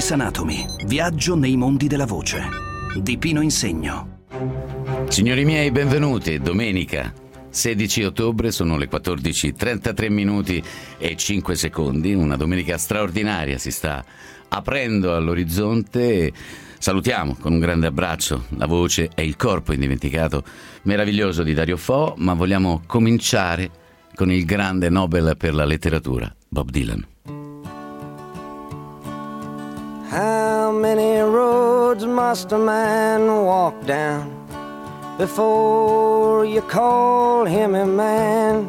Grey's Anatomy, viaggio nei mondi della voce, di Pino Insegno. Signori miei, benvenuti. Domenica 16 ottobre, sono le 14:33 minuti e 5 secondi. Una domenica straordinaria si sta aprendo all'orizzonte. Salutiamo con un grande abbraccio la voce e il corpo indimenticato meraviglioso di Dario Fo, ma vogliamo cominciare con il grande Nobel per la letteratura, Bob Dylan. How many roads must a man walk down before you call him a man?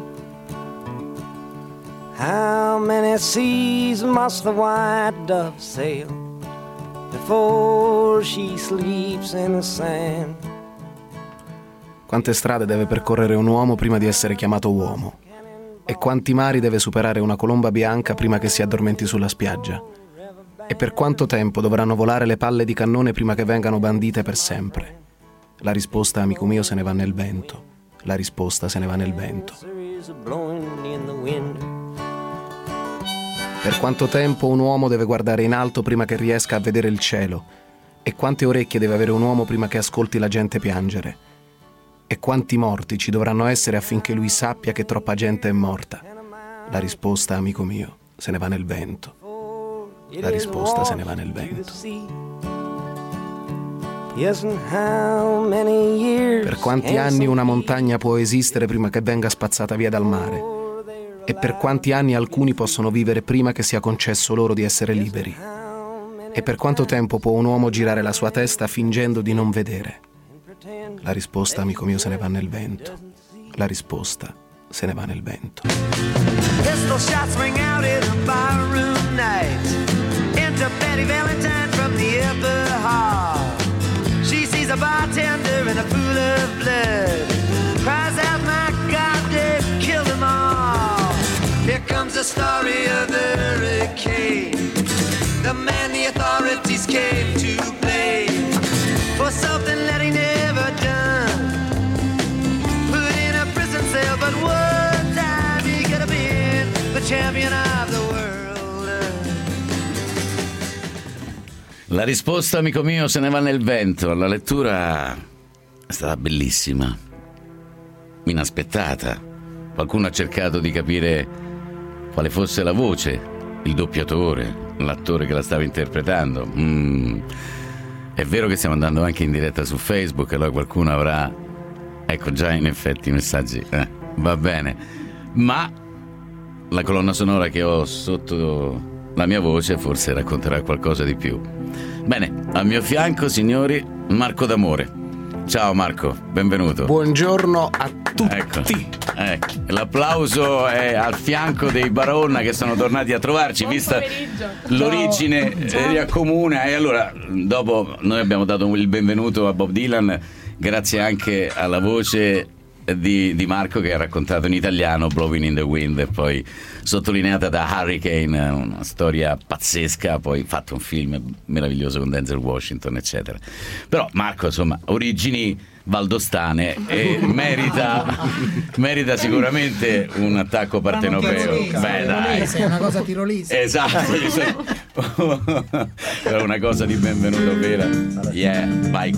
How many seas must the white dove sail before she sleeps in the sand? Quante strade deve percorrere un uomo prima di essere chiamato uomo? E quanti mari deve superare una colomba bianca prima che si addormenti sulla spiaggia? E per quanto tempo dovranno volare le palle di cannone prima che vengano bandite per sempre? La risposta, amico mio, se ne va nel vento. La risposta se ne va nel vento. Per quanto tempo un uomo deve guardare in alto prima che riesca a vedere il cielo? E quante orecchie deve avere un uomo prima che ascolti la gente piangere? E quanti morti ci dovranno essere affinché lui sappia che troppa gente è morta? La risposta, amico mio, se ne va nel vento. La risposta se ne va nel vento. Per quanti anni una montagna può esistere prima che venga spazzata via dal mare? E per quanti anni alcuni possono vivere prima che sia concesso loro di essere liberi? E per quanto tempo può un uomo girare la sua testa fingendo di non vedere? La risposta, amico mio, se ne va nel vento. La risposta se ne va nel vento. Pistol shots ring out in a barroom night. Enter Betty Valentine from the upper hall. She sees a bartender in a pool of blood. Cries out, my God, they've killed them all. Here comes the story of the hurricane. The man the authorities came to blame for something that he never done. Put in a prison cell, but one time he could have been the champion of the world. La risposta, amico mio, se ne va nel vento. La lettura è stata bellissima, inaspettata. Qualcuno ha cercato di capire quale fosse la voce, il doppiatore, l'attore che la stava interpretando. È vero che stiamo andando anche in diretta su Facebook, allora qualcuno avrà, ecco già in effetti i messaggi, va bene, ma la colonna sonora che ho sotto la mia voce forse racconterà qualcosa di più. Bene, al mio fianco, signori, Marco D'Amore. Ciao Marco, benvenuto. Buongiorno a tutti. Ecco. L'applauso è al fianco dei Baronna che sono tornati a trovarci, vista l'origine comune. E allora, dopo noi abbiamo dato il benvenuto a Bob Dylan, grazie anche alla voce di Marco che ha raccontato in italiano Blowing in the Wind e poi sottolineata da Hurricane, una storia pazzesca, poi fatto un film meraviglioso con Denzel Washington eccetera. Però Marco, insomma, origini valdostane e merita sicuramente un attacco partenopeo. Beh, dai, è una cosa tirolese. Esatto. È una cosa di benvenuto vera. Yeah, vai.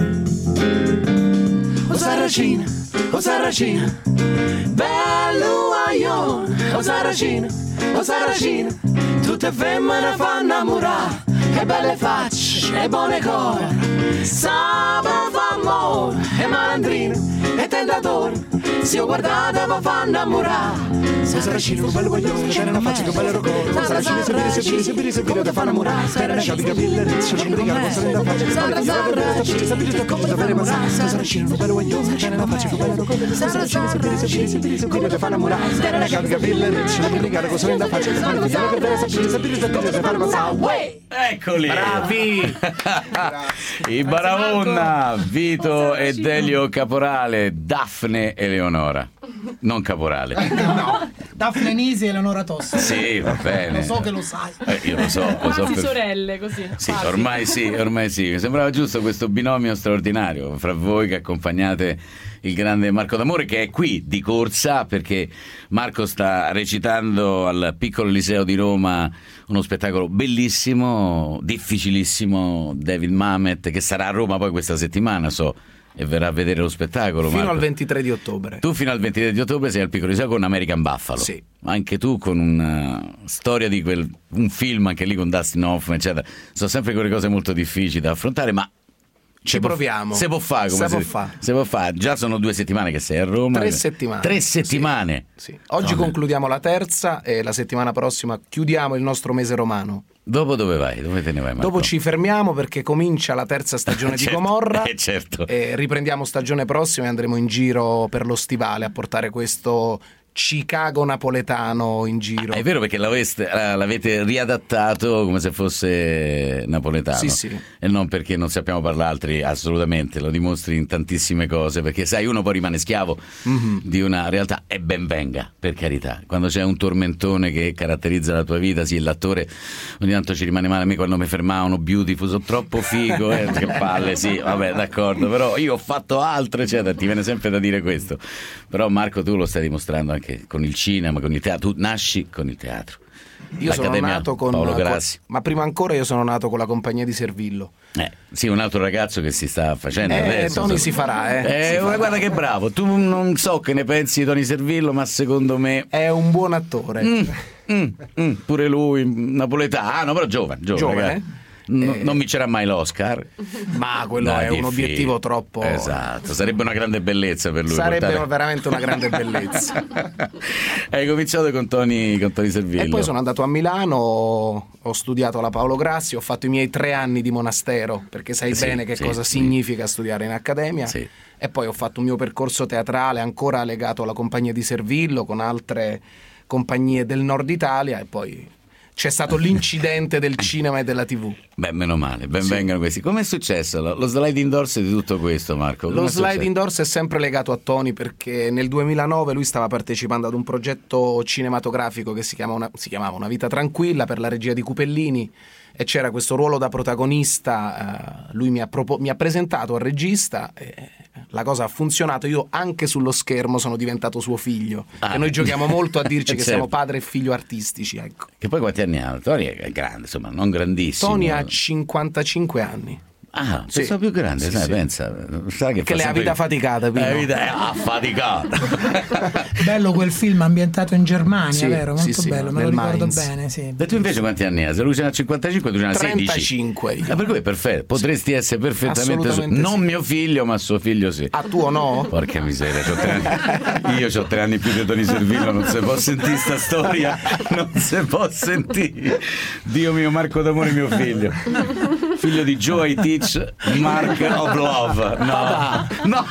O Sarracina, o Sarracina, bello guaglione. O Sarracina, tutte femmine fanno innamorare. Che belle facce e buone core, sabato fa amore e malandrino e tentatore. Se io guardate vi fa innamorare. O Sarracino, che bello guaglione, c'è una faccia che bella rocore. O Sarracino, se ti fa innamorare. Spera lasciati capire, se ci brigano, non se ne da faccia. Sapete come da fare passare. O Sarracino, che bello guaglione, c'è una faccia che bella rocore. O Sarracino, se ti fa innamorare. Spera lasciati capire, se ci brigano, non se ne da faccia. Sapete come da fare passare. Eccoli, bravi. I Barahona, Vito e Delio Caporale, Daphne e Leonora. Non Caporale. No. Daphne Nisi e Eleonora Tossi. Sì, va bene. Lo so che lo sai. Io lo so. Quasi sorelle, così. Sì, ormai sì. Mi sembrava giusto questo binomio straordinario fra voi che accompagnate il grande Marco D'Amore, che è qui di corsa perché Marco sta recitando al Piccolo Liceo di Roma uno spettacolo bellissimo, difficilissimo, David Mamet, che sarà a Roma poi questa settimana, e verrà a vedere lo spettacolo. Fino Marco. al 23 di ottobre. Tu fino al 23 di ottobre sei al Piccolo Liceo con American Buffalo. Sì. Anche tu con una storia di un film, anche lì con Dustin Hoffman, eccetera. Sono sempre quelle cose molto difficili da affrontare, ma ci proviamo. Se può fare, se può fare. Già sono 2 settimane che sei a Roma. 3 settimane. 3 settimane. Sì. Oggi concludiamo la terza e la settimana prossima chiudiamo il nostro mese romano. Dopo dove vai? Dove te ne vai, Marco? Dopo ci fermiamo perché comincia la terza stagione di Gomorra. Certo. E riprendiamo stagione prossima e andremo in giro per lo stivale a portare questo Chicago napoletano in giro. È vero, perché l'avete riadattato come se fosse napoletano. Sì. E non perché non sappiamo parlarli, assolutamente, lo dimostri in tantissime cose, perché sai, uno poi rimane schiavo di una realtà, e ben venga, per carità. Quando c'è un tormentone che caratterizza la tua vita, sì, l'attore ogni tanto ci rimane male. A me quando mi fermavano Beautiful, sono troppo figo, che palle, sì, vabbè, d'accordo, però io ho fatto altro, eccetera, ti viene sempre da dire questo. Però Marco, tu lo stai dimostrando anche con il cinema, con il teatro. Tu nasci con il teatro. Io sono nato con Paolo Grassi. Ma prima ancora io sono nato con la compagnia di Servillo. Sì, un altro ragazzo che si sta facendo adesso. Tony si farà, si farà. Guarda che bravo. Tu non so che ne pensi di Tony Servillo, ma secondo me è un buon attore. Pure lui napoletano, però giovane. Non vincerà mai l'Oscar, ma quello è un obiettivo troppo. Esatto, sarebbe una grande bellezza per lui. Sarebbe veramente una grande bellezza. Hai cominciato con Tony Servillo. E poi sono andato a Milano, ho studiato alla Paolo Grassi, ho fatto i miei 3 anni di monastero, perché sai bene che cosa significa studiare in accademia. Sì. E poi ho fatto un mio percorso teatrale ancora legato alla compagnia di Servillo, con altre compagnie del nord Italia, e poi c'è stato l'incidente del cinema e della TV. Beh, meno male, ben vengano questi. Com'è successo lo sliding doors di tutto questo, Marco? Lo sliding doors è sempre legato a Tony, perché nel 2009 lui stava partecipando ad un progetto cinematografico che si chiamava Una vita tranquilla, per la regia di Cupellini, e c'era questo ruolo da protagonista. Lui mi ha presentato al regista e la cosa ha funzionato. Io anche sullo schermo sono diventato suo figlio, e noi giochiamo molto a dirci che siamo padre e figlio artistici, ecco. Che poi quanti anni ha? Tony è grande, insomma, non grandissimo. Tony ha 55 anni. Ah, pensavo più grande, sai, pensa. Sai che le ha vita faticata, Pino. Affaticata. Bello quel film ambientato in Germania, vero? Molto bello, me lo ricordo Mainz. bene, sì. E tu invece quanti anni hai? Se lui ce n'ha 55, tu ce n'ha 16. 35 io. Per cui è perfetto, potresti essere perfettamente non mio figlio, ma suo figlio sì. Ah, tuo no? Porca miseria, c'ho 3 anni. Io ho 3 anni più di Tony Servillo, non si può sentire sta storia, non si può sentire. Dio mio, Marco D'Amore mio figlio. Figlio di Joe I Teach, Mark of Love. No,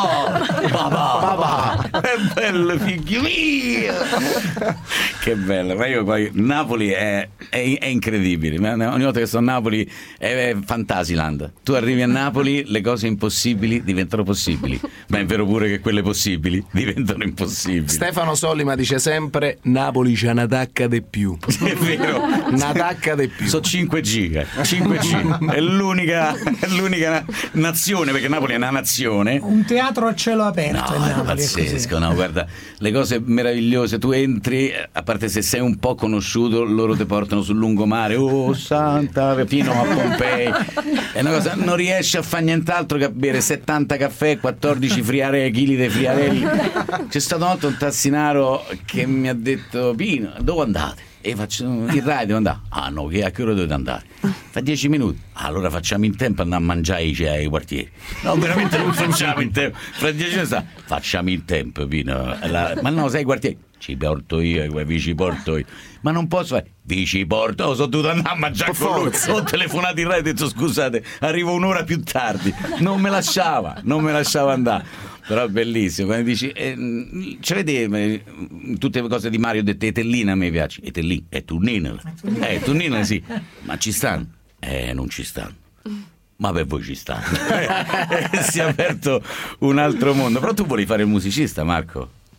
papà. È bello, figlio mio. Che bello. Ma io poi Napoli è incredibile. Ogni volta che sto a Napoli è Fantasyland. Tu arrivi a Napoli, le cose impossibili diventano possibili. Ma è vero pure che quelle possibili diventano impossibili. Stefano Sollima dice sempre: Napoli c'ha una tacca di più. È vero. Una tacca di più. Sono 5 giga. 5G. È l'unica nazione, perché Napoli è una nazione. Un teatro a cielo aperto. No, è pazzesco, no, guarda, le cose meravigliose, tu entri, a parte se sei un po' conosciuto, loro ti portano sul lungomare, santa, fino a Pompei. È una cosa, non riesci a fare nient'altro che a bere 70 caffè, 14 chili di friarelli. C'è stato una volta un tassinaro che mi ha detto: Pino, dove andate? E faccio il ride, devo andare. Ah no, che a che ora dovete andare? Fa 10 minuti. Allora facciamo in tempo andare a mangiare ai quartieri. No, veramente non facciamo in tempo. Fra 10 minuti facciamo in tempo, Pino. Ma no, sai i quartieri? Ci porto io, vi ci porto io. Ma non posso fare. Vi ci porto, sono dovuto andare a mangiare con lui. Ho telefonato in ride e ho detto: scusate, arrivo un'ora più tardi. Non me lasciava andare. Però è bellissimo quando dici ce vede tutte le cose di Mario, ho detto Etellina a me piace. Etellina è Turnina sì, ma ci stanno? Non ci stanno, ma per voi ci stanno. Si è aperto un altro mondo. Però tu volevi fare il musicista, Marco?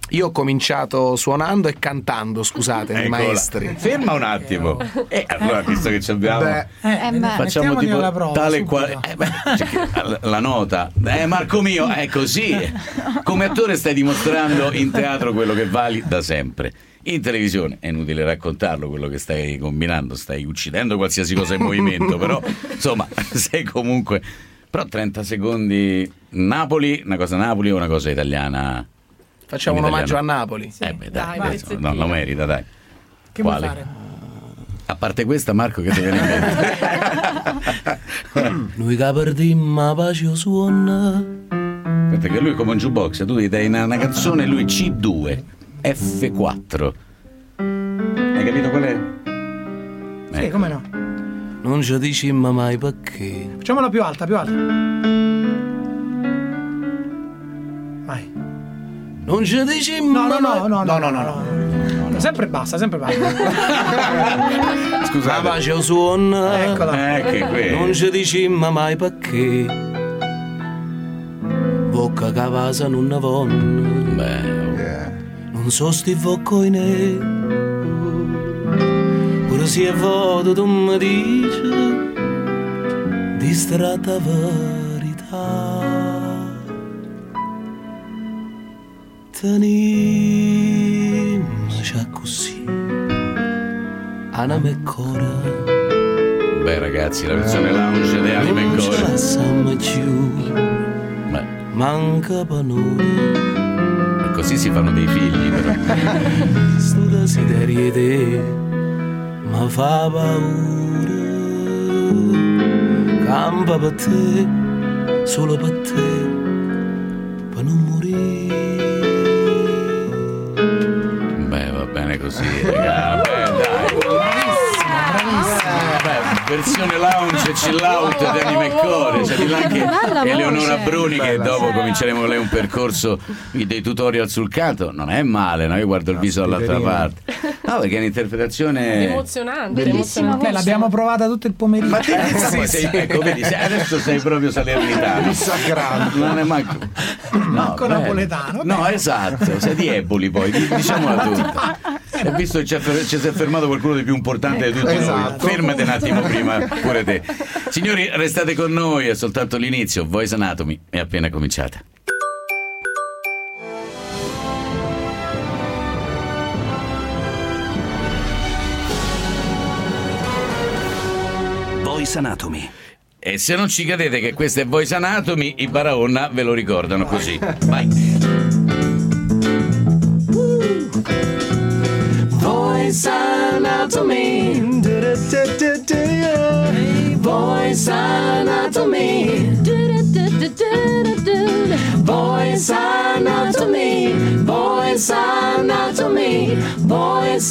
Io ho cominciato suonando e cantando, scusatemi, maestri. Ferma un attimo. Allora, visto che ci abbiamo, facciamo tipo prova, tale quale la nota. Marco mio, è così. Come attore stai dimostrando in teatro quello che vali da sempre. In televisione è inutile raccontarlo quello che stai combinando, stai uccidendo qualsiasi cosa in movimento, però insomma, sei comunque. Però 30 secondi Napoli, una cosa Napoli o una cosa italiana? Facciamo un omaggio a Napoli. Sì, dai, non lo merita, dai. Che vuoi fare? A parte questa, Marco, che ti viene in mente? Noi che perdimmo pace suona. Perché lui è come un jukebox, tu gli dai una canzone e lui C2 F4. Hai capito qual è? Sì, come no? Non ci dicimmo mai perché. Facciamola più alta, Vai. Non ci dicimmo. No. Sempre basta. Scusa, la pace suona. Eccola. Che non ci dicimmo mai perché. Bocca cavasa non ne vonno. Non so sti vocoine. Ora si è voto tu mi dici distratta verità. Tenimmoci così Anima e Cora. Beh ragazzi, la versione lounge di Anima e Cora. Non ce la siamo giù. Manca panore. E così si fanno dei figli però. Sto desiderio te mi fa paura. Campa per te, solo per te, per non morire. Così, raga. Dai. Versione lounge e chill out di Anima e Core. C'è di là anche Eleonora Bruni, che dopo cominceremo con lei un percorso dei tutorial sul canto. Non è male, no? Io guardo il viso dall'altra parte. No, perché è un'interpretazione emozionante. L'abbiamo provata tutto il pomeriggio. Ma ecco, vedi, adesso sei proprio salernitano. Non è manco napoletano. No, esatto, sei di Eboli poi, diciamola tutta. E visto che ci si è fermato qualcuno di più importante di tutti noi, fermate un attimo prima pure te. Signori, restate con noi, è soltanto l'inizio. Voice Anatomy è appena cominciata. Voice Anatomy. E se non ci credete che questa è Voice Anatomy, i Barahona ve lo ricordano così. Vai. Voice Anatomy. Voice Anatomy. Voice Anatomy. Voice Anatomy. Voice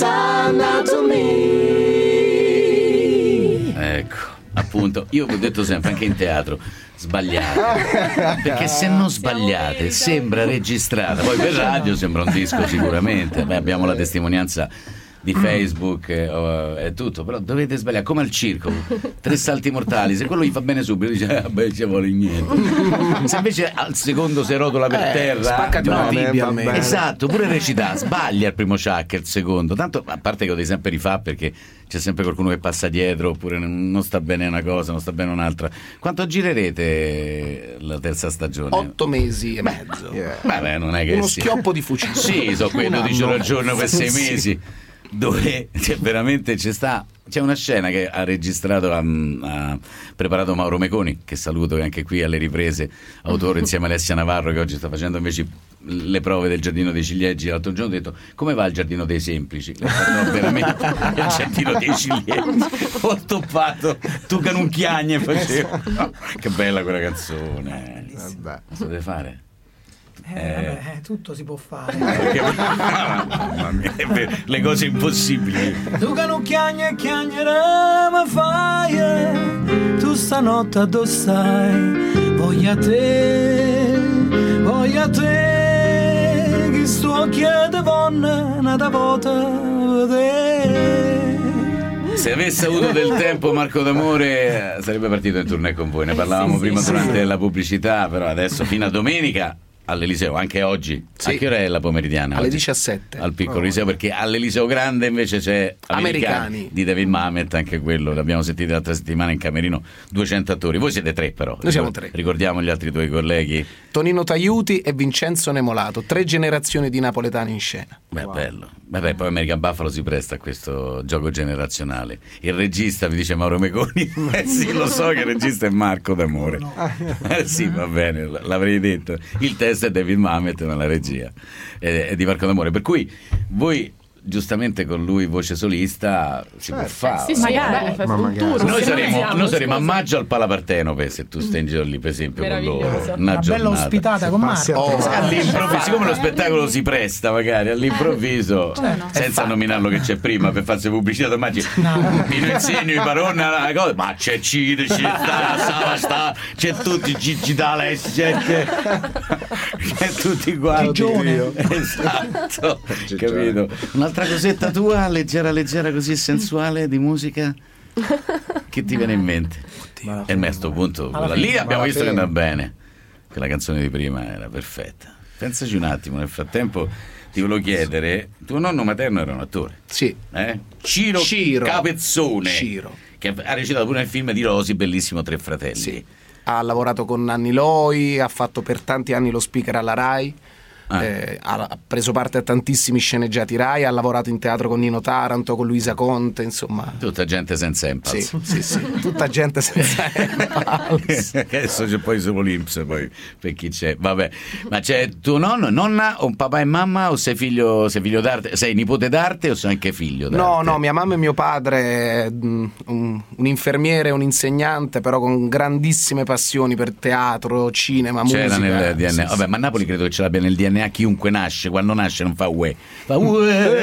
Anatomy. Ecco, appunto, io vi ho detto sempre, anche in teatro, sbagliate, perché se non sbagliate sembra registrata, poi per radio sembra un disco sicuramente. Beh, abbiamo la testimonianza di Facebook e tutto, però dovete sbagliare come al circo, 3 salti mortali, se quello gli fa bene subito dice beh ci vuole niente, se invece al secondo si rotola per terra spaccati una tibia almeno. Esatto, pure recitare sbaglia il primo ciak e il secondo, tanto a parte che lo devi sempre rifare perché c'è sempre qualcuno che passa dietro oppure non sta bene una cosa, non sta bene un'altra. Quanto girerete la terza stagione? 8 mesi e mezzo. Vabbè, non è che uno schioppo di fucile. Sì, so quei 12 ore al giorno per 6 mesi. Dove veramente c'è una scena che ha registrato, ha preparato Mauro Meconi, che saluto, che anche qui alle riprese, autore insieme a Alessia Navarro, che oggi sta facendo invece le prove del Giardino dei Ciliegi. L'altro giorno ho detto: come va il Giardino dei Semplici? No, veramente il Giardino dei Ciliegi. Ho toppato tu che non chiagne facevo. Che bella quella canzone. Cosa deve fare? Tutto si può fare. Mamma mia, le cose impossibili. Tu che non chiagneremo fai, tu stanotte dove stai? Voglio te, che sto occhio di donna, nata volta vedere. Se avesse avuto del tempo Marco D'Amore sarebbe partito in tournée con voi. Ne parlavamo prima durante la pubblicità, però adesso fino a domenica all'Eliseo, anche oggi. Sì. A che ora è la pomeridiana? Alle oggi? 17. Al piccolo Eliseo, perché all'Eliseo Grande invece c'è Americani di David Mamet, anche quello l'abbiamo sentito l'altra settimana in camerino, 200 attori. Voi siete 3 però. Noi siamo 3. Ricordiamo gli altri tuoi colleghi. Tonino Taiuti e Vincenzo Nemolato, 3 generazioni di napoletani in scena. Beh, bello. Vabbè, poi American Buffalo si presta a questo gioco generazionale. Il regista, vi dice Mauro Meconi, sì, lo so che il regista è Marco D'Amore. Sì, va bene, l'avrei detto. Il test è David Mamet, ma la regia è di Marco D'Amore. Per cui voi, giustamente con lui voce solista, si può fare. Sì, magari. Noi saremo a maggio al Palapartenope, se tu stai in giro lì, per esempio, con loro. Una bella ospitata con Marco. All'improvviso, siccome lo spettacolo si presta magari all'improvviso, senza nominarlo che c'è prima per farsi pubblicità, immagini Pino Insegno, i Baronna, la cosa, ma c'è Cide, c'è tutti, Gigi D'Alessio, c'è tutti quanti. Esatto, capito? Un'altra cosetta tua, leggera così sensuale di musica, che ti viene in mente? E a sto punto quella lì abbiamo visto che andava bene, quella canzone di prima era perfetta. Pensaci un attimo, nel frattempo ti volevo chiedere, tuo nonno materno era un attore? Sì. Ciro Capezzone, Ciro, che ha recitato pure nel film di Rosi, bellissimo, Tre Fratelli. Sì. Ha lavorato con Nanni Loi, ha fatto per tanti anni lo speaker alla Rai. Ha preso parte a tantissimi sceneggiati Rai, ha lavorato in teatro con Nino Taranto, con Luisa Conte, insomma tutta gente senza empals. Sì, tutta gente senza empals. Adesso c'è poi solo l'Inps, poi per chi c'è, vabbè. Ma c'è tuo nonno, nonna, o papà e mamma, o sei figlio d'arte, sei nipote d'arte o sei anche figlio d'arte? No, mia mamma e mio padre, un infermiere, un insegnante, però con grandissime passioni per teatro, cinema, c'era musica. Nel DNA. Sì. Vabbè, ma a Napoli credo che ce l'abbia nel DNA. Chiunque nasce, quando nasce non fa uè, fa non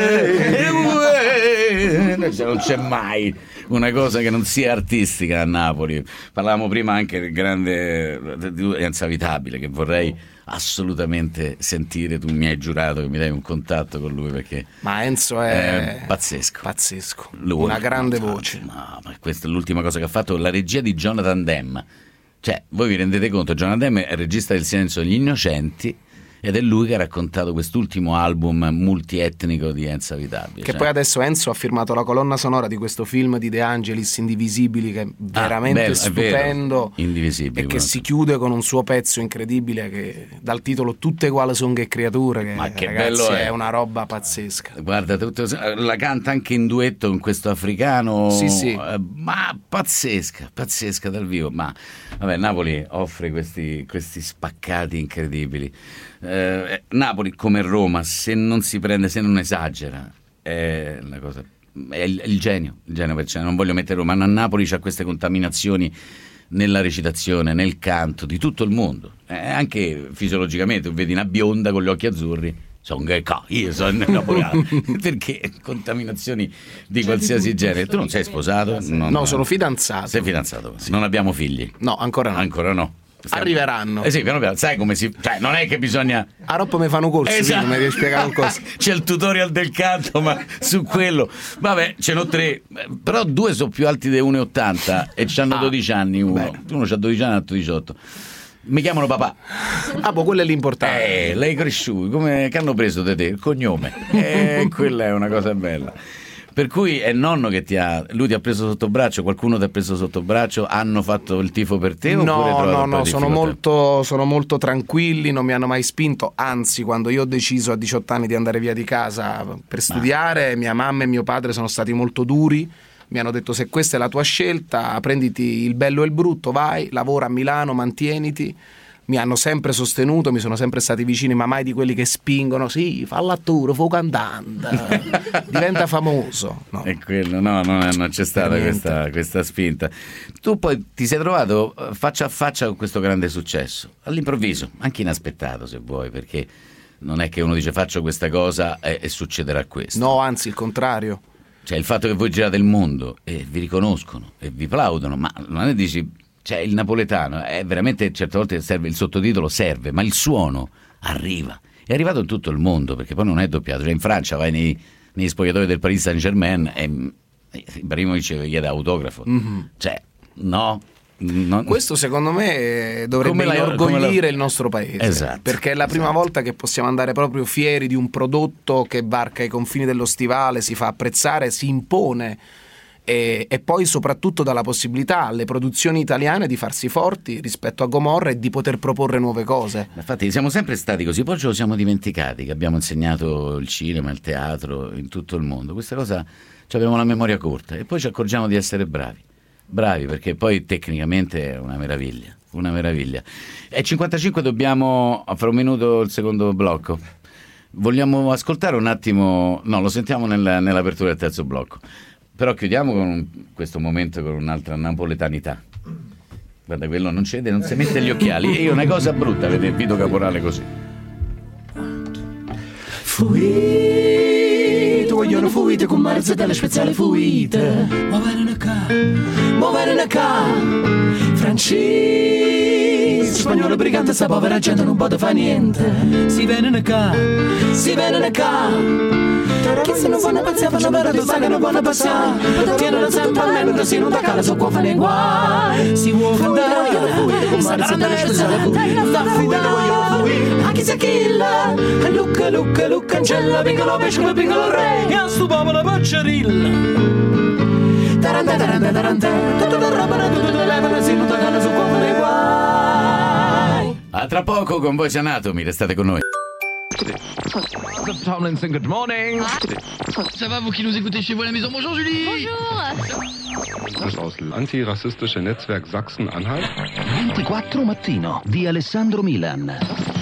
c'è mai una cosa che non sia artistica a Napoli. Parlavamo prima anche del grande Enzo Avitabile, che vorrei assolutamente sentire. Tu mi hai giurato che mi dai un contatto con lui, perché ma Enzo è pazzesco. Lui, una grande voce. No, ma questa è l'ultima cosa che ha fatto, la regia di Jonathan Demme. Cioè, voi vi rendete conto, Jonathan Demme è il regista del Silenzio degli Innocenti, ed è lui che ha raccontato quest'ultimo album multietnico di Enzo Avitabile. Che poi adesso Enzo ha firmato la colonna sonora di questo film di De Angelis, Indivisibili, che è veramente stupendo, Indivisibili, e che si chiude con un suo pezzo incredibile che dal titolo Tutte uguali son che creature, che, ma che ragazzi, bello è una roba pazzesca. Guarda, la canta anche in duetto con questo africano, sì. Ma pazzesca dal vivo. Ma vabbè, Napoli offre questi spaccati incredibili. Napoli, come Roma, se non si prende, se non esagera, è una cosa, è il genio, perché non voglio mettere Roma, ma a Napoli c'ha queste contaminazioni nella recitazione, nel canto, di tutto il mondo, anche fisiologicamente. Tu vedi una bionda con gli occhi azzurri, io sono napoletano, perché contaminazioni di qualsiasi genere. Tu non sei sposato? No, sono fidanzato. Sei fidanzato? Sì. Non abbiamo figli? No, ancora no. Arriveranno. Sì, piano piano. Sai come si. Cioè, non è che bisogna. A Roppo mi fanno corsi, esatto. Mi devi spiegare un cosa. C'è il tutorial del canto, ma su quello. Vabbè, ce n'ho 3. Però 2 sono più alti di 1,80 e hanno 12 anni uno. Bene. Uno c'ha 12 anni, l'altro 18. Mi chiamano papà. Quello è l'importante. Lei cresciuto, come che hanno preso da te? Il cognome. Quella è una cosa bella. Per cui è nonno che lui ti ha preso sotto braccio, qualcuno ti ha preso sotto braccio, hanno fatto il tifo per te? No, sono molto tranquilli, non mi hanno mai spinto, anzi quando io ho deciso a 18 anni di andare via di casa per studiare, mia mamma e mio padre sono stati molto duri, mi hanno detto: se questa è la tua scelta, prenditi il bello e il brutto, vai, lavora a Milano, mantieniti. Mi hanno sempre sostenuto, mi sono sempre stati vicini, ma mai di quelli che spingono, sì, fa l'attore, fa cantante, diventa famoso. No. È quello, non c'è stata questa spinta. Tu poi ti sei trovato faccia a faccia con questo grande successo, all'improvviso, anche inaspettato se vuoi, perché non è che uno dice faccio questa cosa e succederà questo. No, anzi il contrario. Cioè il fatto che voi girate il mondo e vi riconoscono e vi plaudono, ma non è dici... Cioè il napoletano è veramente, certe volte serve il sottotitolo, serve, ma il suono arriva. È arrivato in tutto il mondo, perché poi non è doppiato. Cioè in Francia vai negli spogliatoi del Paris Saint-Germain e Ibrahimovic chiede autografo. Mm-hmm. Cioè, no, Questo secondo me dovrebbe inorgoglire il nostro paese, esatto, perché è la prima volta che possiamo andare proprio fieri di un prodotto che varca i confini dello stivale, si fa apprezzare, si impone e poi soprattutto dà la possibilità alle produzioni italiane di farsi forti rispetto a Gomorra e di poter proporre nuove cose. Infatti siamo sempre stati così, poi ce lo siamo dimenticati che abbiamo insegnato il cinema, il teatro in tutto il mondo. Questa cosa, abbiamo la memoria corta e poi ci accorgiamo di essere bravi perché poi tecnicamente è una meraviglia. E 55 dobbiamo, fra un minuto il secondo blocco. Vogliamo ascoltare un attimo, no, lo sentiamo nell'apertura del terzo blocco. Però chiudiamo con questo momento con un'altra napoletanità. Guarda, quello non cede, non si mette gli occhiali. E una cosa brutta, vedete Vito Caporale così. Fuite, vogliono fuite con marzatelle speciale fuite. Muovere ca. Francese, spagnolo brigante, sta povera gente non può fare niente. Si viene ca. Chi se non fanno pazzia faccia per tu sai che non vanno passare. Tienilo sempre a mente, se non da casa so qua fa nei guai. Si vuole cantare, con marzatelle speciale fuite. Sta fidando, a chi si killa. Lucca, ancella, piccolo pesce, piccolo re. E a sto popolo paccerilla. Tarante, tutta la roba, tutte le levano, se non da casa so qua fa nei guai. A tra poco con Voice Anatomy, restate con noi. Tomlinson, good morning. Ça va, vous qui nous écoutez chez vous à la maison? Bonjour Julie. Das aus antirassistische Netzwerk Sachsen-Anhalt. 24 mattino di Alessandro Milan.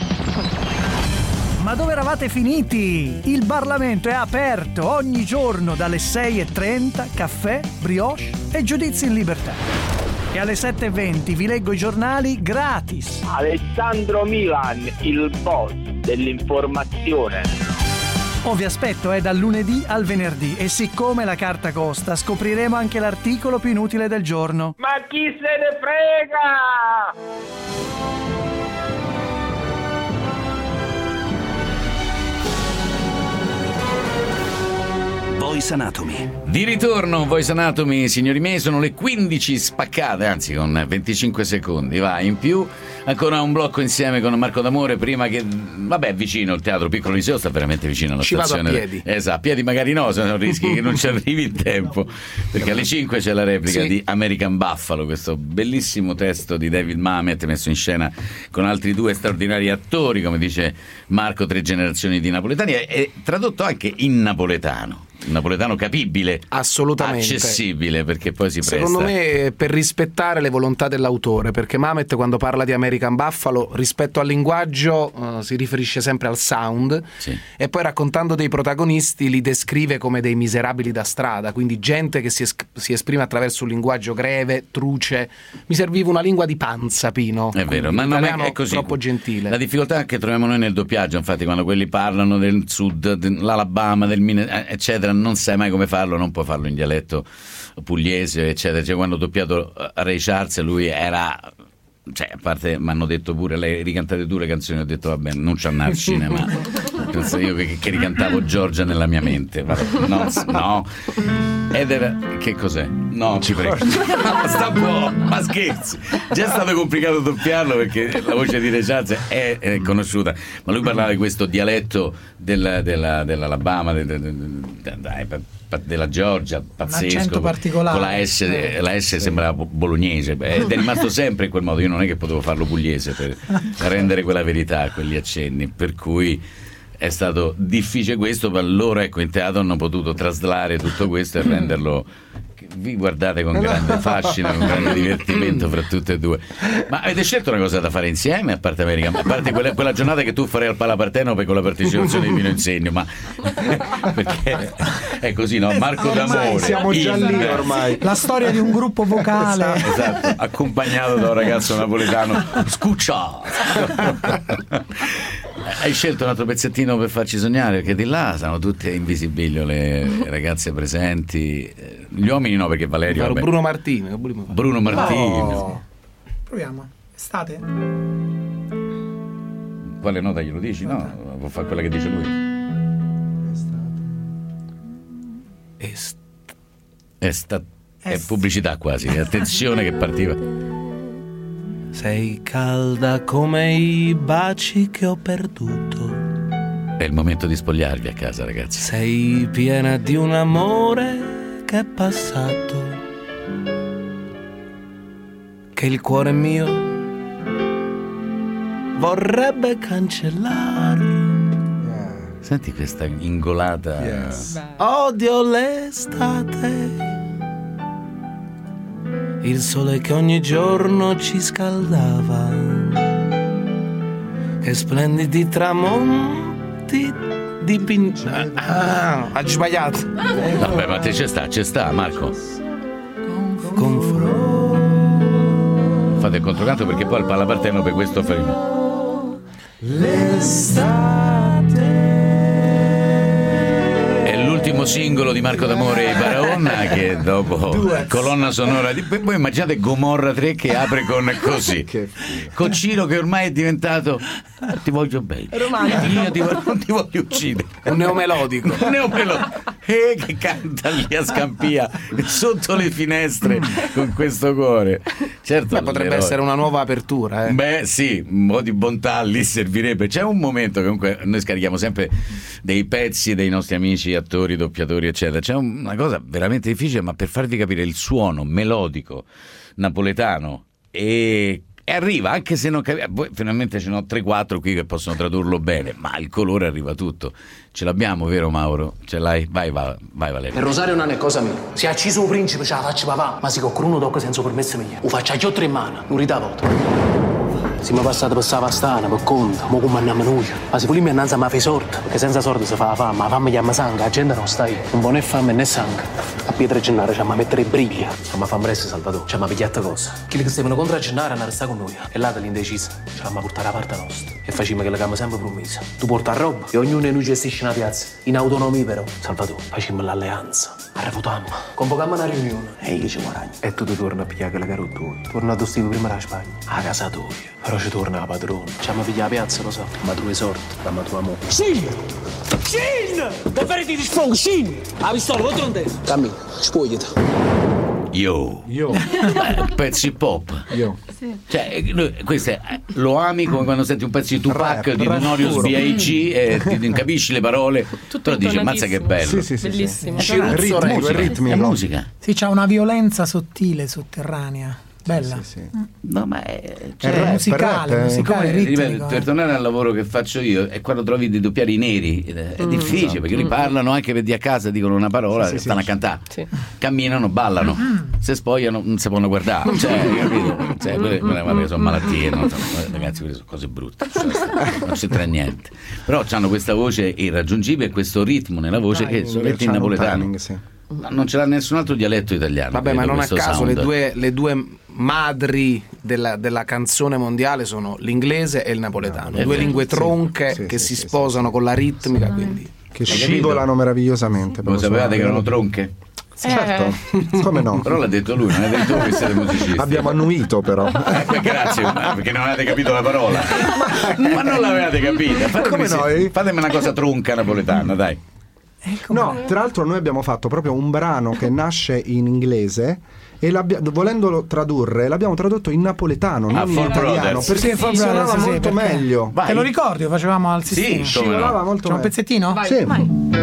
Ma dove eravate finiti? Il Parlamento è aperto ogni giorno dalle 6:30, caffè, brioche e giudizi in libertà. E alle 7:20 vi leggo i giornali gratis. Alessandro Milan, il boss dell'informazione. Vi aspetto, dal lunedì al venerdì e siccome la carta costa scopriremo anche l'articolo più inutile del giorno. Ma chi se ne frega? Voice Anatomy. Di ritorno Voice Anatomy, signori miei, sono le 15 spaccate, anzi con 25 secondi, va, in più. Ancora un blocco insieme con Marco D'Amore, prima che, vabbè, vicino il Teatro Piccolo Liceo, sta veramente vicino alla stazione. Ci vado a piedi. Esatto, a piedi magari no, se no rischi che non ci arrivi in tempo, perché alle 5 c'è la replica di American Buffalo, questo bellissimo testo di David Mamet messo in scena con altri due straordinari attori, come dice Marco, 3 generazioni di napoletani, e tradotto anche in napoletano capibile, assolutamente accessibile, perché poi si presta, secondo me, per rispettare le volontà dell'autore, perché Mamet quando parla di American Buffalo rispetto al linguaggio si riferisce sempre al sound, e poi raccontando dei protagonisti li descrive come dei miserabili da strada, quindi gente che si esprime attraverso un linguaggio greve, truce. Mi serviva una lingua di panza, Pino. È vero, ma non è così, troppo gentile. La difficoltà che troviamo noi nel doppiaggio, infatti, quando quelli parlano del sud, dell'Alabama, del Minnesota, eccetera, non sai mai come farlo, non puoi farlo in dialetto pugliese, eccetera. Cioè, quando ho doppiato Ray Charles, lui era, cioè, a parte mi hanno detto pure, lei ricantate tu le canzoni, ho detto vabbè, non c'è andare al cinema. Penso io che ricantavo Giorgia nella mia mente. No. Ed era, che cos'è? No, ci prego. Sta un po', ma scherzi. Già è stato complicato doppiarlo perché la voce di Ray Charles è conosciuta, ma lui parlava di questo dialetto dell'Alabama, della Georgia, pazzesco, particolare, con la S sembrava bolognese, ed è rimasto sempre in quel modo. Io non è che potevo farlo pugliese per rendere quella verità a quegli accenni, per cui è stato difficile questo, ma loro, ecco, in teatro hanno potuto traslare tutto questo e renderlo, vi guardate, con grande fascino, con grande divertimento fra tutte e due. Ma avete scelto una cosa da fare insieme, a parte American, a parte quella giornata che tu farai al Palapartenope con la partecipazione di Pino Insegno, ma perché è così, no? Marco D'Amore, siamo già lì ormai, la storia di un gruppo vocale, esatto, accompagnato da un ragazzo napoletano scuccia. Hai scelto un altro pezzettino per farci sognare, perché di là sono tutte in visibilio le ragazze presenti, gli uomini no, perché Valerio, Bruno Martino. No. Proviamo. Estate. Quale nota glielo dici? No, può fare quella che dice lui. È pubblicità quasi, attenzione che partiva. Sei calda come i baci che ho perduto. È il momento di spogliarvi a casa, ragazzi. Sei piena di un amore che è passato, che il cuore mio vorrebbe cancellare. Senti questa ingolata. Yes. Odio l'estate, il sole che ogni giorno ci scaldava, e splendidi tramonti ha sbagliato. Vabbè, ma te ci sta Marco. Fate il controcanto perché poi il Pallaparteno per questo faremo. L'estate L'ultimo singolo di Marco D'Amore e Baraonna, che dopo colonna sonora di... Voi immaginate Gomorra 3 che apre con così con Ciro che ormai è diventato ti voglio bene, io non ti voglio uccidere, un neomelodico che canta lì a Scampia sotto le finestre con questo cuore. Certo, potrebbe essere una nuova apertura, Beh sì, un po' di bontà lì servirebbe. C'è un momento che comunque noi scarichiamo sempre dei pezzi dei nostri amici attori, doppiatori eccetera, c'è una cosa veramente difficile, ma per farvi capire il suono melodico napoletano e arriva, anche se non capiamo, poi finalmente ce ne ho 3-4 qui che possono tradurlo bene, ma il colore arriva tutto. Ce l'abbiamo, vero Mauro? Ce l'hai? Vai Valerio. Il rosario non è cosa mia. Se acciso un principe ce la faccio papà, ma si con uno tocca senza permesso mio. Lo faccio a chiotto in mano, non ridà volta. Si mi è passato per Savastana, per conto, mo come andiamo noi. Ma se volimi annanzi a ma fai sorte, perché senza sorte si fa la fame, la fame chiama sangue, la gente non sta lì. Un buon è fame né sangue. A Pietra Gennaro ci ma mettere briglia. Ci ma fa presto Salvatore, ci ma pigliata cosa. Quelli che stavano contro a Gennaro hanno restato con noi. E là dall'indecisa, ce l'hanno portare a parte nostra. E facciamo che la gamba sempre promessa. Tu porta roba e ognuno di noi gestisce una piazza. In autonomia però, Salvatore, facciamo l'alleanza. Arrevotammo, convocammo una riunione. E io ci guadagno. E tu torni a pigliare la carota tua. Torna a tu stivo prima da Spagna. A casa tua. Però ci torna la padrona. Ci abbiamo pigliato la piazza, lo so. Ma tu hai sorte, ma tu amore. Shin! Deferiti di sfogo, Shin! La pistola, contro te. Cammina, spogliati. Yo. Pezzi pop. Yo. Sì. Cioè, questo lo ami come quando senti un pezzo di Tupac, di Notorious B.I.G. e ti capisci le parole, però dici ammazza che bello. Sì. Bellissimo. Il ritmo, è musica. Sì, c'ha una violenza sottile, sotterranea. Bella. Sì. No, ma è musicale, ritmico. Per tornare al lavoro che faccio io, è quando trovi di doppiare i neri, è difficile perché li parlano anche per di a casa, dicono una parola e stanno a cantare, camminano, ballano, se spogliano non si possono guardare, capito? Quelle sono malattie, no? Ragazzi, quelle sono cose brutte, non c'entra niente, però hanno questa voce irraggiungibile e questo ritmo nella voce che sono letti in napoletano. Non ce l'ha nessun altro dialetto italiano. Vabbè, ma non a caso sound. le due madri della canzone mondiale sono l'inglese e il napoletano, due lingue tronche che si sposano con la ritmica, quindi che scivolano meravigliosamente. Lo sapevate che erano tronche? Certo, come no? Però l'ha detto lui, non è detto voi che siete musicisti. Abbiamo annuito però. Grazie, perché non avete capito la parola. Ma non l'avete capita. Come noi? Fatemi una cosa tronca napoletana, dai. No, tra l'altro noi abbiamo fatto proprio un brano che nasce in inglese e volendolo tradurre l'abbiamo tradotto in napoletano, non in italiano, perché funzionava molto meglio. Vai. Te lo ricordi? Lo facevamo al sistema. Sì, come no. Molto C'è un pezzettino? Vai. Sì.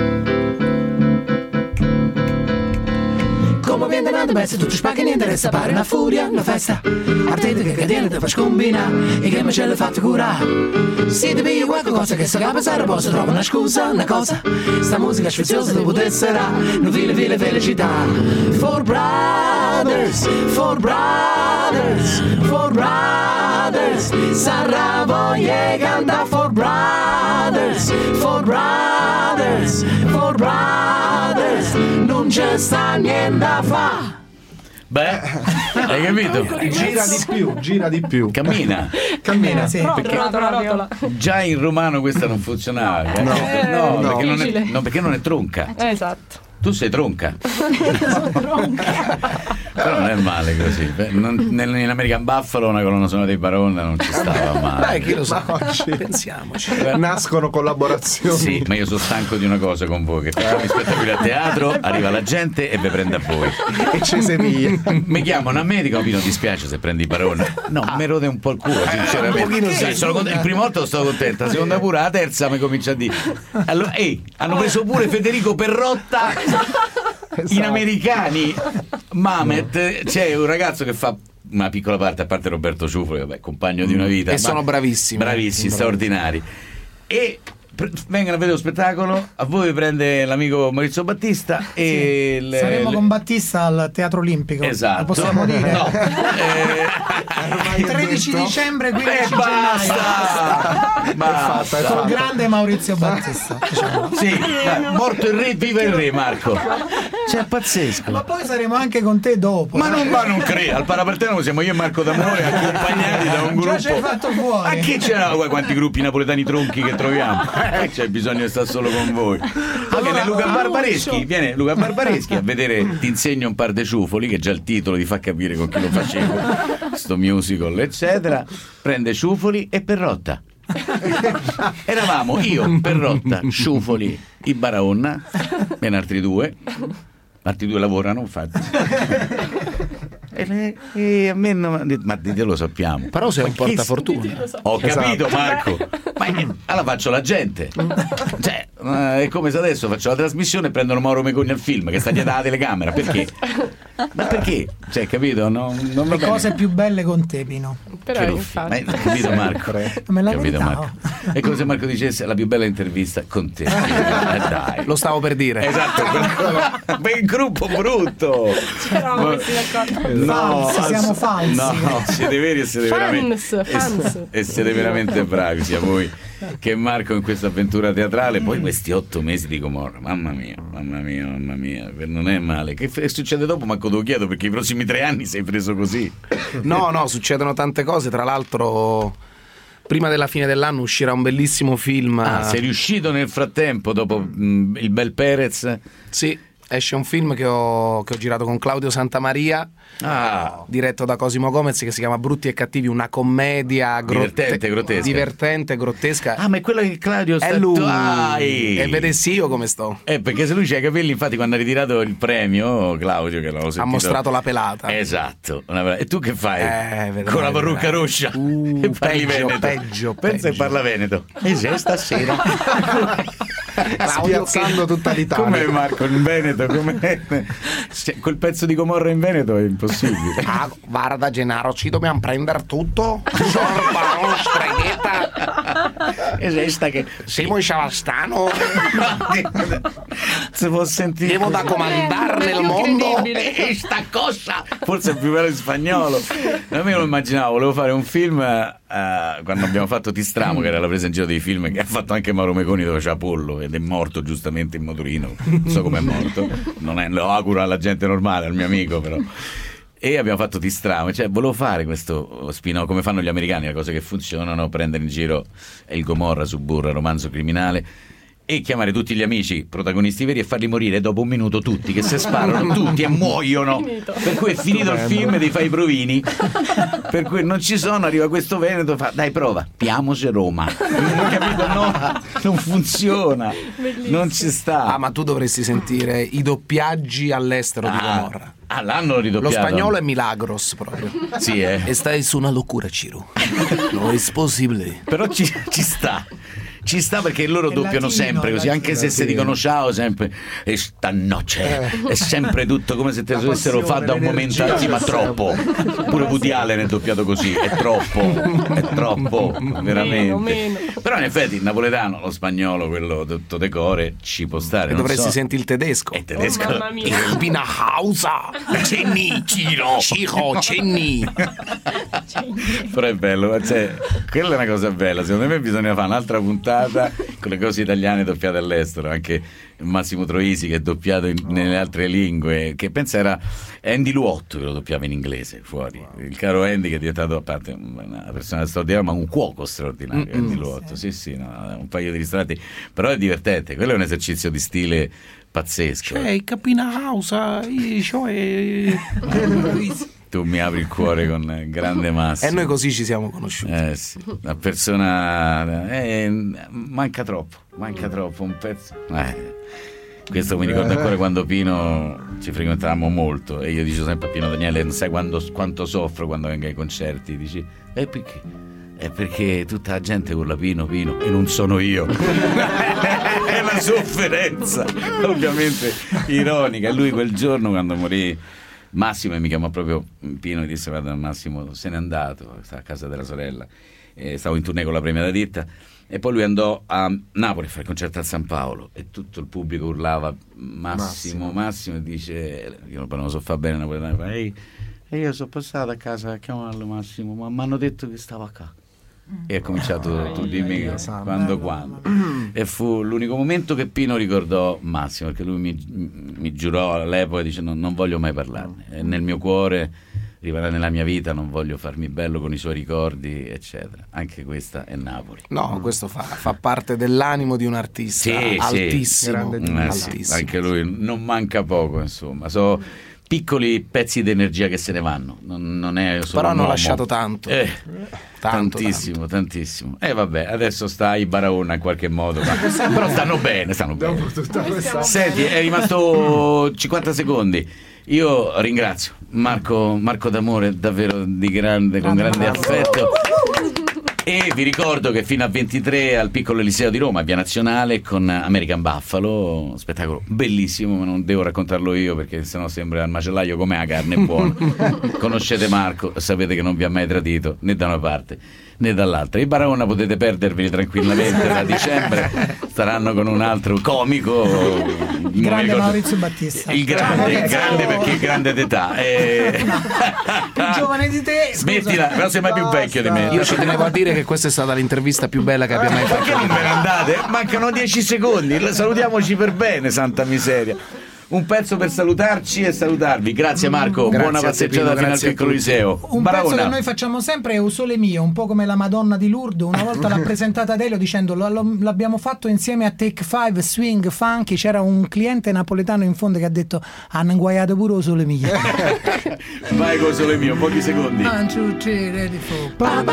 Come viene grande pezzo, tutto spacca e niente resta, pare una furia, una festa. Ardente che catena te faccio combinare e che me ce l'hai fatto curare. Se ti pigli qualcosa che sa pensare posso trova una scusa, una cosa. Sta musica sfiziosa dopo te sarà, non file felicità. For brothers, sarà voglia canta for brothers, non c'è sta niente da fa. Beh, hai capito? Gira di più. Cammina, sì. Perché già in romano questa non funzionava. No, perché non è tronca. Esatto. Tu sei tronca. Però non è male così. In American Buffalo una colonna sonora dei Baronna non ci stava male. Chi lo sa? Pensiamoci. Nascono collaborazioni. Sì, ma io sono stanco di una cosa con voi, che facciamo gli spettacoli a teatro, arriva la gente e vi prende a voi. E ci sei via. Mi chiamano a me e dicono: mi non dispiace se prendi i Baronna. No, mi rode un po' il culo, sinceramente. Il primo volta sono contenta, la seconda pure, la terza mi comincia a dire. Allora, hanno preso pure Federico Perrotta in Americani. Mamet, c'è un ragazzo che fa una piccola parte, a parte Roberto Ciufoli, vabbè, compagno di una vita. E sono bravissimi. Bravissimi, straordinari. E vengono a vedere lo spettacolo, a voi prende l'amico Maurizio Battista e saremo con Battista al Teatro Olimpico. Esatto. Lo possiamo dire? No. 13 dicembre, 15 basta. Col grande Maurizio Battista. Diciamo. Sì, morto il re, viva il re, Marco. Cioè, pazzesco. Ma poi saremo anche con te dopo. Ma non credo. Al Parapartenano siamo io e Marco D'Amore accompagnati da un gruppo. Già ci hai fatto fuori. A chi c'era? Quanti gruppi napoletani tronchi che troviamo? C'è bisogno di stare solo con voi. Viene Luca Barbareschi a vedere Ti insegno un par de ciufoli, che già il titolo ti fa capire con chi lo facevo, sto musical eccetera. Prende Ciufoli e Perrotta. Eravamo io, Perrotta, Ciufoli, i Baronna e altri due lavorano infatti. E a me ma lo sappiamo. Però sei un portafortuna. Ho capito, Marco. Ma allora faccio la gente. Cioè, è come se adesso faccio la trasmissione e prendono Mauro Meconi al film che sta dietro alla telecamera. Perché? Ma perché? Cioè, capito? Non le cose più belle con te, Pino. Però infatti. Capito, Marco? Me la capito, Marco? È come se Marco dicesse la più bella intervista con te. Dai. Lo stavo per dire. Esatto. Il gruppo brutto. C'eravamo messi d'accordo. No, siamo falsi. No, siete veri e siete fans. E siete veramente bravi, sia voi che Marco in questa avventura teatrale. Poi questi 8 mesi di Gomorra, mamma mia, non è male. Che succede dopo? Manco te lo chiedo, perché i prossimi 3 anni sei preso così. No, succedono tante cose. Tra l'altro, prima della fine dell'anno uscirà un bellissimo film. Sei riuscito nel frattempo, dopo il bel Perez? Sì. Esce un film che ho girato con Claudio Santamaria, diretto da Cosimo Gomez, che si chiama Brutti e Cattivi, una commedia divertente, grottesca. Ma è quello che Claudio è lui. E vedessi io come sto. Perché se lui c'ha i capelli, infatti quando ha ritirato il premio, Claudio, che l'avevo sentito, ha mostrato la pelata. Esatto. E tu che fai? Con la parrucca rossa? E parli peggio. Pensa che parla veneto. E se stasera spiazzando tutta l'Italia. Come Marco in Veneto? Quel pezzo di Gomorra in Veneto è impossibile. Guarda Gennaro, ci dobbiamo prendere tutto. Esista che siamo in Savastano. Se può sentire, devo da comandare nel mondo. E sta cosa forse è più bello in spagnolo. A me lo immaginavo, volevo fare un film quando abbiamo fatto Ti stramo, che era la presa in giro dei film che ha fatto anche Mauro Meconi, dove c'è Apollo ed è morto giustamente in motorino. Non so come è morto, lo auguro alla gente normale, al mio amico, però. E abbiamo fatto Ti stramo, cioè volevo fare questo spin-off come fanno gli americani, le cose che funzionano, prendere in giro il Gomorra, Suburra, romanzo criminale, e chiamare tutti gli amici protagonisti veri e farli morire dopo un minuto tutti, che se sparano tutti e muoiono. Per cui è finito il film, devi fare i provini, per cui non ci sono, arriva questo Veneto, fa dai prova, Piamoce Roma. Capito? No, non funziona. Bellissimo. Non ci sta. Ma tu dovresti sentire i doppiaggi all'estero di Gomorra. L'hanno ridoppiato. Lo spagnolo è Milagros proprio. Sì, E stai su una locura, Ciro. Non è possibile. Però ci sta. Ci sta, perché loro doppiano latino, sempre così, anche se si dicono ciao sempre e stanotte è sempre tutto come se te lo dovessero fare da un momento all'altro, ma troppo. Pure Woody Allen è doppiato così, è troppo veramente. Meno. Però in effetti il napoletano, lo spagnolo, quello tutto decore, ci può stare. E dovresti sentire il tedesco. Il tedesco. Mamma mia. Hausa, Cenni, Ciro, Cenni. Però è bello, cioè, quella è una cosa bella. Secondo me bisogna fare un'altra puntata con le cose italiane doppiate all'estero, anche Massimo Troisi che è doppiato nelle altre lingue, che pensa era Andy Luotto che lo doppiava in inglese fuori, il caro Andy che è diventato, a parte una persona straordinaria, ma un cuoco straordinario. Andy Luotto, sì, no, un paio di ristoranti, però è divertente, quello è un esercizio di stile pazzesco. Cioè, Capina House, Tu mi apri il cuore con grande Massimo. E noi così ci siamo conosciuti. Sì. La persona manca troppo un pezzo. Questo mi ricorda ancora quando Pino ci frequentavamo molto e io dicevo sempre a Pino: Daniele, non sai quanto soffro quando vengo ai concerti. Dici, perché? È perché tutta la gente urla Pino e non sono io. È una sofferenza ovviamente ironica. E lui quel giorno, quando morì Massimo, e mi chiamò proprio Pino e disse: guarda, Massimo se n'è andato, sta a casa della sorella, stavo in tournée con la Premia da Ditta, e poi lui andò a Napoli a fare il concerto al San Paolo e tutto il pubblico urlava Massimo, e dice, io non lo so fa bene napoletano, e io sono passato a casa a chiamarlo Massimo, ma mi hanno detto che stava a casa. E ha cominciato, tu dimmi quando. E fu l'unico momento che Pino ricordò Massimo, perché lui mi giurò all'epoca, dice non voglio mai parlarne, è nel mio cuore, rimarrà nella mia vita, non voglio farmi bello con i suoi ricordi, eccetera. Anche questa è Napoli. No, questo fa parte dell'animo di un artista altissimo, altissimo. Anche lui non manca poco, insomma. Piccoli pezzi di energia che se ne vanno, non è solo però hanno lasciato tanto. Tantissimo. E vabbè, adesso sta i Barahona in qualche modo, però stanno bene. Senti, è rimasto 50 secondi. Io ringrazio Marco D'Amore, davvero con grande affetto. E vi ricordo che fino a 23 al Piccolo Eliseo di Roma, via Nazionale, con American Buffalo, spettacolo bellissimo, ma non devo raccontarlo io perché sennò sembra al macellaio com'è la carne buona. Conoscete Marco, sapete che non vi ha mai tradito né da una parte né dall'altra. I Barahona potete perderveli tranquillamente, da dicembre staranno con un altro comico, il grande Maurizio Battista, il grande perché il grande d'età, più giovane di te, smettila, però sei mai più vecchio di me. Io ci tenevo a dire che questa è stata l'intervista più bella che abbia mai fatto. Perché non ve ne andate? Mancano 10 secondi, salutiamoci per bene, santa miseria. Un pezzo per salutarci e salutarvi. Grazie Marco, buona passeggiata fino al Piccolo Eliseo. Un pezzo che noi facciamo sempre è O Sole Mio, un po' come la Madonna di Lourdes. Una volta l'ha presentata Delio dicendo l'abbiamo fatto insieme a Take 5, swing, funky. C'era un cliente napoletano in fondo che ha detto hanno inguaiato pure O Sole Mio. Vai con O Sole Mio, pochi secondi. 1, 2, 3, ready for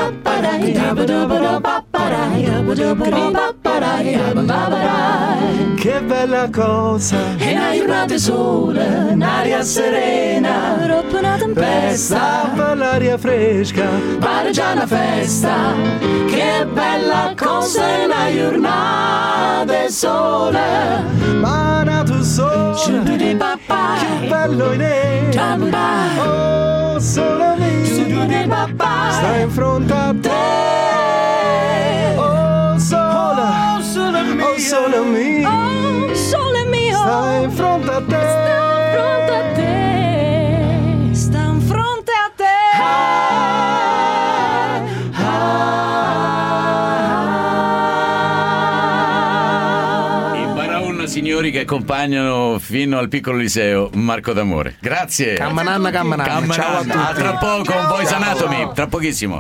che bella cosa è una giornata sole, un'aria serena, troppo una tempesta, per l'aria fresca, pare già una festa. Che bella cosa è una giornata sole, ma nato sole, che bello in oh sole mio, sta in fronte a te, oh sole mio, oh sole mio, oh sole mio, sta in fronte a te, sta in fronte a te, I Barahona, signori, che accompagnano fino al Piccolo Eliseo Marco D'Amore. Grazie. Cammananna. Ciao a tutti. A tra poco con Voice Anatomy, tra pochissimo.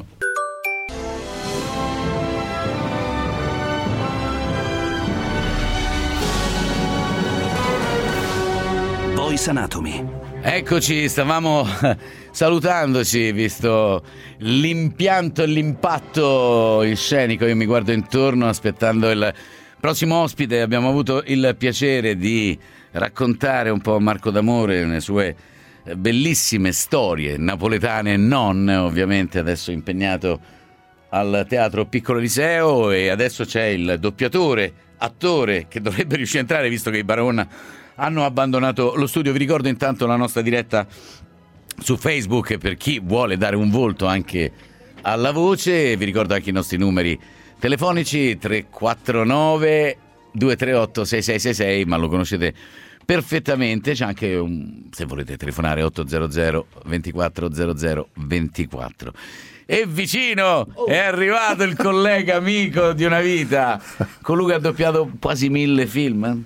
Voice Anatomy. Eccoci, stavamo salutandoci, visto l'impianto e l'impatto scenico. Io mi guardo intorno aspettando il prossimo ospite. Abbiamo avuto il piacere di raccontare un po' Marco D'Amore, le sue bellissime storie napoletane e non, ovviamente adesso impegnato al Teatro Piccolo Eliseo, e adesso c'è il doppiatore, attore che dovrebbe riuscire a entrare, visto che i Barahona hanno abbandonato lo studio. Vi ricordo intanto la nostra diretta su Facebook per chi vuole dare un volto anche alla voce. Vi ricordo anche i nostri numeri telefonici 349 238 6666, ma lo conoscete perfettamente. C'è anche se volete telefonare 800 24 00 24. E vicino è arrivato il collega amico di una vita, colui che ha doppiato quasi 1000 film.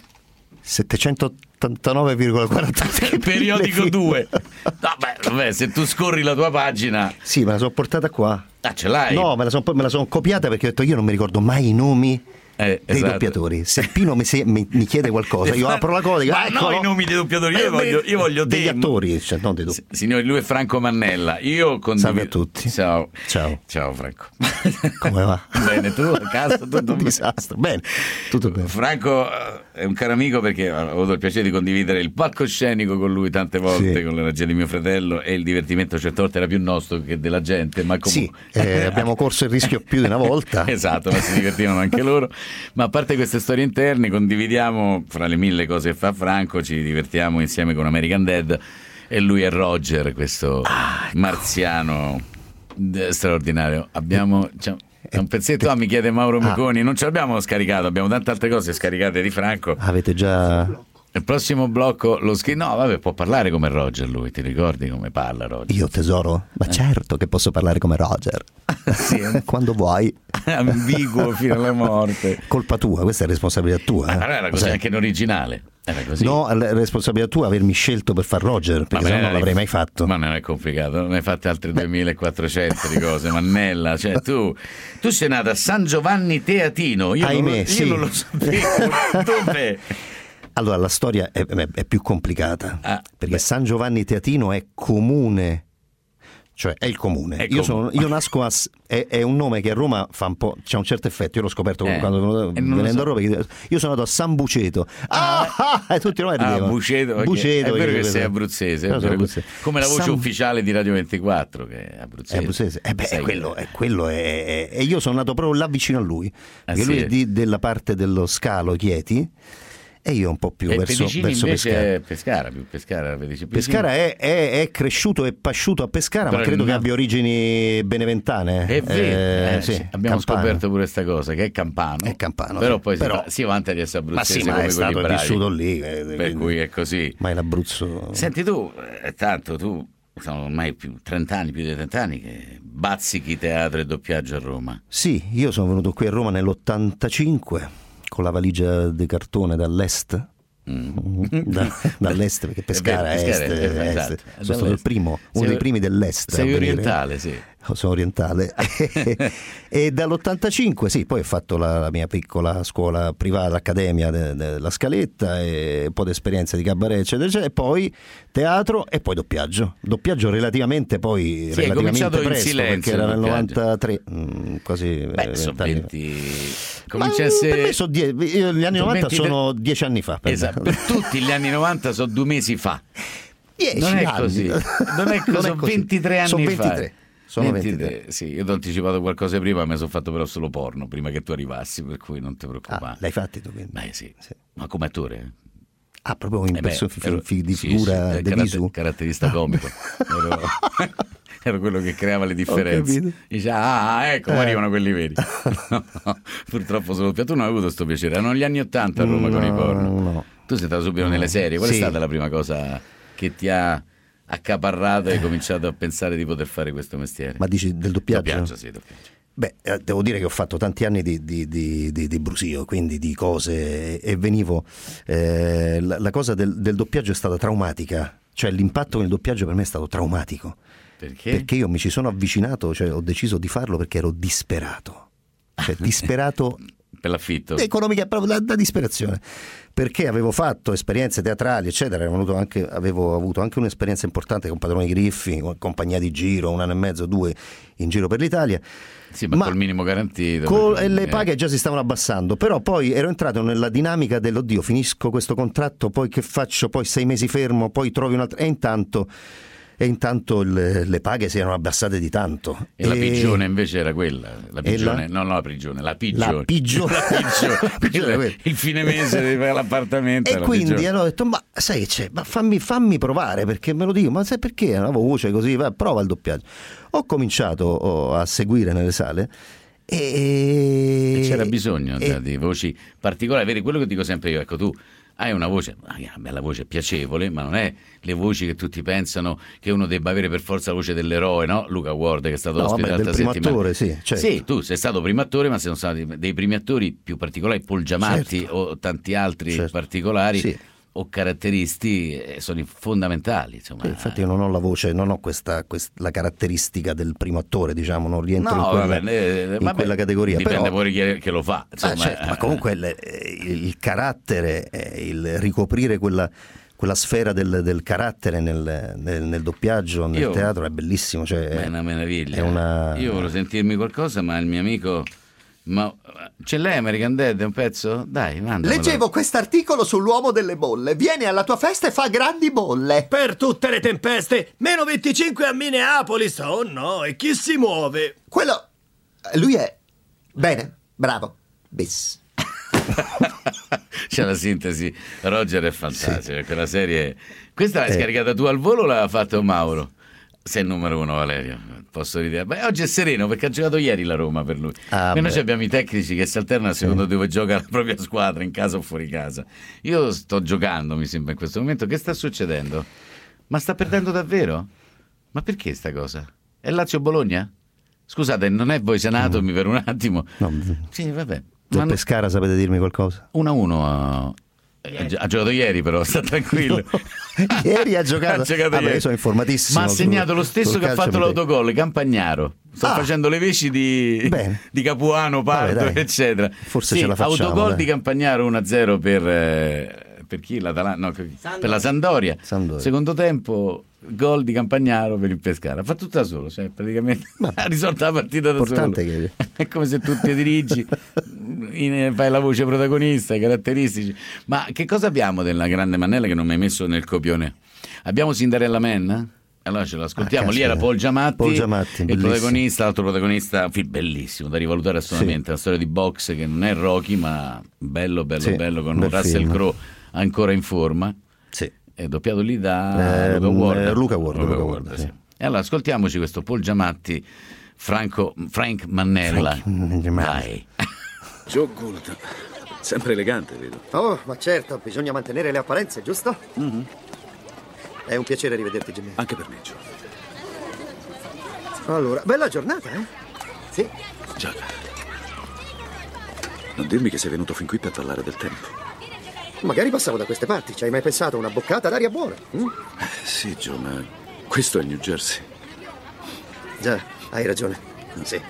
789,43 periodico 2. Vabbè, se tu scorri la tua pagina. Sì, me la sono portata qua. Ah, ce l'hai? No, me la sono copiata perché ho detto io non mi ricordo mai i nomi dei doppiatori. Se Pino mi chiede qualcosa, io apro la cosa. Ma no, i nomi dei doppiatori, io voglio degli attori, cioè, non dei doppiatori. Signori, lui è Franco Mannella. Io Salve a tutti. Ciao Franco. Come va? Bene, tu a casa tutto un disastro. Bene, tutto bene. Franco è un caro amico perché ho avuto il piacere di condividere il palcoscenico con lui tante volte, sì, con le ragioni di mio fratello, e il divertimento certe volte era più nostro che della gente, ma comunque sì, abbiamo corso il rischio più di una volta. Esatto, ma si divertivano anche loro. Ma a parte queste storie interne, condividiamo fra le 1000 cose che fa Franco, ci divertiamo insieme con American Dad, e lui è Roger, questo marziano straordinario. Abbiamo è un pezzetto, mi chiede Mauro Miconi, non ce l'abbiamo scaricato, abbiamo tante altre cose scaricate di Franco. Avete già... Il prossimo blocco lo no, vabbè, può parlare come Roger lui, ti ricordi come parla Roger? Io tesoro? Ma certo che posso parlare come Roger. Sì, quando vuoi. Ambiguo fino alla morte. Colpa tua, questa è responsabilità tua. Ma non era così anche in originale. Era così. No, è responsabilità tua avermi scelto per far Roger, perché sennò non l'avrei mai fatto. Ma non è complicato, ne hai fatte altre 2400 di cose, Mannella, cioè tu sei nato a San Giovanni Teatino, io non lo sapevo. Dove? Allora, la storia è più complicata, perché San Giovanni Teatino è comune, cioè è il comune. Io nasco è un nome che a Roma fa un po', c'è un certo effetto, io l'ho scoperto quando venendo a Roma, io sono andato a San Buceto. E tutti noi ridevano. Buceto, è vero che sei abruzzese, come la voce ufficiale di Radio 24 che è abruzzese. Quello è e io sono nato proprio là vicino a lui, perché lui è della parte dello Scalo Chieti. E io un po' più verso Pescara. Pescara è cresciuto e pasciuto a Pescara, ma credo che abbia origini beneventane. È vero, sì, abbiamo scoperto pure questa cosa, che è campano. Però poi si vanta di essere abruzzese, ma come è stato vissuto lì, per cui è così. Ma in Abruzzo. Senti, tu sono ormai più di 30 anni che bazzichi teatro e doppiaggio a Roma. Sì, io sono venuto qui a Roma nell'85 con la valigia di cartone dall'est. Dall'est, perché Pescara è est. Esatto. Sono stato il primo, uno dei primi dell'est. Sei orientale, sì. Sono orientale. E dall'85 poi ho fatto la mia piccola scuola privata, l'accademia della Scaletta, e un po' di esperienza di cabaret, eccetera, e poi teatro e poi doppiaggio relativamente presto, in silenzio, perché era nel 93, quasi 20 gli anni 90 sono 10 anni fa. Esatto, per tutti gli anni 90 sono 2 mesi fa. 10 non è anni. Così. Non è così, sono 23 anni sono 23. fa. Sono 23. Sì, io ti ho anticipato qualcosa prima, mi sono fatto però solo porno prima che tu arrivassi, per cui non ti preoccupare. L'hai fatto tu quindi? Beh, sì. Ma come attore? Proprio in di figura di viso. Caratterista comico. Ero quello che creava le differenze. Dice, ecco, arrivano quelli veri. No, purtroppo solo tu non hai avuto questo piacere. Erano gli anni 80 a Roma con i porno. No. Tu sei stato subito nelle serie. Qual è stata la prima cosa che ti ha accaparrato e hai cominciato a pensare di poter fare questo mestiere? Ma dici del doppiaggio? Sì, doppiaggio. Beh, devo dire che ho fatto tanti anni di brusio, quindi di cose, e venivo la cosa del doppiaggio è stata traumatica, cioè l'impatto nel doppiaggio per me è stato traumatico. Perché io mi ci sono avvicinato, cioè ho deciso di farlo perché ero disperato, per l'affitto economica, proprio da disperazione, perché avevo fatto esperienze teatrali eccetera, avevo avuto anche un'esperienza importante con Padroni Griffi, con compagnia di giro, 1 anno e mezzo, 2 in giro per l'Italia. Sì, ma col minimo garantito. E le paghe già si stavano abbassando, però poi ero entrato nella dinamica dell'oddio, finisco questo contratto, poi che faccio? Poi 6 mesi fermo, poi trovi un altro, e intanto le paghe si erano abbassate di tanto. E la pigione invece era quella. La pigione, no, la prigione, la pigione. La pigione. Il fine mese di l'appartamento. E quindi allora ho detto, ma sai che c'è? Ma fammi provare, perché me lo dico, ma sai perché? Una voce così, prova il doppiaggio. Ho cominciato a seguire nelle sale E c'era bisogno di voci particolari, vedi quello che dico sempre io, ecco, tu hai una voce, una bella voce piacevole, ma non è le voci che tutti pensano che uno debba avere per forza la voce dell'eroe, no? Luca Ward, che è stato ospite l'altra settimana. Primo attore, sì, certo. Sì, tu sei stato primo attore, ma sono stati dei primi attori più particolari, Paul Giamatti, certo, o tanti altri particolari, sì, o caratteristi, sono fondamentali, insomma. Infatti io non ho la voce, non ho la caratteristica del primo attore, diciamo, non rientro in quella categoria. Dipende però poi che lo fa, insomma. Certo, ma comunque il carattere, il ricoprire quella sfera del carattere nel doppiaggio, nel teatro è bellissimo, cioè, è una meraviglia. Io volevo sentirmi qualcosa, ma il mio amico... Ma ce l'hai American Dad, un pezzo? Dai, mandamelo. Leggevo quest'articolo sull'uomo delle bolle. Viene alla tua festa e fa grandi bolle. Per tutte le tempeste. Meno 25 a Minneapolis. Oh no, e chi si muove? Quello... Lui è... Bene, bravo. Bis. C'è la sintesi. Roger è fantastico, sì. Quella serie... Questa l'hai scaricata tu al volo o l'ha fatto Mauro? Sei il numero uno, Valerio. Posso ridere. Beh, oggi è sereno perché ha giocato ieri la Roma per lui. Noi abbiamo i tecnici che si alternano a secondo dove gioca la propria squadra, in casa o fuori casa. Io sto giocando, mi sembra, in questo momento. Che sta succedendo? Ma sta perdendo davvero? Ma perché sta cosa? È Lazio-Bologna? Scusate, non è voi Senatomi per un attimo? No. Sì, vabbè. Del Pescara sapete dirmi qualcosa? 1-1 ha giocato ieri, però sta tranquillo. Ieri ha giocato ieri. Io sono informatissimo. Ma ha segnato lo stesso che ha fatto l'autogol, Campagnaro. Sto facendo le veci di Capuano, Pardo, eccetera. Forse ce la facciamo. Autogol di Campagnaro 1-0 per chi? No, per la Sampdoria. Secondo tempo gol di Campagnaro per il Pescara. Fa tutto da solo, cioè praticamente ha risolto la partita da solo. È come se tu ti dirigi, fai la voce protagonista, i caratteristici. Ma che cosa abbiamo della grande Mannella che non mi hai messo nel copione? Abbiamo Cinderella Man? Allora ce l'ascoltiamo. Lì era Paul Giamatti il protagonista, l'altro protagonista, un film bellissimo da rivalutare assolutamente, una storia di box che non è Rocky, ma bello con Russell Crowe ancora in forma. Sì. È doppiato lì da Luca Ward. Sì. E allora ascoltiamoci questo Paul Giamatti, Frank Mannella. Dai. Joe Gould, sempre elegante, vedo. Oh, ma certo, bisogna mantenere le apparenze, giusto? Mm-hmm. È un piacere rivederti, Jimmy. Anche per me, Joe. Allora, bella giornata, eh? Sì. Già. Non dirmi che sei venuto fin qui per parlare del tempo. Magari passavo da queste parti. Ci hai mai pensato? Una boccata d'aria buona? Sì, Joe, ma questo è il New Jersey. Già, hai ragione. Sì.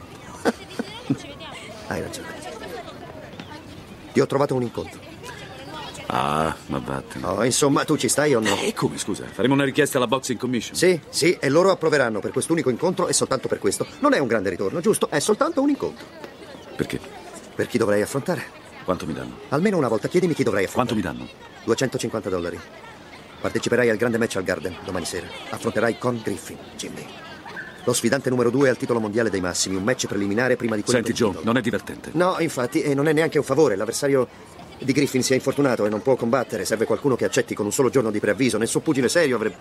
Hai ragione. Ti ho trovato un incontro. Ah, ma vattene. Oh, insomma, tu ci stai o no? Come, scusa? Faremo una richiesta alla Boxing Commission? Sì, e loro approveranno per quest'unico incontro e soltanto per questo. Non è un grande ritorno, giusto? È soltanto un incontro. Perché? Per chi dovrei affrontare. Quanto mi danno? Almeno una volta, chiedimi chi dovrei affrontare. Quanto mi danno? $250. Parteciperai al grande match al Garden domani sera. Affronterai Con Griffin, Jimmy. Lo sfidante numero 2 al titolo mondiale dei massimi. Un match preliminare prima di quello. Senti, Joe, non è divertente. No, infatti, e non è neanche un favore. L'avversario di Griffin si è infortunato e non può combattere. Serve qualcuno che accetti con un solo giorno di preavviso. Nessun pugile serio avrebbe...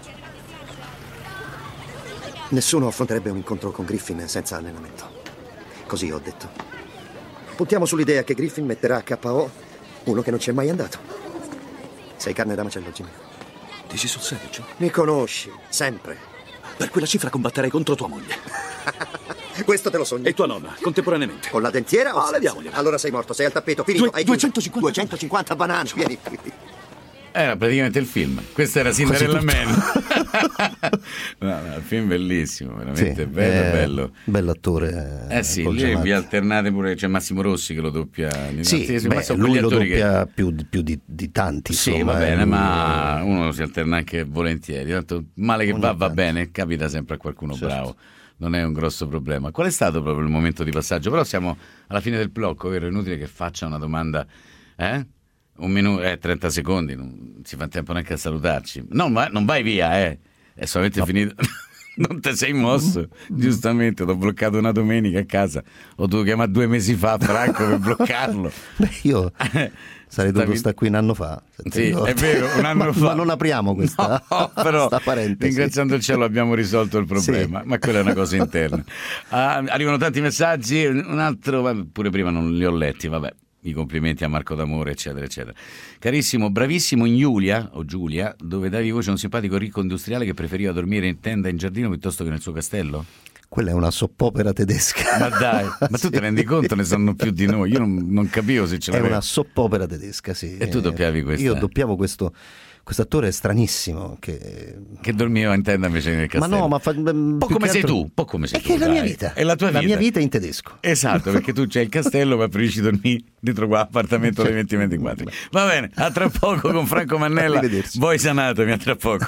Nessuno affronterebbe un incontro con Griffin senza allenamento. Così ho detto. Puntiamo sull'idea che Griffin metterà a KO uno che non ci è mai andato. Sei carne da macello, Jimmy. Dici sul serio, Joe? Mi conosci, sempre. Per quella cifra combatterei contro tua moglie. Questo te lo sogni. E tua nonna, contemporaneamente. Con la dentiera o leviamogliela. Allora sei morto, sei al tappeto, finito. 250 banane, vieni qui. Era praticamente il film. Questo era Cinderella Man. No, il film bellissimo, veramente bello. Bello attore. Sì, lì vi alternate pure, c'è Massimo Rossi che lo doppia. Lui lo doppia più di tanti. Sì, insomma, va bene, ma uno si alterna anche volentieri. Tanto male che va bene, capita sempre a qualcuno bravo. Non è un grosso problema. Qual è stato proprio il momento di passaggio? Però siamo alla fine del blocco, vero? È inutile che faccia una domanda, 1 minuto, 30 secondi, non si fa tempo neanche a salutarci. No, ma non vai via, è solamente finito. Non te sei mosso, giustamente, t'ho bloccato una domenica a casa, ho dovuto chiamare 2 mesi fa Franco per bloccarlo. Beh, io sarei dovuto stare qui un anno fa. Sì, è vero, un anno fa. Ma non apriamo questa, però sta parentesi. Ringraziando il cielo abbiamo risolto il problema, ma quella è una cosa interna. Arrivano tanti messaggi, un altro, pure prima non li ho letti, vabbè. I complimenti a Marco D'Amore, eccetera, eccetera. Carissimo, bravissimo in Giulia, dove davi voce a un simpatico ricco industriale che preferiva dormire in tenda in giardino piuttosto che nel suo castello? Quella è una soppopera tedesca. Ma dai, ma tu te rendi conto? Ne sanno più di noi. Io non capivo se ce l'avevo. È una soppopera tedesca, sì. E tu doppiavi questo? Io doppiavo questo attore stranissimo che dormiva in tenda invece nel castello. Ma no, un po' come sei tu, un po' come sei tu. È che è la mia vita. È la tua vita. La mia vita è in tedesco. Esatto, perché tu c'hai il castello ma preferisci dormire dietro quell'appartamento alle 20-24. Va bene, a tra poco con Franco Mannella. Voi Anatomy, a tra poco.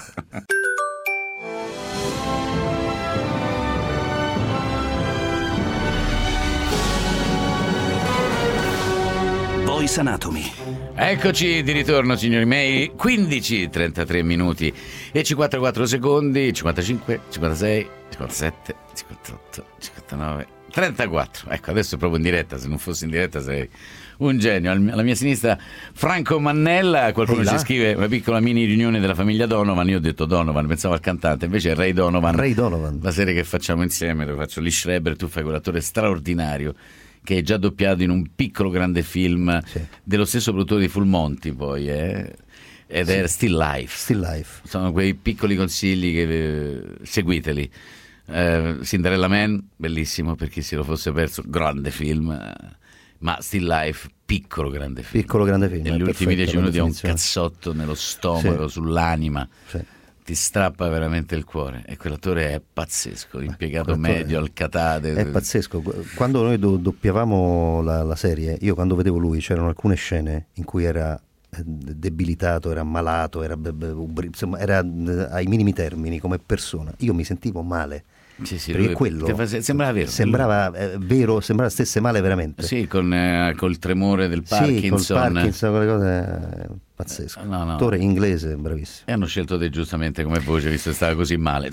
Voice Anatomy. Eccoci di ritorno, signori miei. 15, 33 minuti e 54 secondi, 55, 56, 57, 58, 59, 34. Ecco, adesso è proprio in diretta. Se non fossi in diretta sarei un genio. Alla mia sinistra Franco Mannella. Qualcuno ci scrive una piccola mini riunione della famiglia Donovan. Io ho detto Donovan, pensavo al cantante, invece è Ray Donovan. Ray Donovan. La serie che facciamo insieme, dove faccio Lee Schreiber, tu fai quell'attore straordinario che è già doppiato in un piccolo grande film dello stesso produttore di Full Monty, poi ed è Still Life. Still Life. Sono quei piccoli consigli che seguiteli. Cinderella Man, bellissimo, per chi se lo fosse perso, grande film, ma Still Life, piccolo grande film. Piccolo grande film. Negli ultimi 10 minuti ha un cazzotto nello stomaco, sull'anima. Ti strappa veramente il cuore, e quell'attore è pazzesco, impiegato medio al Catade. È pazzesco. Quando noi doppiavamo la serie, io quando vedevo lui c'erano alcune scene in cui era debilitato, era malato, insomma, era ai minimi termini come persona. Io mi sentivo male. Sì, perché quello sembrava vero. Sembrava vero, sembrava stesse male veramente. Sì, col tremore del Parkinson. Sì, col Parkinson, quelle cose pazzesco. No. Attore inglese, bravissimo. E hanno scelto te giustamente come voce, visto che stava così male.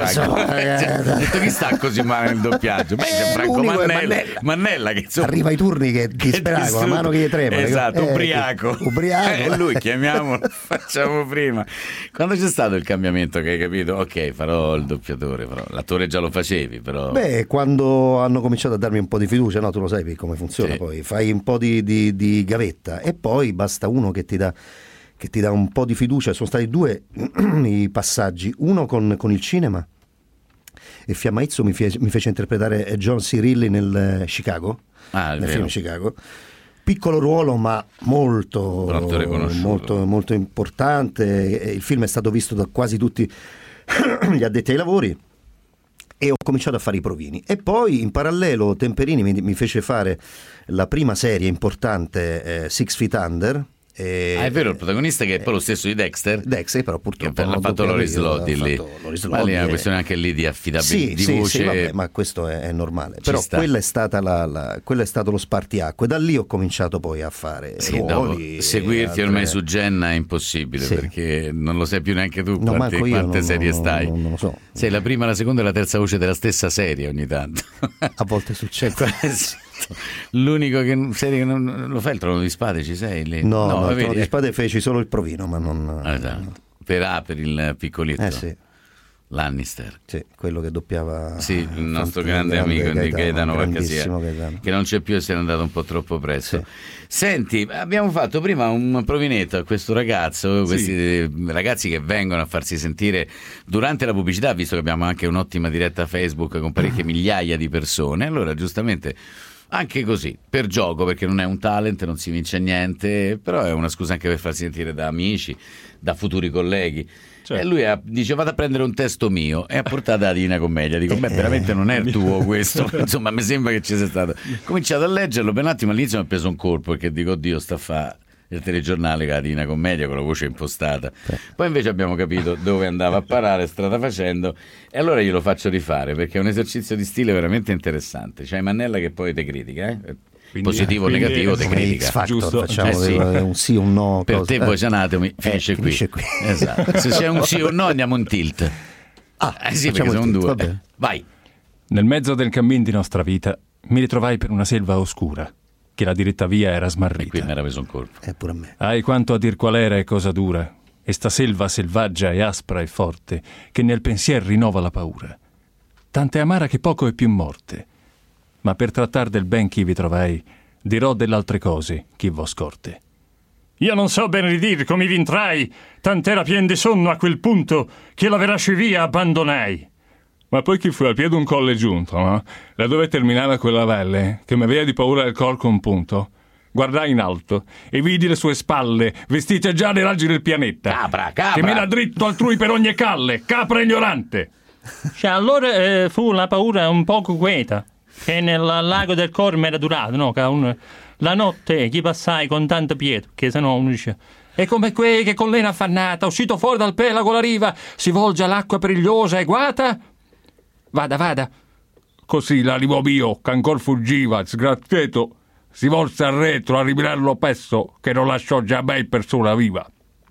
Detto, chi sta così male nel doppiaggio? Beh, c'è Franco Mannella che insomma, arriva ai turni che disperato, con la mano che gli trema. Esatto, ubriaco. Ubriaco. Lui chiamiamolo, facciamo prima. Quando c'è stato il cambiamento che hai capito? Ok, farò il doppiatore, però l'attore già lo facevi, però. Beh, quando hanno cominciato a darmi un po' di fiducia, no, tu lo sai come funziona, poi fai un po' di gavetta e poi basta uno che ti dà un po' di fiducia. Sono stati 2 i passaggi, uno con il cinema, e Fiamma Izzo mi fece interpretare John C. Reilly nel Chicago, nel film Chicago. Piccolo ruolo ma molto importante. Il film è stato visto da quasi tutti gli addetti ai lavori e ho cominciato a fare i provini, e poi in parallelo Temperini mi fece fare la prima serie importante, Six Feet Under. È vero, il protagonista che è poi lo stesso di Dexter, però purtroppo l'ha fatto Loris Loddy lì. Ma lì è una questione anche lì di affidabilità, di voce. Sì, vabbè, ma questo è normale. Però quella è stata quello è stato lo spartiacque. Da lì ho cominciato poi a fare ruoli. Seguirti ormai su Jenna è impossibile, perché non lo sai più neanche tu quante serie stai. Non lo so. Sei la prima, la seconda e la terza voce della stessa serie ogni tanto. A volte succede. L'unico serie che non lo fa il Trono di Spade, ci sei lì? No, il Trono di Spade feci solo il provino, ma non. Esatto. Per il piccolito. Sì. Lannister. Sì, quello che doppiava. Sì, il nostro grande amico di Gaetano Vaccasia, che non c'è più e se n'è andato un po' troppo presto. Sì. Senti, abbiamo fatto prima un provinetto a questo ragazzo, questi ragazzi che vengono a farsi sentire durante la pubblicità, visto che abbiamo anche un'ottima diretta Facebook con parecchie migliaia di persone. Allora, giustamente, anche così, per gioco, perché non è un talent, non si vince niente, però è una scusa anche per farsi sentire da amici, da futuri colleghi. E lui dice: vado a prendere un testo mio, e ha portato la Divina Commedia. Dico: beh, veramente non è il tuo questo. Insomma, mi sembra che ci sia stato. Ho cominciato a leggerlo per un attimo, all'inizio mi ha preso un colpo, perché dico: oddio, sta a fare il telegiornale con la Divina Commedia con la voce impostata. Poi invece abbiamo capito dove andava a parare strada facendo, e allora glielo faccio rifare, perché è un esercizio di stile veramente interessante. C'hai Mannella che poi te critica, positivo o negativo te critica. Giusto, facciamo un sì o un no. Per te Voice Anatomy finisce qui. Finisce qui. Esatto. Se c'è un sì o un no andiamo un tilt. Sì, perché sono due. Vai. Nel mezzo del cammin di nostra vita mi ritrovai per una selva oscura, che la diretta via era smarrita. E qui mi era preso un colpo. Pure a me. Ai quanto a dir qual era è cosa dura, e sta selva selvaggia e aspra e forte, che nel pensier rinnova la paura. Tant'è amara che poco è più morte. Ma per trattar del ben chi vi trovai, dirò dell'altre cose chi vo scorte. Io non so ben ridir come vi intrai, tant'era pien di sonno a quel punto che la verace via abbandonai. Ma poi chi fu al piede un colle giunto, no? Da dove terminava quella valle, che mi aveva di paura il cor compunto, guardai in alto e vidi le sue spalle vestite già dei raggi del pianeta. Capra! Che mena dritto altrui per ogni calle, capra ignorante. Cioè, allora fu la paura un poco queta, che nel lago del cor mi era durato, no? La notte chi passai con tanto pieto, che se no uno dice... E come quei che con lena affannata, uscito fuori dal pelago la riva, si volge all'acqua perigliosa e guata... Vada. Così l'arrivò mio, che ancor fuggiva, sgrazieto, si volse al retro a rimirarlo pesso, che non lasciò già mai persona viva.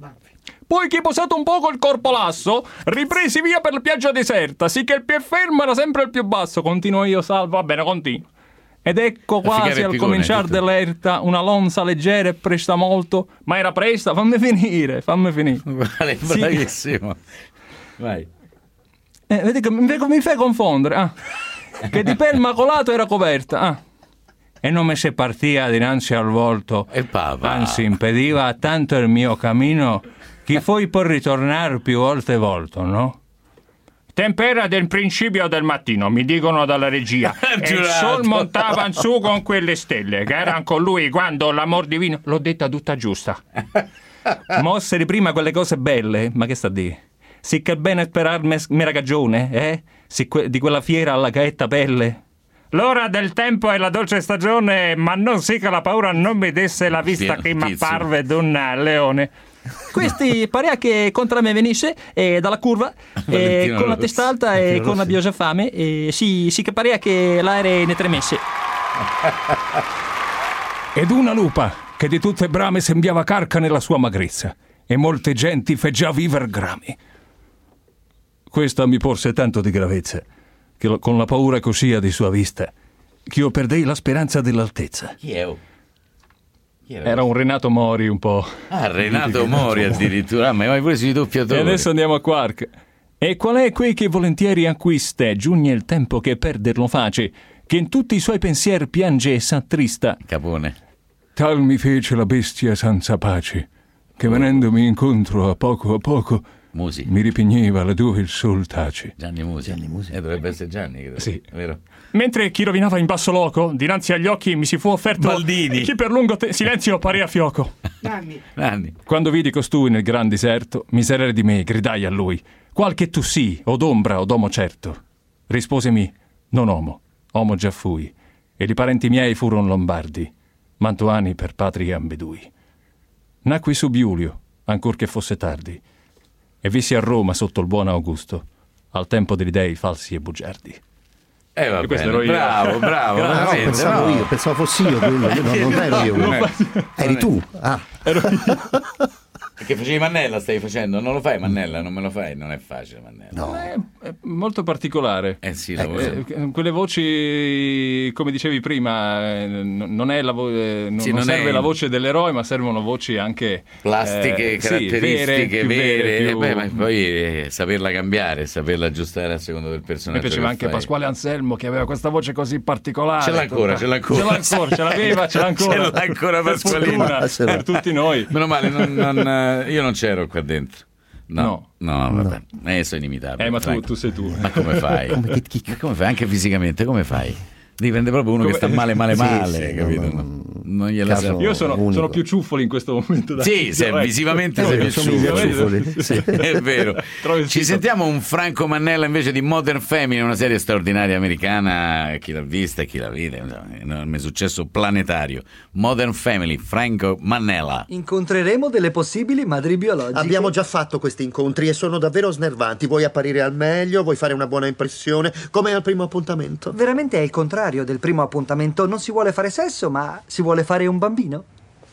Poi che posato un poco il corpo lasso, ripresi via per la piaggia deserta, sì che il più fermo era sempre il più basso. Continuo io, salvo, va bene, continuo. Ed ecco quasi al cominciar dell'erta una lonza leggera e presta molto, ma era presta, fammi finire. Vale, bravissimo. Vai. Vedi che mi fai confondere, che di pel macolato era coperta, e non mi si partia dinanzi al volto, anzi impediva tanto il mio cammino che poi può ritornare più volte volto, no? Tempera del principio del mattino, mi dicono dalla regia, e il sol montava in su con quelle stelle, che erano con lui quando l'amor divino, l'ho detta tutta giusta. Mosse di prima quelle cose belle, ma che sta a dire? Sì che bene sperar mera cagione, sì di quella fiera alla caetta pelle. L'ora del tempo è la dolce stagione, ma non sì che la paura non mi desse la vista che mi apparve d'un leone. Questi parea che contro me venisse dalla curva con la testa alta e con abbiosa fame, sì che parea che l'aereo ne tremesse. Ed una lupa che di tutte brame sembiava carca nella sua magrezza, e molte genti fe già viver grami. Questa mi porse tanto di gravezza, che con la paura così di sua vista, che io perdei la speranza dell'altezza. Chi è? Era un Renato Mori un po'. Renato Mori addirittura, ma vai pure sui doppiatori. E adesso andiamo a Quark. E qual è quei che volentieri acquista, giugna il tempo che perderlo face, che in tutti i suoi pensier piange e s'attrista. Capone. Tal mi fece la bestia senza pace, che venendomi incontro a poco mi ripigneva laddove il sol tace. Gianni Musi. Dovrebbe essere Gianni, credo. Sì. Vero? Mentre chi rovinava in basso loco, dinanzi agli occhi mi si fu offerto Baldini. Chi per lungo silenzio parea fioco. Nanni. Quando vidi costui nel gran deserto, miserere di me, gridai a lui: qual che tu sii, o d'ombra o d'omo certo? Risposemi: non omo già fui, ed i parenti miei furono lombardi, mantuani per patria ambedui. Nacqui sub Iulio, ancor che fosse tardi, e vissi a Roma sotto il buon Augusto, al tempo degli dei falsi e bugiardi. Va bene, bravo. Pensavo fossi io quello, non ero io. Eri tu. Perché facevi Mannella, stavi facendo? Non lo fai Mannella, non me lo fai, non è facile Mannella. No. È molto particolare. Sì, quelle voci, come dicevi prima, non è non serve la voce dell'eroe, ma servono voci anche plastiche, caratteristiche vere. Più... ma poi saperla cambiare, saperla aggiustare a seconda del personaggio. Mi piaceva anche Pasquale Anselmo, che aveva questa voce così particolare. Ce l'ha ancora. Ce l'ha ancora Pasqualina. Per tutti noi. Meno male, io non c'ero qua dentro. No, vabbè. Sono inimitabile. Ma tu sei tu. Ma come fai? Come fai? Anche fisicamente, come fai? Dipende proprio uno che sta male, capito? Non gliela so. Io sono più ciuffoli in questo momento. Visivamente sei più ciuffoli. È vero. Ci sentiamo un Franco Mannella invece di Modern Family, una serie straordinaria americana, chi l'ha vista e chi la vede, un enorme successo planetario. Modern Family, Franco Mannella. Incontreremo delle possibili madri biologiche. Abbiamo già fatto questi incontri e sono davvero snervanti. Vuoi apparire al meglio, vuoi fare una buona impressione, come al primo appuntamento. Veramente è il contrario del primo appuntamento. Non si vuole fare sesso, ma si vuole fare un bambino.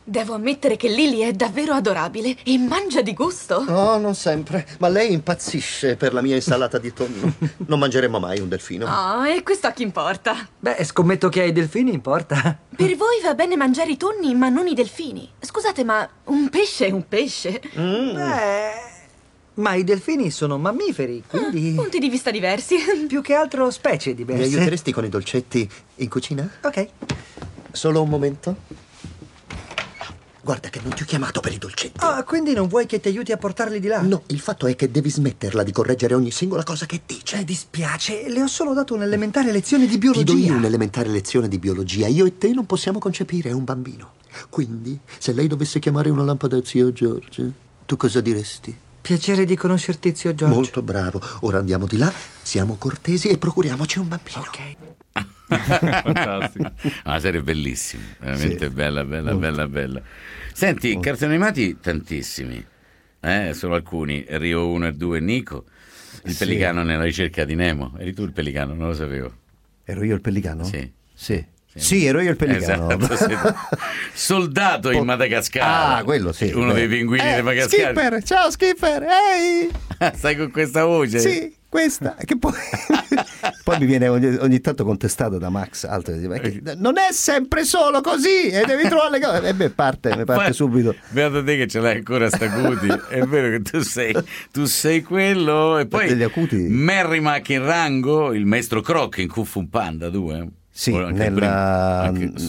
Devo ammettere che Lily è davvero adorabile e mangia di gusto. Oh, non sempre. Ma lei impazzisce per la mia insalata di tonno. Non mangeremo mai un delfino. Oh, e questo a chi importa? Beh, scommetto che ai delfini importa. Per voi va bene mangiare i tonni, ma non i delfini. Scusate, ma un pesce è un pesce. Beh... Ma i delfini sono mammiferi, quindi... punti di vista diversi. Più che altro specie Mi diverse. aiuteresti con i dolcetti in cucina? Ok. Solo un momento. Guarda che non ti ho chiamato per i dolcetti. Ah, quindi non vuoi che ti aiuti a portarli di là? No, il fatto è che devi smetterla di correggere ogni singola cosa che dice. Mi dispiace, le ho solo dato un'elementare lezione di biologia. Ti do io un'elementare lezione di biologia. Io e te non possiamo concepire un bambino. Quindi, se lei dovesse chiamare una lampada zio George, tu cosa diresti? Piacere di conoscerti, zio George. Molto bravo. Ora andiamo di là, siamo cortesi e procuriamoci un bambino. Ok. Fantastico. Una serie bellissima, veramente bella. Senti, cartoni animati tantissimi, solo alcuni. Rio 1 e 2, Nico. Il Pellicano nella ricerca di Nemo. Eri tu il Pellicano? Non lo sapevo. Ero io il Pellicano? Sì. Sì, ero io il Pellicano. Esatto, Soldato in Madagascar. Ah, quello sì. Uno dei pinguini di Madagascar. Skipper, ciao Skipper, ehi! Stai con questa voce? Sì, questa. Che poi mi viene ogni tanto contestato da Max, altro, non è sempre solo così e devi trovare le cose. E beh, parte subito. Beato te che ce l'hai ancora sta acuti. È vero che tu sei quello. E poi Merry Mac in rango, il maestro Croc in Kung Fu Panda 2. Sì, nella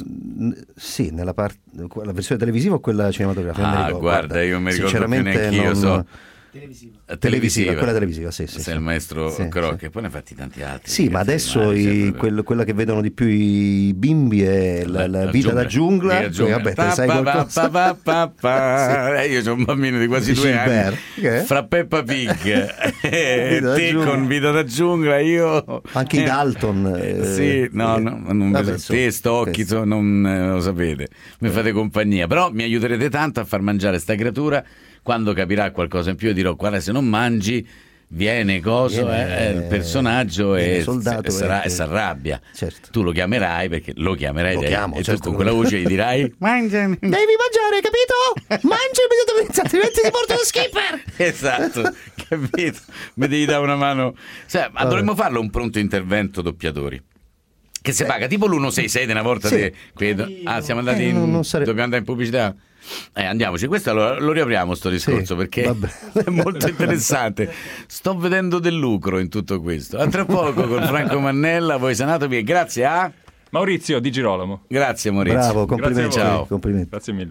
versione televisiva o quella cinematografica? Guarda, io mi ricordo più neanche io. Televisiva, quella televisiva, sì. Sei il maestro Croc, e poi ne ha fatti tanti altri. Sì, ma adesso quella che vedono di più i bimbi è la vita da giungla. Vabbè, te sai qualcosa? Io ho un bambino di quasi 2 anni. Fra Peppa Pig e te con Vita da giungla, io anche i Dalton. Sì, non te stocchi, non lo sapete. Mi fate compagnia, però mi aiuterete tanto a far mangiare sta creatura. Quando capirà qualcosa in più, io dirò: guarda, se non mangi viene il personaggio e si arrabbia. Certo. Tu lo chiamerai, perché lo chiamerai chiamo, e certo. tu con quella voce gli dirai: Devi mangiare, capito? Mangia immediatamente, altrimenti ti porto lo Skipper. Esatto, capito? Mi devi dare una mano. Ma dovremmo farlo un pronto intervento doppiatori. Che si paga tipo l'166 di una volta. Sì. Credo. Siamo andati dobbiamo andare in pubblicità. Andiamoci, questo allora lo riapriamo sto discorso, perché è molto interessante. Sto vedendo del lucro in tutto questo. A tra poco con Franco Mannella, Voice Anatomy, e grazie a Maurizio Di Girolamo. Grazie Maurizio. Bravo, complimenti. Ciao. Complimenti. Grazie mille.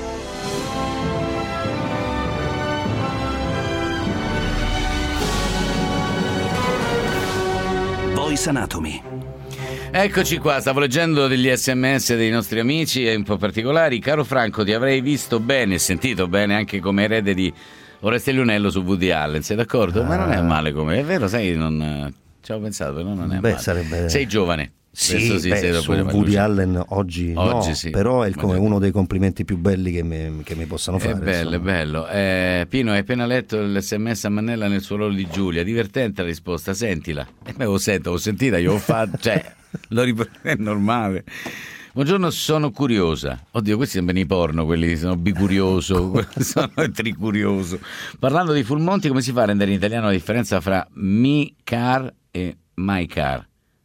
Voice Anatomy. Eccoci qua, stavo leggendo degli SMS dei nostri amici e un po' particolari. Caro Franco, ti avrei visto bene e sentito bene anche come erede di Oreste Lionello su Woody Allen, sei d'accordo? Ma non è male come, è vero, sai, non ci avevo pensato, però non è male. Sarebbe... Sei giovane. Sì, su Woody Allen oggi no, sì. Però è come uno dei complimenti più belli che mi possano fare. È bello. Pino, hai appena letto l'SMS a Mannella nel suo ruolo di Giulia, divertente la risposta, sentila. Ho sentita, io ho fatto, è normale. Buongiorno, sono curiosa. Oddio, questi sembrano i porno, quelli sono bicurioso, sono tricurioso. Parlando di Full Monty, come si fa a rendere in italiano la differenza fra me car e my car?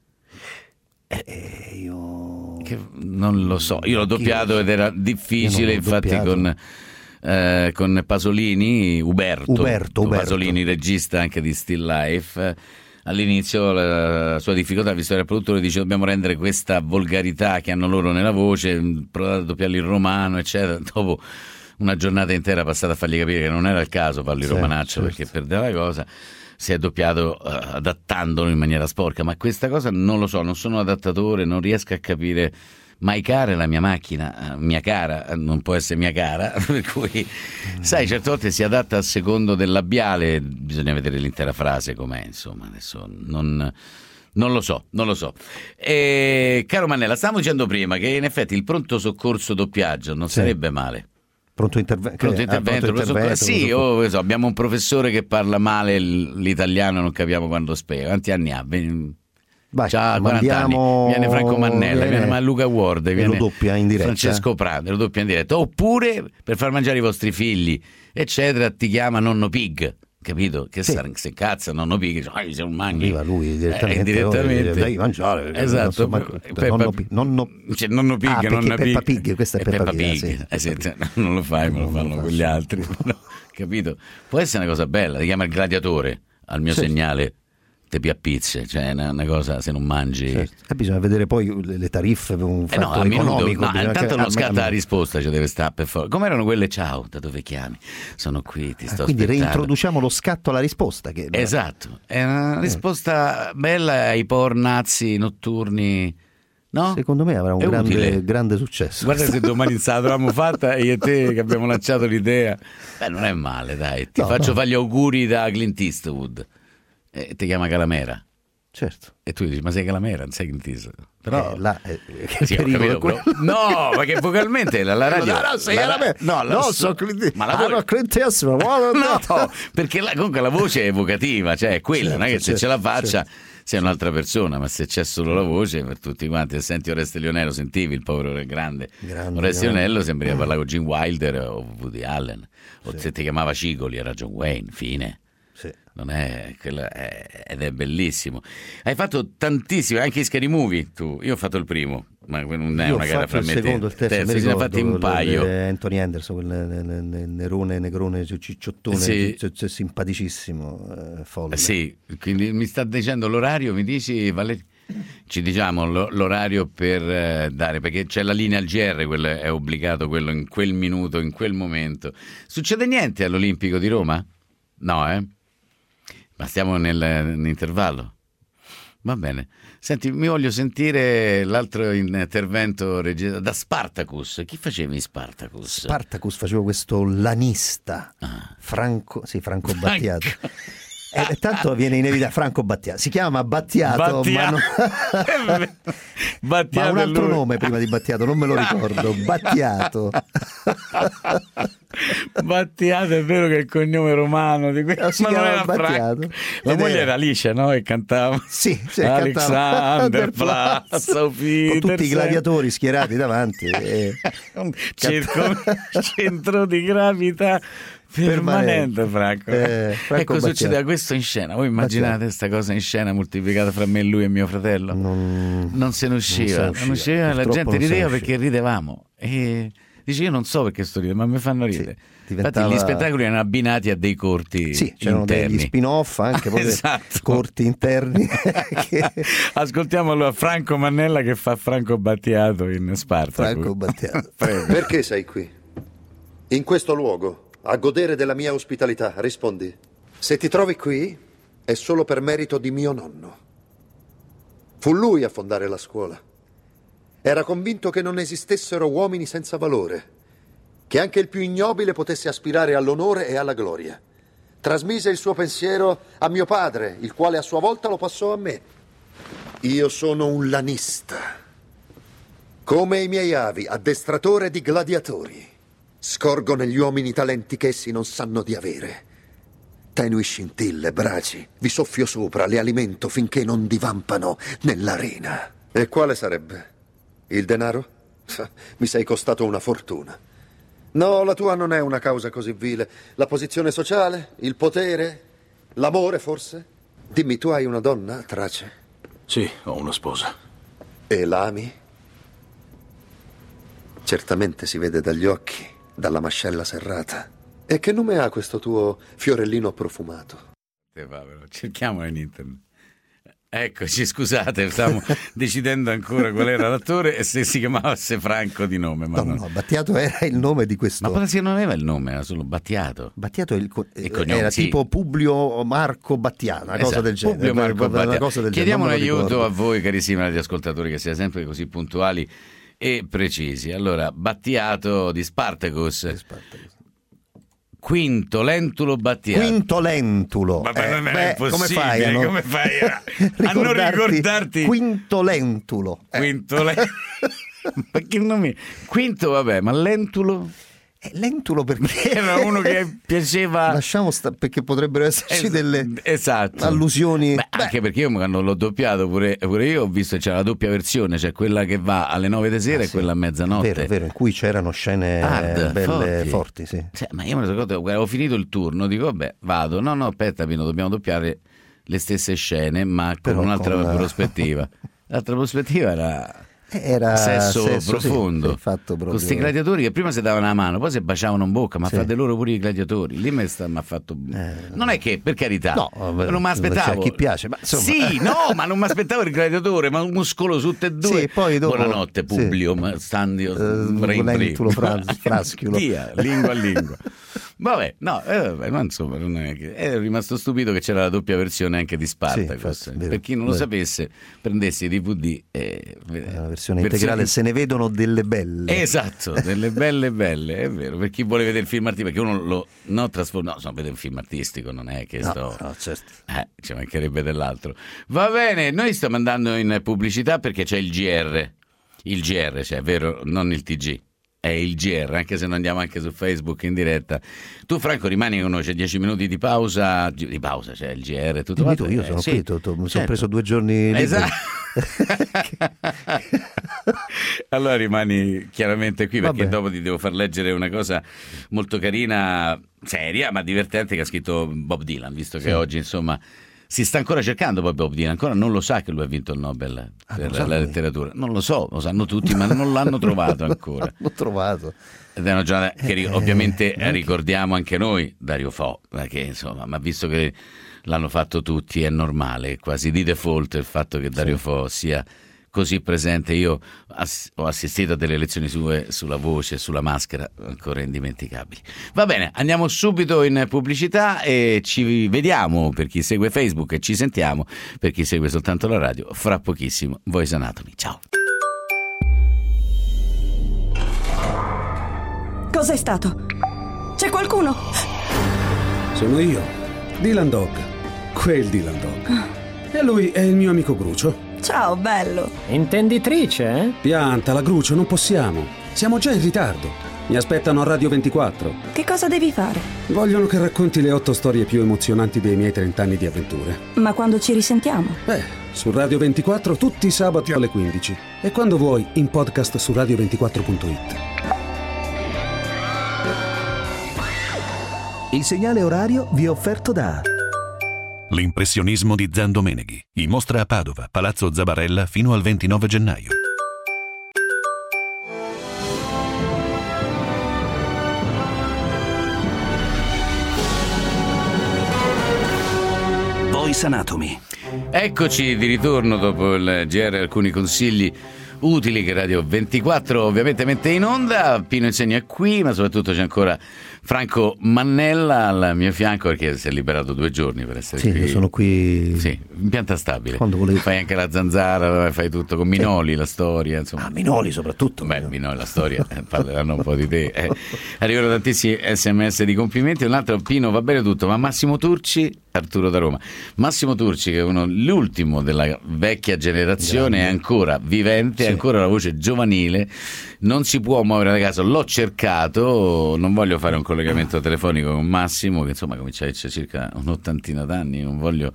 Io non lo so, io l'ho doppiato ed era difficile, infatti con Pasolini, Uberto Pasolini, regista anche di Still Life. All'inizio la sua difficoltà, visto che era il produttore, dice: dobbiamo rendere questa volgarità che hanno loro nella voce, provate a doppiarli in romano, eccetera. Dopo una giornata intera passata a fargli capire che non era il caso farlo in romanaccio, perché perdeva la cosa, si è doppiato adattandolo in maniera sporca. Ma questa cosa non lo so, non sono adattatore, non riesco a capire. My car è la mia macchina, mia cara non può essere mia cara, per cui sai, certe volte si adatta a secondo del labiale, bisogna vedere l'intera frase com'è, insomma. Adesso non lo so. Caro Mannella, stavamo dicendo prima che in effetti il pronto soccorso doppiaggio non sarebbe male. Pronto intervento. Sì, abbiamo un professore che parla male l'italiano, non capiamo quando spiega. Quanti anni ha? c'ha 40 anni, viene Franco Mannella, viene Luca Ward, viene lo doppia in diretta. Francesco Prati, lo doppia in diretta. Oppure per far mangiare i vostri figli, eccetera, ti chiama Nonno Pig. Capito? Che se cazza Nonno Pig, se non mangi. Arriva lui direttamente. Devi mangiare. Esatto. Nonno Pig, Nonna Peppa Pig, questa è Peppa Pig. Non lo fai, me lo fanno quegli altri. No, capito? Può essere una cosa bella, ti chiama il gladiatore al mio segnale. Te piappizze, cioè una cosa se non mangi. Bisogna vedere poi le tariffe, un fatto economico. Intanto non scatta la risposta, ci deve stare per forza. Come erano quelle? Ciao, da dove chiami? Sono qui, ti sto quindi aspettando. Reintroduciamo lo scatto alla risposta. Esatto, è una risposta bella ai pornazzi notturni. No? Secondo me avrà un grande successo. Guarda se domani l'avevamo fatta io e te che abbiamo lanciato l'idea. Non è male, dai. Ti faccio fare gli auguri da Clint Eastwood. Ti chiama Calamera, certo, e tu dici ma sei Calamera, non sei Clint Eastwood, però sì, no, ma che vocalmente la radio sono Clint Eastwood, no, perché comunque la voce è evocativa, cioè è quella, non è che se ce la faccia sei un'altra persona, ma se c'è solo la voce per tutti quanti. Se senti Oreste Lionello, sentivi il povero grande Oreste Lionello, sembrava parlare con Gene Wilder o Woody Allen, o se ti chiamava Cigoli era John Wayne, fine. Non è ed è bellissimo. Hai fatto tantissimi, anche i Scary Movie tu. Io ho fatto il primo, ma non è una gara fra me e te. Secondo, il terzo, se ne ha fatti un paio. Anthony Anderson, quel negrone cicciottone, simpaticissimo, folle. Sì, quindi mi sta dicendo l'orario, mi dici Valerio? Ci diciamo l'orario per dare, perché c'è la linea al GR, quello è obbligato, quello in quel minuto, in quel momento. Succede niente all'Olimpico di Roma? No, ma stiamo nell'intervallo. Va bene. Senti, mi voglio sentire l'altro intervento da Spartacus. Chi faceva in Spartacus? Spartacus faceva questo lanista, Franco Battiato. Tanto viene in evidenza Franco Battiato. Si chiama Battiato. Ma ha un altro nome prima di Battiato, non me lo ricordo. Battiato. Battiato, è vero che è il cognome romano di ma non era Battiato. La moglie era Alice, no? E cantava. Sì, Alexander Plaza, con tutti i gladiatori schierati davanti. Centro di gravità permanente, Franco. Ecco, succedeva questo in scena. Voi immaginate questa cosa in scena moltiplicata fra me e lui e mio fratello? Non se ne usciva. La gente rideva perché ridevamo. E dice io non so perché sto ridendo, ma mi fanno ridere. Infatti gli spettacoli erano abbinati a dei corti c'erano interni. degli spin-off anche corti interni. Ascoltiamo allora Franco Mannella che fa Franco Battiato in Spartacus. Franco Battiato. Perché sei qui? In questo luogo, a godere della mia ospitalità, rispondi. Se ti trovi qui è solo per merito di mio nonno. Fu lui a fondare la scuola. Era convinto che non esistessero uomini senza valore, che anche il più ignobile potesse aspirare all'onore e alla gloria. Trasmise il suo pensiero a mio padre, il quale a sua volta lo passò a me. Io sono un lanista. Come i miei avi, addestratore di gladiatori. Scorgo negli uomini talenti che essi non sanno di avere. Tenui scintille, braci, vi soffio sopra, le alimento finché non divampano nell'arena. E quale sarebbe? Il denaro? Mi sei costato una fortuna. No, la tua non è una causa così vile. La posizione sociale? Il potere? L'amore, forse? Dimmi, tu hai una donna, Trace? Sì, ho una sposa. E l'ami? Certamente si vede dagli occhi, dalla mascella serrata. E che nome ha questo tuo fiorellino profumato? Cerchiamolo in internet. Eccoci, scusate, stavamo decidendo ancora qual era l'attore e se si chiamasse Franco di nome. Ma no, Battiato era il nome di questo. Ma non aveva il nome, era solo Battiato. Battiato è il cognome, era tipo Publio Marco Battiato, una cosa del genere. Publio Marco Battiato. Chiediamo un aiuto a voi, carissimi radioascoltatori, che siete sempre così puntuali e precisi. Allora, Battiato di Spartacus. Quinto Lentulo Battiato. Quinto Lentulo. Ma non è possibile. Come fai a non ricordarti? Quinto Lentulo. Quinto Lentulo. Ma che nome? Quinto, vabbè, ma Lentulo? Lentulo perché era uno che piaceva. Lasciamo perché potrebbero esserci delle allusioni. Anche perché io quando l'ho doppiato pure io ho visto che c'era la doppia versione, cioè quella che va alle 9 di sera e quella a mezzanotte. Vero, in cui c'erano scene belle forti, sì. Ma io me ne sono conto, avevo finito il turno, dico vabbè, vado. No, aspetta Pino, dobbiamo doppiare le stesse scene, ma con un'altra prospettiva. L'altra prospettiva era sesso profondo, sì, fatto con questi gladiatori che prima si davano la mano, poi si baciavano in bocca, ma fate loro pure i gladiatori. Lì mi ha fatto non è che, per carità, non mi aspettavo. Chi piace, ma insomma. Sì, ma non mi aspettavo il gladiatore, ma un muscolo su tutte e due. Sì, poi dopo, buonanotte Publio, Standio, Lentulo Fraschiolo. Lingua a lingua. Vabbè, ma insomma non è che ero rimasto stupito che c'era la doppia versione anche di Spartacus. Per chi non lo sapesse, prendessi i DVD e la versione integrale, se ne vedono delle belle. Esatto, delle belle, è vero. Per chi vuole vedere il film artistico, perché uno lo trasforma. No, vede un film artistico, non è che no, certo. Ci mancherebbe dell'altro. Va bene, noi stiamo andando in pubblicità perché c'è il GR. Il GR, cioè, vero, non il TG. È il GR, anche se non andiamo anche su Facebook in diretta. Tu Franco rimani con noi, c'è 10 minuti di pausa, c'è il GR, tutto quanto. Io sono qui, mi sono preso 2 giorni liberi. Esatto. Allora rimani chiaramente qui perché dopo ti devo far leggere una cosa molto carina, seria ma divertente, che ha scritto Bob Dylan, visto che oggi insomma si sta ancora cercando. Poi Bob Dylan ancora non lo sa che lui ha vinto il Nobel per la letteratura. Non lo so, lo sanno tutti, ma non l'hanno trovato ancora. L'ho trovato. Ed è una giornata che ovviamente ricordiamo anche noi, Dario Fo, perché insomma, ma visto che l'hanno fatto tutti è normale, quasi di default il fatto che Dario Fo sia così presente. Io ho assistito a delle lezioni sue sulla voce, sulla maschera, ancora indimenticabili. Va bene, andiamo subito in pubblicità e ci vediamo per chi segue Facebook e ci sentiamo per chi segue soltanto la radio fra pochissimo. Voice Anatomy, ciao. Cos'è stato? C'è qualcuno? Sono io, Dylan Dog, quel Dylan Dog. E lui è il mio amico Grucio. Ciao, bello. Intenditrice, eh? Piantala, Grucio, non possiamo. Siamo già in ritardo. Mi aspettano a Radio 24. Che cosa devi fare? Vogliono che racconti le 8 storie più emozionanti dei miei 30 anni di avventure. Ma quando ci risentiamo? Su Radio 24 tutti i sabati alle 15. E quando vuoi, in podcast su radio24.it. Il segnale orario vi è offerto da L'impressionismo di Zan Domeneghi, in mostra a Padova, Palazzo Zabarella fino al 29 gennaio. Voice Anatomy. Eccoci di ritorno dopo il GR, alcuni consigli utili che Radio 24 ovviamente mette in onda. Pino Insegno è qui, ma soprattutto c'è ancora Franco Mannella al mio fianco, perché si è liberato 2 giorni per essere qui. Io sono qui. Sì, in pianta stabile. Quando volevi. Fai anche la zanzara, fai tutto con Minoli, la storia, insomma. Minoli soprattutto. Minoli, la storia, parleranno un po' di te. Arrivano tantissimi SMS di complimenti. Un altro, Pino, va bene tutto, ma Massimo Turci, Arturo da Roma. Massimo Turci, che è l'ultimo della vecchia generazione, è ancora vivente, è ancora la voce giovanile, non si può muovere da casa. L'ho cercato, non voglio fare un collegamento telefonico con Massimo, che insomma comincia a essere circa un'80 d'anni, non voglio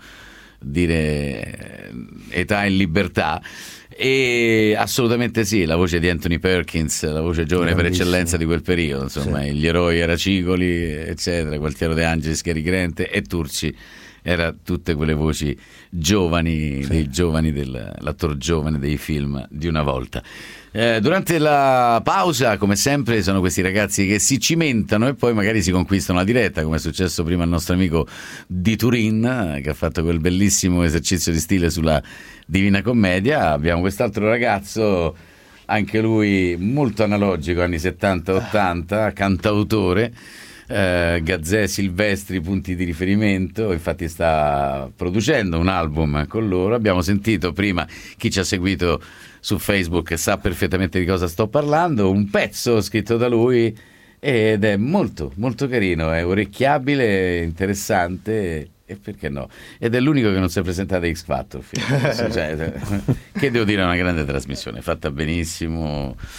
dire età in libertà, e assolutamente sì, la voce di Anthony Perkins, la voce giovane per eccellenza di quel periodo, insomma, gli eroi Eracicoli, eccetera, Gualtiero De Angelis, Cary Grant, e Turci era tutte quelle voci giovani, dei giovani l'attore giovane dei film di una volta. Durante la pausa, come sempre, sono questi ragazzi che si cimentano e poi magari si conquistano la diretta, come è successo prima al nostro amico di Turin, che ha fatto quel bellissimo esercizio di stile sulla Divina Commedia. Abbiamo quest'altro ragazzo, anche lui molto analogico, anni 70-80, cantautore, Gazzè, Silvestri, punti di riferimento. Infatti sta producendo un album con loro. Abbiamo sentito prima, chi ci ha seguito su Facebook sa perfettamente di cosa sto parlando, un pezzo scritto da lui, ed è molto molto carino, è orecchiabile, interessante, e perché no, ed è l'unico che non si è presentato a X Factor. Cioè, che devo dire, è una grande trasmissione, fatta benissimo.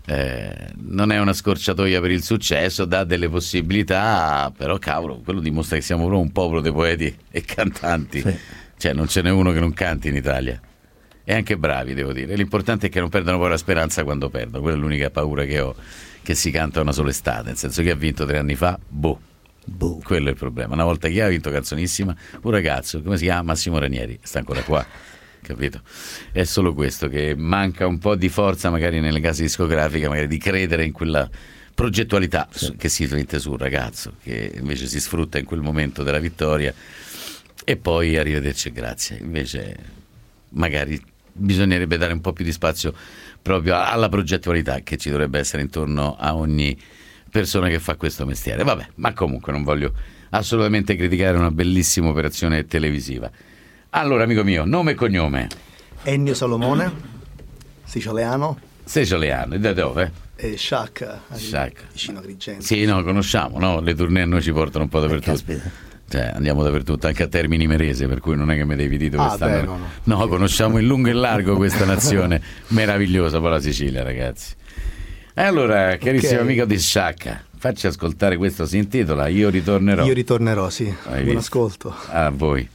non è una scorciatoia per il successo, dà delle possibilità, però cavolo, quello dimostra che siamo proprio un popolo di poeti e cantanti. Sì. Cioè non ce n'è uno che non canti in Italia, e anche bravi, devo dire. L'importante è che non perdano poi la speranza quando perdono. Quella è l'unica paura che ho, che si canta una sola estate, nel senso che ha vinto 3 anni fa, quello è il problema. Una volta che ha vinto Canzonissima, un ragazzo, come si chiama? Massimo Ranieri, sta ancora qua, capito? È solo questo, che manca un po' di forza magari nelle case discografiche, magari di credere in quella progettualità che si mette sul ragazzo, che invece si sfrutta in quel momento della vittoria e poi arrivederci e grazie. Invece magari bisognerebbe dare un po' più di spazio proprio alla progettualità che ci dovrebbe essere intorno a ogni persona che fa questo mestiere. Vabbè, ma comunque non voglio assolutamente criticare una bellissima operazione televisiva. Allora, amico mio, nome e cognome? Ennio Salomone, siciliano. Siciliano, da dove? Sciacca, vicino a Agrigento. Sì, no, conosciamo, no? Le tournée a noi ci portano un po' dappertutto. Cioè, andiamo dappertutto, anche a Termini Imerese, per cui non è che mi devi dire dove stanno. No, conosciamo in lungo e largo questa nazione meravigliosa, poi la Sicilia, ragazzi. E allora, carissimo amico di Sciacca, facci ascoltare questo, si intitola Io ritornerò. Io ritornerò, sì. Buon ascolto. A voi.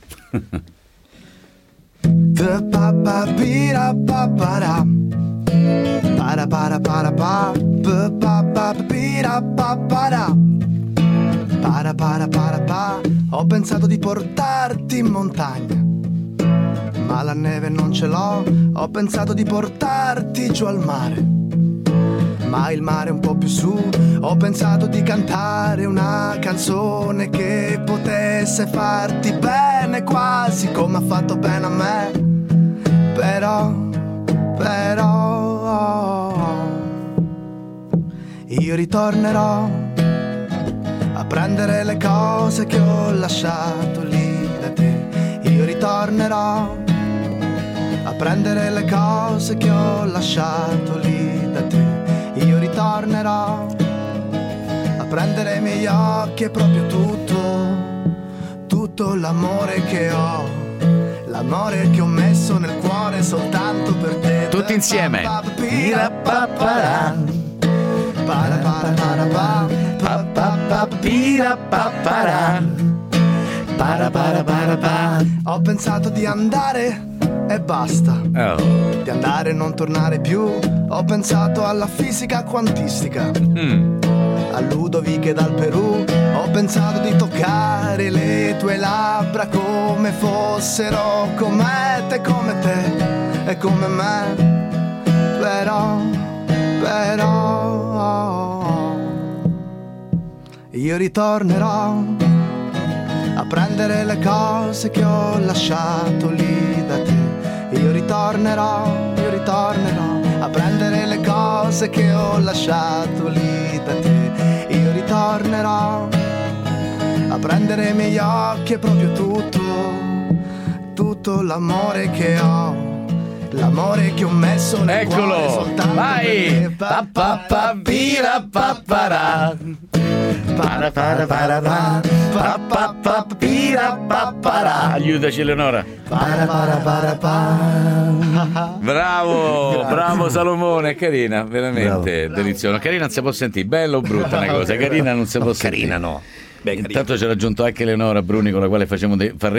Ho pensato di portarti in montagna, ma la neve non ce l'ho. Ho pensato di portarti giù al mare, ma il mare è un po' più su. Ho pensato di cantare una canzone che potesse farti bene, quasi come ha fatto bene a me. Però io ritornerò a prendere le cose che ho lasciato lì da te. Io ritornerò a prendere le cose che ho lasciato lì da te. Io ritornerò a prendere i miei occhi e proprio tutto l'amore che ho, l'amore che ho messo nel cuore soltanto per te. Tutti insieme. Ho pensato di andare e basta, di andare e non tornare più. Ho pensato alla fisica quantistica, a Ludovic e dal Perù. Ho pensato di toccare le tue labbra come fossero comete, come te e come me. Però io ritornerò a prendere le cose che ho lasciato lì da te. Io ritornerò a prendere le cose che ho lasciato lì da te. Io ritornerò a prendere i miei occhi e proprio tutto l'amore che ho, l'amore che ho messo nel cuore soltanto. Vai! Aiutaci Eleonora. Bravo Salomone, carina, veramente deliziosa. Carina non si può sentire, bella o brutta una cosa, carina non si può sentire. Carina no. Intanto ci ha raggiunto anche Eleonora Bruni, con la quale faremo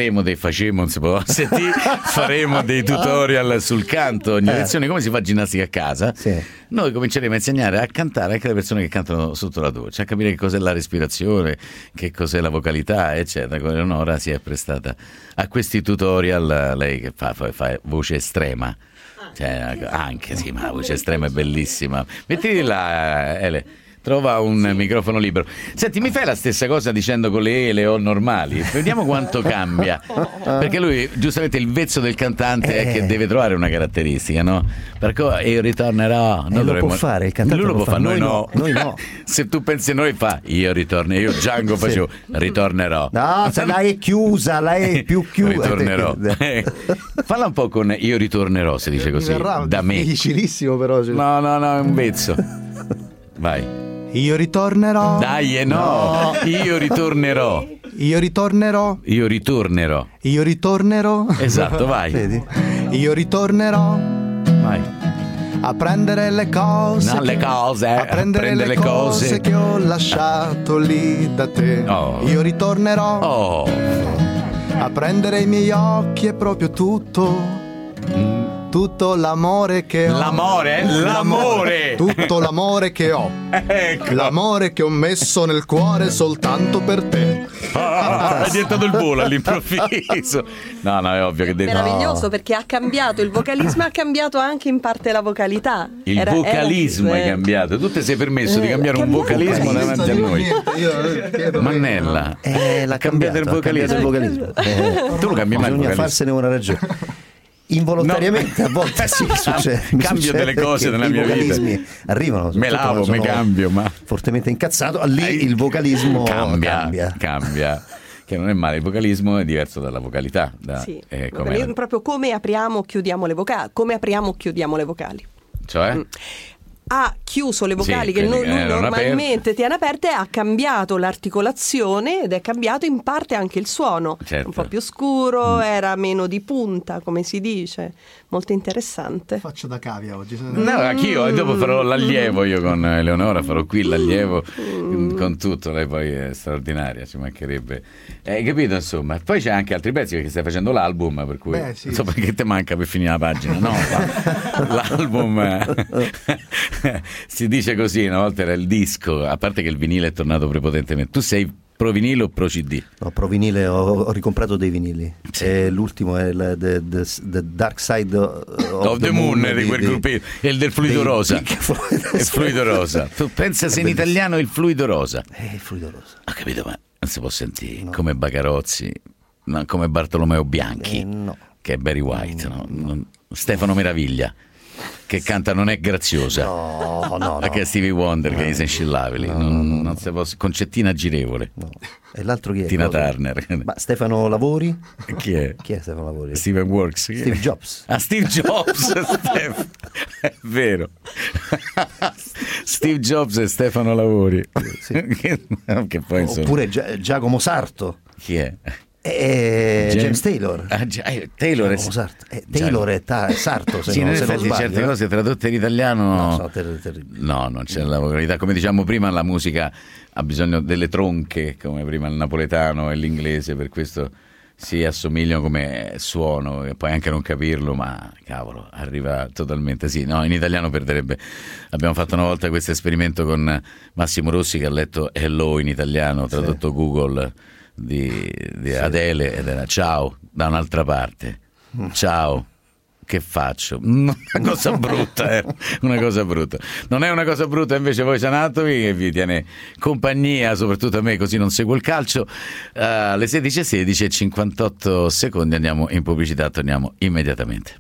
dei tutorial sul canto ogni lezione, come si fa ginnastica a casa. Noi cominceremo a insegnare a cantare anche le persone che cantano sotto la doccia, a capire che cos'è la respirazione, che cos'è la vocalità, eccetera. Con Eleonora si è prestata a questi tutorial, lei che fa voce estrema, cioè, anche sì, ma la voce estrema è bellissima. Mettiti là, Ele. Trova un microfono libero. Senti, mi fai la stessa cosa dicendo con le O normali? Vediamo quanto cambia. Perché lui, giustamente, il vezzo del cantante è che deve trovare una caratteristica, no? Perché io ritornerò. Lo può fare, il cantante lui lo può fare, noi no. Se tu pensi noi fa io ritorno, io Django facevo ritornerò. No, se la è chiusa, la è più chiusa. Ritornerò. Falla un po' con io ritornerò, si dice così. Da me. Difficilissimo però. No, è un vezzo. Vai. Io ritornerò. Dai, no. Io ritornerò. Io ritornerò. Io ritornerò. Io ritornerò. Esatto, vai. Vedi? Io ritornerò. Vai. A a prendere le cose, no, le cose, a prendere le cose che ho lasciato lì da te. Io ritornerò a prendere i miei occhi e proprio tutto l'amore che ho. L'amore. Tutto l'amore che ho. Ecco. L'amore che ho messo nel cuore soltanto per te. È diventato il volo all'improvviso. No, è ovvio che devi. Meraviglioso, perché ha cambiato il vocalismo, ha cambito anche in parte la vocalità. Il vocalismo è cambiato. Tu ti sei permesso di cambiare un vocalismo davanti a noi. Mannella, l'ha cambiato il vocalismo. Tu lo cambi mai? Bisogna farsene una ragione. Involontariamente a volte succede. Cambio delle cose nella mia vita. Arrivano. Me lavo, mi cambio, ma fortemente incazzato. Lì il vocalismo cambia. Che non è male, il vocalismo è diverso dalla vocalità. Sì, proprio come apriamo, chiudiamo le vocali. Come apriamo, chiudiamo le vocali. Cioè? Ha chiuso le vocali che lui normalmente tiene aperte, ha cambiato l'articolazione ed è cambiato in parte anche il suono. Certo. Un po' più scuro, era meno di punta, come si dice. Molto interessante. Faccio da cavia oggi. No, anch'io, e dopo farò l'allievo io con Eleonora, farò qui l'allievo con tutto, lei poi è straordinaria, ci mancherebbe. Hai capito, insomma? Poi c'è anche altri pezzi, perché stai facendo l'album, per cui non so perché te manca per finire la pagina, no? L'album si dice così, una volta era il disco, a parte che il vinile è tornato prepotentemente. Tu sei pro vinile o pro CD? No, pro vinile, ho ricomprato dei vinili. E l'ultimo è The Dark Side of the Moon di quel gruppo, e il del fluido rosa. Il fluido rosa. Tu pensa se in italiano il fluido rosa? Il fluido rosa. Ho capito, ma non si può sentire come Bagarozzi, come Bartolomeo Bianchi, che è Barry White, no? Stefano Meraviglia, che canta Non è graziosa, perché è Stevie Wonder che si inscillabili, non si può. Concettina Girevole, e l'altro chi è? Tina Turner. Ma Stefano Lavori? Chi è Stefano Lavori? Steven Works. Steve Jobs. Steve Jobs. È vero. Steve Jobs e Stefano Lavori. Sì. Che poi, insomma. Oppure Giacomo Sarto. Chi è? James Taylor. Taylor è Sarto, se non sbaglio. Certe cose tradotte in italiano non c'è la vocalità. Come diciamo prima, la musica ha bisogno delle tronche, come prima il napoletano e l'inglese, per questo si assomigliano come suono, e poi anche non capirlo, ma cavolo, arriva totalmente in italiano perderebbe. Abbiamo fatto una volta questo esperimento con Massimo Rossi, che ha letto Hello in italiano, tradotto Google di Adele, ed era ciao da un'altra parte, ciao, che faccio? Una cosa brutta, una cosa brutta. Non è una cosa brutta invece Voice Anatomy, che vi tiene compagnia, soprattutto a me, così non seguo il calcio. Alle 16:16 e 58 secondi andiamo in pubblicità, torniamo immediatamente.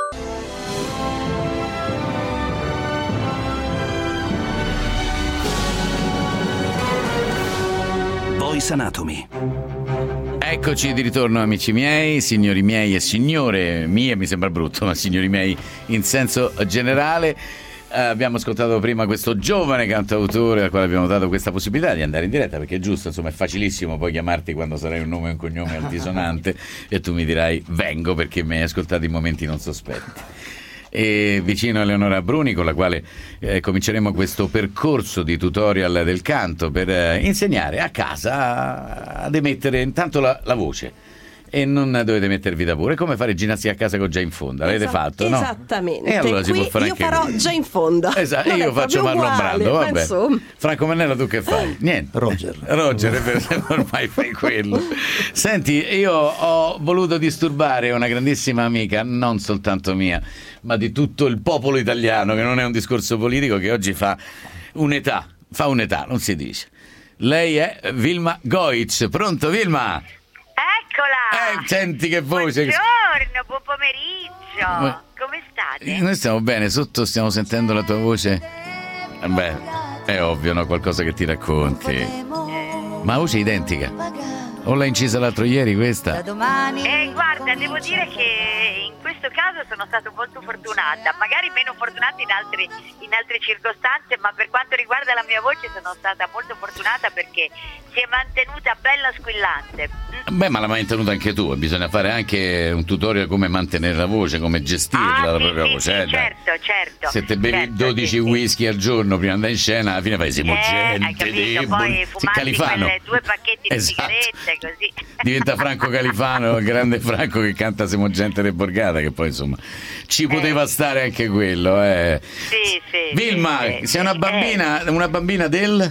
Voice Anatomy. Eccoci di ritorno, amici miei, signori miei e signore mie, mi sembra brutto, ma signori miei in senso generale. Abbiamo ascoltato prima questo giovane cantautore al quale abbiamo dato questa possibilità di andare in diretta, perché è giusto, insomma, è facilissimo poi chiamarti quando sarai un nome e un cognome altisonante e tu mi dirai vengo perché mi hai ascoltato in momenti non sospetti. E vicino a Eleonora Bruni, con la quale cominceremo questo percorso di tutorial del canto per insegnare a casa ad emettere intanto la voce, e non dovete mettervi da pure, come fare ginnastica a casa con Già in Fonda. L'avete fatto, no? Esattamente. E allora si può fare io anche farò qui. Già in Fonda. Esatto, io faccio Marlon Brando, vabbè. Insomma. Franco Mannella, tu che fai? Niente. Roger, ormai fai quello. Senti, io ho voluto disturbare una grandissima amica, non soltanto mia, ma di tutto il popolo italiano, che non è un discorso politico, che oggi fa un'età, non si dice. Lei è Vilma Goic. Pronto, Vilma? Eccola! Senti che voce! Buongiorno, buon pomeriggio! Come state? Noi stiamo bene, sotto stiamo sentendo la tua voce. Beh, è ovvio, no? Qualcosa che ti racconti. Ma la voce è identica. O l'hai incisa l'altro ieri questa? Guarda, devo dire che in questo caso sono stato molto fortunata, magari meno fortunata in altre circostanze, ma per quanto riguarda la mia voce sono stata molto fortunata perché si è mantenuta bella squillante. Beh, ma l'ha mantenuta anche tu, bisogna fare anche un tutorial come mantenere la voce, come gestirla la propria voce. Sì, certo. Se te bevi 12 whisky al giorno prima di andare in scena, alla fine fai siamo gente debole. Poi fumarti quelle 2 pacchetti di sigarette, così. Diventa Franco Califano, il grande Franco che canta Siamo gente de borgata, che poi insomma ci poteva stare anche quello. Sì. Vilma, sei una bambina del...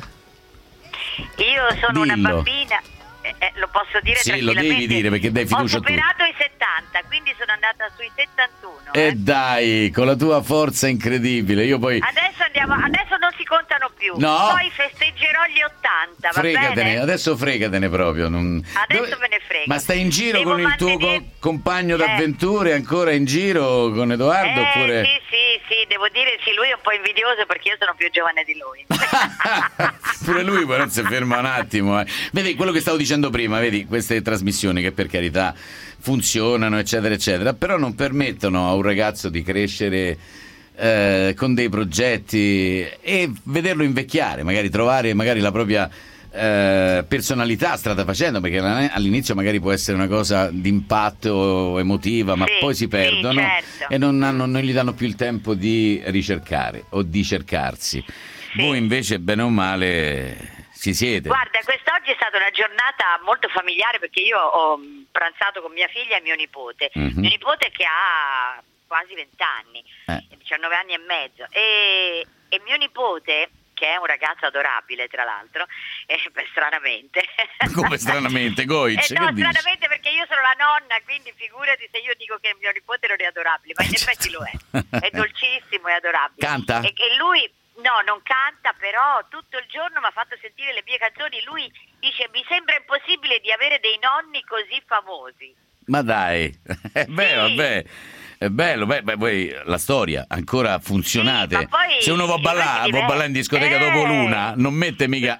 Io sono una bambina... lo posso dire sì, tranquillamente? Lo devi dire perché dai fiducia a tu. Ho superato i 70, quindi sono andata sui 71. E dai, con la tua forza incredibile. Io poi adesso non si contano più. No. Poi festeggerò gli 80, va bene? Adesso fregatene proprio. Adesso me ne frega. Ma stai in giro con il tuo compagno d'avventure, ancora in giro con Edoardo? Oppure... Sì, devo dire lui è un po' invidioso perché io sono più giovane di lui. Pure lui però non si ferma un attimo. Vedi quello che stavo dicendo prima, vedi queste trasmissioni che per carità funzionano eccetera eccetera, però non permettono a un ragazzo di crescere con dei progetti e vederlo invecchiare, magari trovare la propria personalità strada facendo, perché all'inizio magari può essere una cosa d'impatto emotiva, ma poi si perdono, certo. E non gli danno più il tempo di ricercare o di cercarsi. Voi invece bene o male ci siete. Guarda, quest'oggi è stata una giornata molto familiare perché io ho pranzato con mia figlia e mio nipote. Mio nipote che ha quasi 20 anni, 19 anni e mezzo, e mio nipote, che è un ragazzo adorabile tra l'altro, stranamente. Come stranamente, Goic? No, stranamente perché io sono la nonna, quindi figurati se io dico che mio nipote non è adorabile, ma in effetti lo è dolcissimo e adorabile. Canta? E lui... No, non canta, però tutto il giorno mi ha fatto sentire le mie canzoni. Lui dice: mi sembra impossibile di avere dei nonni così famosi. Ma dai, è vero, è bello, voi la storia ancora funzionate. Poi, se uno vuol ballare in discoteca dopo l'una, non mette mica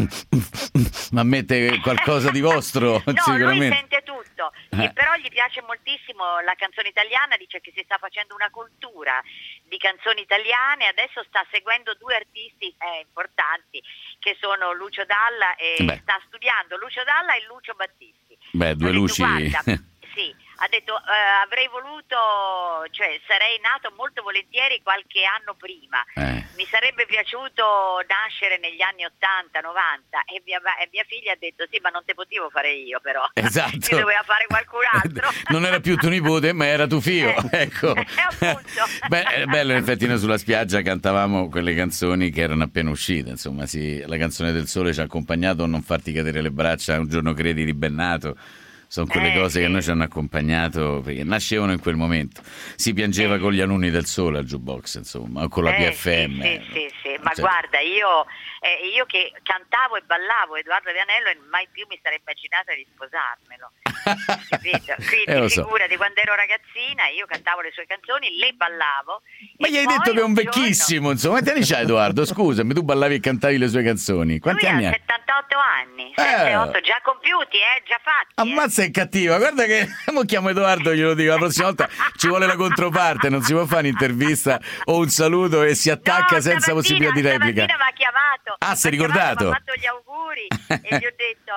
ma mette qualcosa di vostro. No, sicuramente. Lui sente tutto, e però gli piace moltissimo la canzone italiana, dice che si sta facendo una cultura di canzoni italiane, adesso sta seguendo 2 artisti importanti che sono Lucio Dalla e sta studiando Lucio Dalla e Lucio Battisti. Beh, 2 luci. Guarda, sì, ha detto avrei voluto, cioè sarei nato molto volentieri qualche anno prima, mi sarebbe piaciuto nascere negli anni 80, 90 e mia figlia ha detto sì, ma non te potevo fare io, però esatto. ti doveva fare qualcun altro. Non era più tuo nipote ma era tuo figlio, ecco. Beh, è bello, in effetti noi sulla spiaggia cantavamo quelle canzoni che erano appena uscite, insomma la canzone del sole ci ha accompagnato, Non farti cadere le braccia, Un giorno credi di Bennato. Sono quelle cose che noi ci hanno accompagnato perché nascevano in quel momento. Si piangeva con gli Anunni del Sole al jukebox, insomma, o con la PFM. Sì. Ma guarda, io che cantavo e ballavo Edoardo Vianello e mai più mi sarei immaginata di sposarmelo. Capito? Quindi figurati, quando ero ragazzina io cantavo le sue canzoni, le ballavo. Ma gli hai detto che è un vecchissimo, insomma. Quanti anni c'hai, Edoardo? Scusami, tu ballavi e cantavi le sue canzoni. Quanti anni ha? 78 anni, 7-8 già compiuti, già fatti. Ammazza, è cattiva, guarda che mo chiamo Edoardo, glielo dico, la prossima volta ci vuole la controparte, non si può fare un'intervista o un saluto e si attacca senza possibilità di replica. Mi ha chiamato. Si è ricordato? Mi ha fatto gli auguri e gli ho detto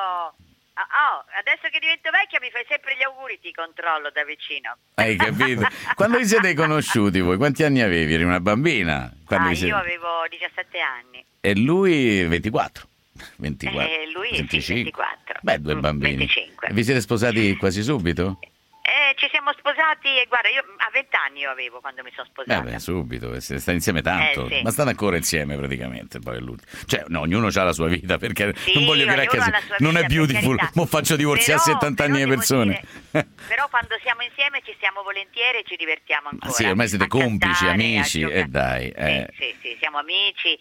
adesso che divento vecchia mi fai sempre gli auguri, ti controllo da vicino. Hai capito? Quando vi siete conosciuti voi? Quanti anni avevi? Eri una bambina? Io avevo 17 anni. E lui 24? 24. Lui 25. Sì, 24. Beh, 2 bambini. 25. Vi siete sposati quasi subito? Ci siamo sposati, guarda, io a 20 anni io avevo quando mi sono sposata. Subito, sta insieme tanto, sì. Ma state ancora insieme praticamente, poi cioè, no, ognuno ha la sua vita, perché non voglio creare che non è beautiful, mo faccio divorziare a 70 anni le persone. Però quando siamo insieme ci stiamo volentieri e ci divertiamo ancora. Sì, ormai siete complici, amici, dai. Sì, siamo amici,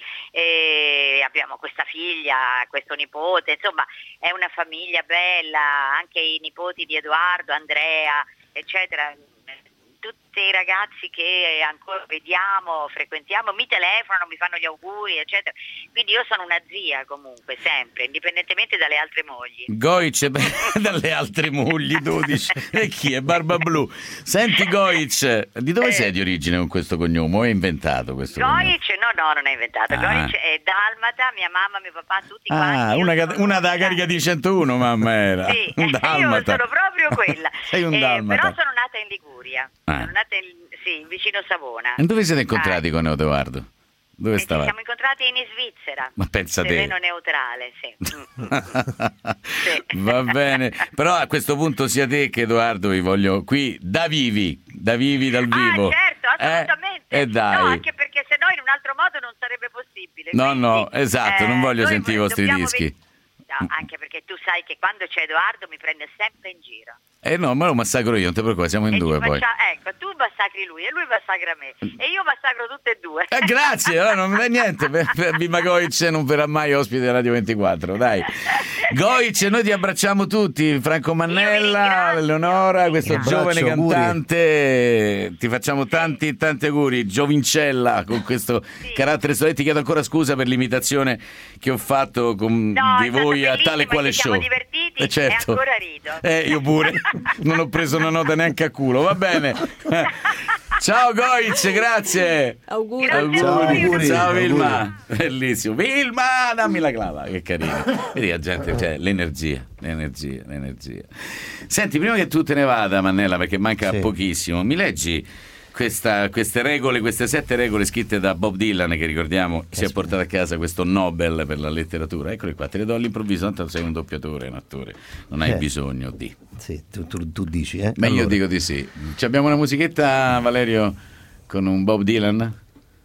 abbiamo questa figlia, questo nipote, insomma, è una famiglia bella, anche i nipoti di Edoardo, Andrea, eccetera, tutti i ragazzi che ancora vediamo, frequentiamo, mi telefonano, mi fanno gli auguri, eccetera. Quindi io sono una zia comunque, sempre, indipendentemente dalle altre mogli. Goic, dalle altre mogli, 12. E chi è? Barba Blu. Senti Goic, di dove sei di origine con questo cognome? O hai inventato questo Goic? No, non è inventato. Goic è dalmata, mia mamma, mio papà, tutti quanti. Una da carica di 101, mamma era. Sì, un dalmata. Io sono proprio quella. Sei un dalmata. Però sono nata in Liguria. Sono nata vicino Savona. E dove siete incontrati con Edoardo? Dove stavate? Ci siamo incontrati in Svizzera. Ma pensa te. Terreno neutrale, sì. Va bene. Però a questo punto sia te che Edoardo vi voglio qui da vivi dal vivo. Certo, assolutamente. E dai. No, anche perché se no in un altro modo non sarebbe possibile. No, esatto, non voglio sentire i vostri dischi. No, anche perché tu sai che quando c'è Edoardo mi prende sempre in giro. No, ma lo massacro io, non ti preoccupare, siamo in due poi. Ecco, tu massacri lui e lui massacra me e io massacro tutte e due. Grazie, non mi dai niente, Bimba Goic non verrà mai ospite di Radio 24, dai. Goic, noi ti abbracciamo tutti, Franco Mannella, Eleonora, questo giovane cantante, ti facciamo tanti auguri, giovincella con questo carattere solare. Ti chiedo ancora scusa per l'imitazione che ho fatto di voi a tale quale show. Siamo divertiti certo. E ancora rido. Io pure. Non ho preso una nota neanche a culo, va bene. Ciao Goic, grazie. Auguri. Ciao Vilma. Bellissimo. Vilma, dammi la clava, che carino. Vedi la gente, cioè l'energia. Senti, prima che tu te ne vada, Mannella, perché manca pochissimo, mi leggi queste 7 regole scritte da Bob Dylan, che ricordiamo si è portato a casa questo Nobel per la letteratura. Eccole qua, te le do all'improvviso, tanto sei un doppiatore, un attore, non hai bisogno di. Sì, tu dici, Ma allora. Io dico di sì. Ci abbiamo una musichetta, Valerio, con un Bob Dylan?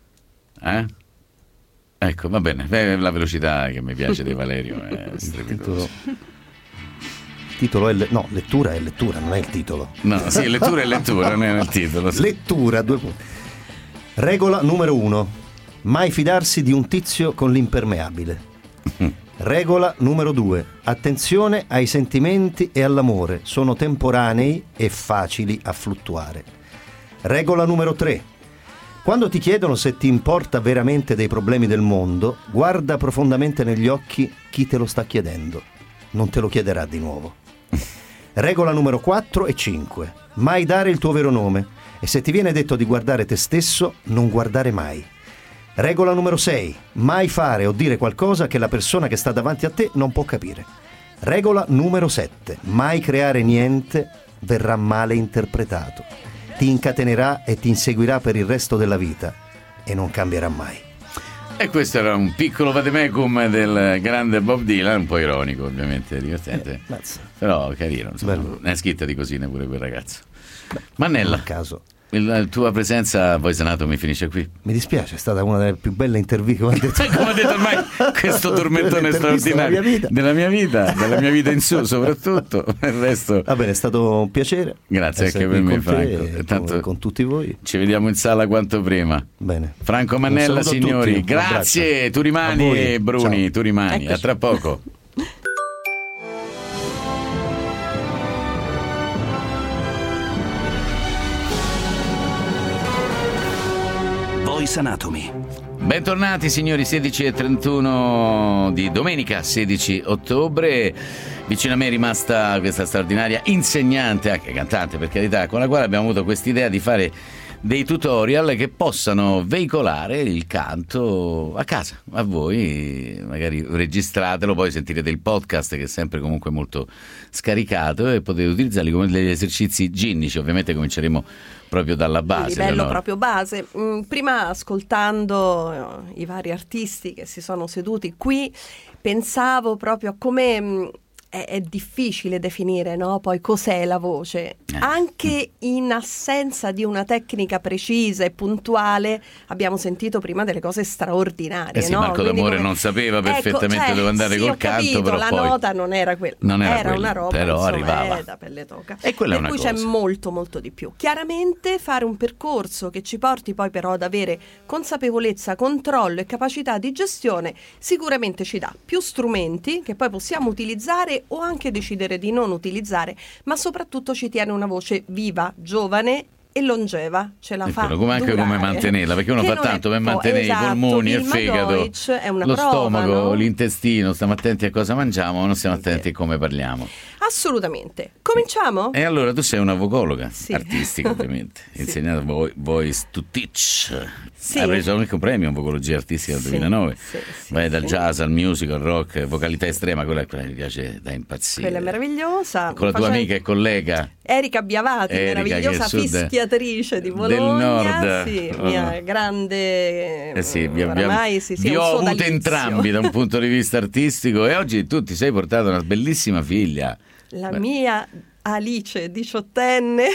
Ecco, va bene, la velocità che mi piace di Valerio è strepitosa. Titolo è lettura è lettura, non è il titolo. No, sì, lettura è lettura, non è il titolo. Sì. Lettura, 2 punti. Regola numero 1: mai fidarsi di un tizio con l'impermeabile. Regola numero 2: attenzione ai sentimenti e all'amore, sono temporanei e facili a fluttuare. Regola numero 3: quando ti chiedono se ti importa veramente dei problemi del mondo, guarda profondamente negli occhi chi te lo sta chiedendo. Non te lo chiederà di nuovo. Regola numero 4 e 5: mai dare il tuo vero nome, e se ti viene detto di guardare te stesso, non guardare mai. Regola numero 6: mai fare o dire qualcosa che la persona che sta davanti a te non può capire. Regola numero 7: mai creare niente, verrà male interpretato. Ti incatenerà e ti inseguirà per il resto della vita e non cambierà mai. E questo era un piccolo vademecum del grande Bob Dylan, un po' ironico ovviamente, divertente, però carino, insomma, ne ha scritta di cosine pure quel ragazzo. Mannella, caso. La tua presenza poi Senato mi finisce qui. Mi dispiace, è stata una delle più belle interviste come ho detto. Come ho detto ormai, questo tormentone straordinario della mia vita in su soprattutto. Il resto. Va bene, è stato un piacere. Grazie anche per me, Franco. Tanto con tutti voi. Ci vediamo in sala quanto prima. Bene. Franco Mannella, signori, grazie. Tu rimani, Bruni, ciao. Tu rimani. Eccoci. A tra poco. Voice Anatomy. Bentornati signori, 16:31 di domenica 16 ottobre. Vicino a me è rimasta questa straordinaria insegnante, anche cantante per carità, con la quale abbiamo avuto quest'idea di fare dei tutorial che possano veicolare il canto a casa, a voi, magari registratelo, poi sentirete il podcast che è sempre comunque molto scaricato e potete utilizzarli come degli esercizi ginnici. Ovviamente cominceremo proprio dalla base. Livello Leonora. Proprio base. Prima ascoltando i vari artisti che si sono seduti qui, pensavo proprio a come è difficile definire, no? Poi cos'è la voce. Anche in assenza di una tecnica precisa e puntuale abbiamo sentito prima delle cose straordinarie. Sì, no? Marco Quindi D'Amore non sapeva perfettamente dove andare col canto, capito, però la poi nota non era quella, era una roba, però insomma, arrivava. Da pelle tocca. E quella per è una cui cosa. C'è molto di più. Chiaramente fare un percorso che ci porti poi però ad avere consapevolezza, controllo e capacità di gestione sicuramente ci dà più strumenti che poi possiamo utilizzare o anche decidere di non utilizzare, ma soprattutto ci tiene una voce viva, giovane e longeva, ce la fa come anche durare. come mantenerla, perché uno Che fa non tanto è per mantenere i polmoni, il fegato, Deutsch è una lo prova, stomaco, no? l'intestino, stiamo attenti a cosa mangiamo, non stiamo attenti a come parliamo. Assolutamente. Cominciamo? E allora tu sei una vocologa, Sì. artistica ovviamente, insegnata Voice to Teach. Sì. Hai preso anche un premio in vocologia artistica nel 2009. Vai dal jazz al music, al rock, vocalità estrema, quella mi piace da impazzire. Quella è meravigliosa. Con la tua amica e collega Erika Biavati, Erika, meravigliosa che è sud fischiatrice di Bologna. del nord. Sì, mia grande. Sì, oramai vi ho un avuto sodalizio. entrambi da un punto di vista artistico e oggi tu ti sei portato una bellissima figlia. La mia Alice, 18enne.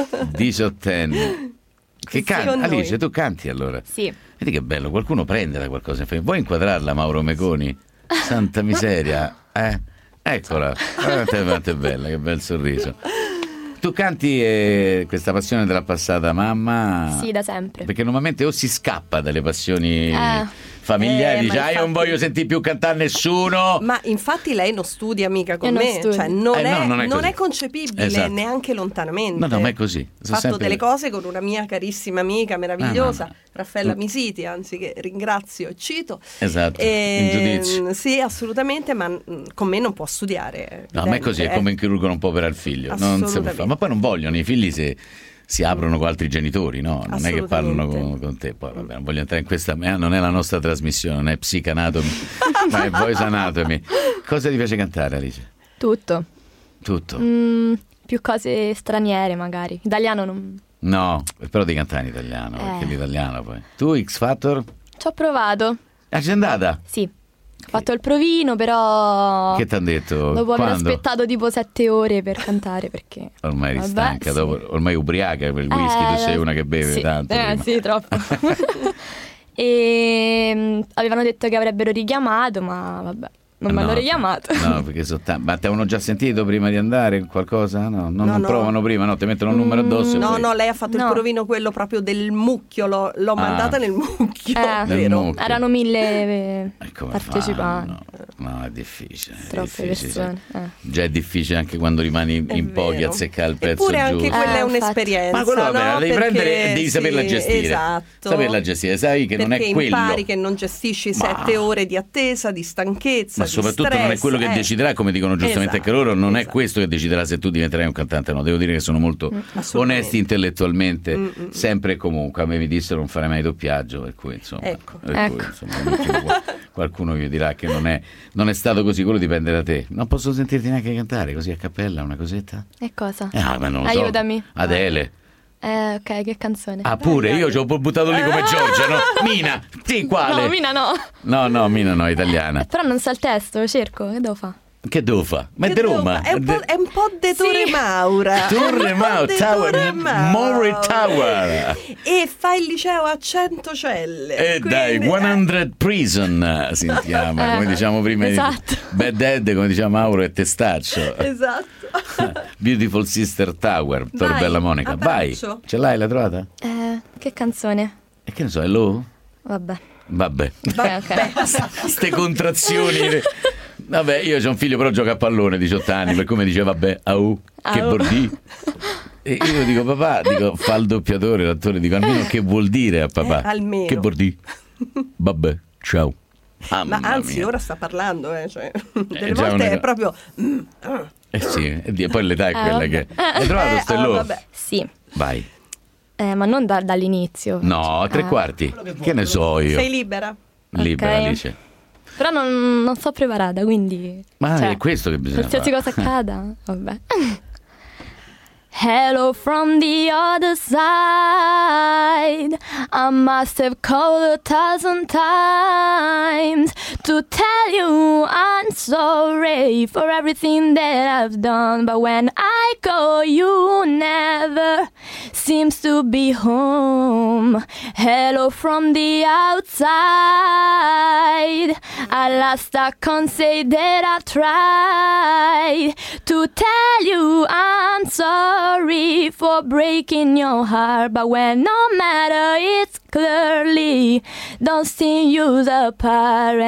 18enne. Che canti? Alice, tu canti allora? Sì. Vedi che bello, qualcuno prende da qualcosa. Vuoi inquadrarla, Mauro Meconi? Santa miseria, Eccola, quanto è bella, che bel sorriso. Tu canti questa passione te l'ha passata mamma? Sì, da sempre. Perché normalmente o si scappa dalle passioni familiari, dice infatti... io non voglio sentire più cantare nessuno. Ma infatti lei non studia mica con Io non me, studio. cioè non è è concepibile Esatto. neanche lontanamente. No, ma è così. Ho fatto delle cose con una mia carissima amica meravigliosa, Raffaella Misiti, anzi che ringrazio e cito. Esatto, in giudizio. Sì, assolutamente, ma con me non può studiare. No, ma è così, è come un chirurgo non può operare il figlio, non si può fare. Ma poi non vogliono, i figli si aprono con altri genitori, no? Non è che parlano con te. Poi vabbè, non voglio entrare in questa, non è la nostra trasmissione, non è Psicanatomy, ma è Voice Anatomy. Cosa ti piace cantare, Alice? Tutto. Tutto? Più cose straniere magari. Italiano non... No, però devi cantare in italiano, perché l'italiano poi. Tu X Factor? Ci ho provato. Ah, sei andata? Sì. Ho fatto il provino, però... Che ti hanno detto? Dopo aver Quando? aspettato tipo 7 ore per cantare, perché... Ormai eri stanca, sì. dopo, ormai ubriaca per il whisky, tu sei una che beve sì. tanto. Sì, troppo. E avevano detto che avrebbero richiamato, ma vabbè, non mi hanno richiamato. No, perché ma ti avevano già sentito prima di andare qualcosa? No, non provano prima, no, ti mettono un numero addosso. No, lei ha fatto il provino quello proprio del mucchio, l'ho mandata nel mucchio, vero? mucchio. Erano 1000 partecipanti. No, è difficile. Troppe persone. Già è difficile anche quando rimani in pochi a azzeccare il pezzo Eppure giusto. anche quella è un'esperienza. Ma quello vabbè, no? devi prendere e devi saperla gestire. Esatto. Saperla gestire, sai che non è quello. Perché impari che non gestisci 7 ore di attesa, di stanchezza, Ma soprattutto non è quello che deciderà, come dicono giustamente anche loro, non è questo che deciderà se tu diventerai un cantante. No, devo dire che sono molto onesti intellettualmente, sempre e comunque. A me mi dissero non fare mai doppiaggio, per cui insomma, qualcuno vi dirà che non è stato così, quello dipende da te. Non posso sentirti neanche cantare così a cappella una cosetta? E cosa? Ma non lo so. Aiutami. Adele. Ok, che canzone? Ah, pure, io ci ho buttato lì come Giorgia, no? Mina, sì, quale? No, Mina no. No, Mina no, italiana. Però non so il testo, lo cerco, che devo fare? Che devo fare? Ma è di Roma. È un po' de Torre Maura. Torre Maura, Tower, Maury Tower. E fa il liceo a 100 celle. E dai, 100 Prison si chiama, come diciamo prima. Esatto. Bad Ed, come diceva Mauro, è testaccio. Esatto. Beautiful Sister Tower, Torbella Monica. Vai, ce l'hai, l'hai trovata? Che canzone? E che ne so, Hello? Vabbè. Ok. Ste contrazioni. Vabbè, io c'ho un figlio però gioca a pallone, 18 anni, per cui mi dice vabbè, che bordi. E io dico papà, fa il doppiatore, l'attore, dico almeno che vuol dire a papà? Almeno. Che bordi? Vabbè, ciao. Ma anzi, mia. ora sta parlando, cioè, delle già volte una- è proprio... Sì, e poi l'età è quella che è. Hai trovato Stellò? Sì. Vai. Ma non dall'inizio. No, 3/4. Che ne so io. Sei libera? Libera, Ok. Alice. Però non sto preparata, quindi... Ma cioè, è questo che bisogna qualsiasi fare. cosa accada, vabbè. Hello from the other side. I must have called 1,000 times to tell you I'm sorry for everything that I've done. But when I call, you never seems to be home. Hello from the outside. At last I can't say that I tried to tell you I'm sorry for breaking your heart, but when no matter it's clearly don't see you apart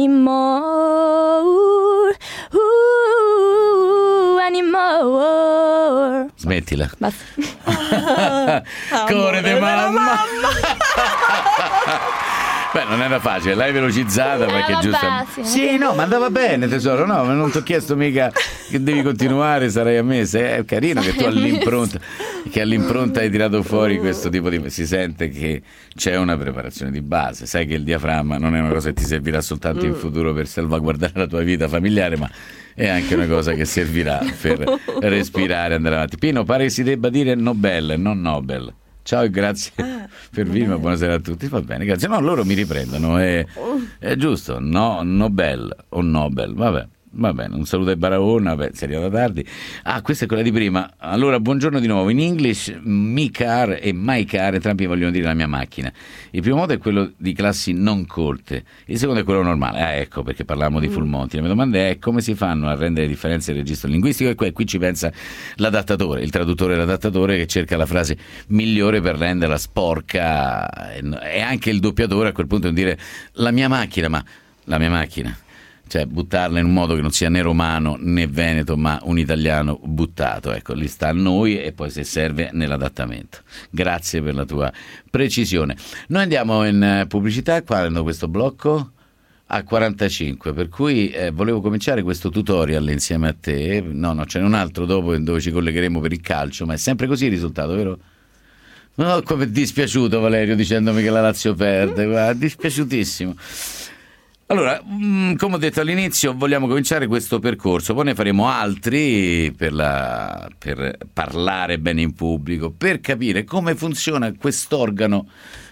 anymore. Anymore. Smettila. Basta. Cuore di mamma. Beh, non era facile, l'hai velocizzata perché vabbè, giusto. sì. Sì, no, ma andava bene, tesoro. No, ma non ti ho chiesto mica che devi continuare, sarai a me. È carino che tu all'impronta hai tirato fuori questo tipo di. Si sente che c'è una preparazione di base. Sai che il diaframma non è una cosa che ti servirà soltanto in futuro per salvaguardare la tua vita familiare, ma è anche una cosa che servirà per respirare e andare avanti. Pino, pare che si debba dire Nobel, non Nobel. Ciao e grazie per venire, buonasera a tutti. Va bene, grazie. No, loro mi riprendono, è giusto. No, Nobel o Nobel, vabbè. Va bene, un saluto ai Barahona, si è arrivato tardi. Questa è quella di prima. Allora, buongiorno di nuovo. In English, me car e my car, entrambi vogliono dire la mia macchina. Il primo modo è quello di classi non colte, il secondo è quello normale. Ecco perché parlavamo di full monty. La mia domanda è come si fanno a rendere differenze nel registro linguistico, e qui ci pensa l'adattatore, il traduttore e l'adattatore che cerca la frase migliore per renderla sporca, e anche il doppiatore a quel punto di dire la mia macchina, ma la mia macchina. Cioè buttarla in un modo che non sia né romano né veneto, ma un italiano buttato. Ecco, lì sta a noi, e poi se serve nell'adattamento. Grazie per la tua precisione. Noi andiamo in pubblicità, quando questo blocco a 45, per cui volevo cominciare questo tutorial insieme a te. No, ce n'è un altro dopo dove ci collegheremo per il calcio, ma è sempre così il risultato, vero? No, come dispiaciuto Valerio dicendomi che la Lazio perde, guarda, dispiaciutissimo. Allora, come ho detto all'inizio, vogliamo cominciare questo percorso, poi ne faremo altri per parlare bene in pubblico, per capire come funziona quest'organo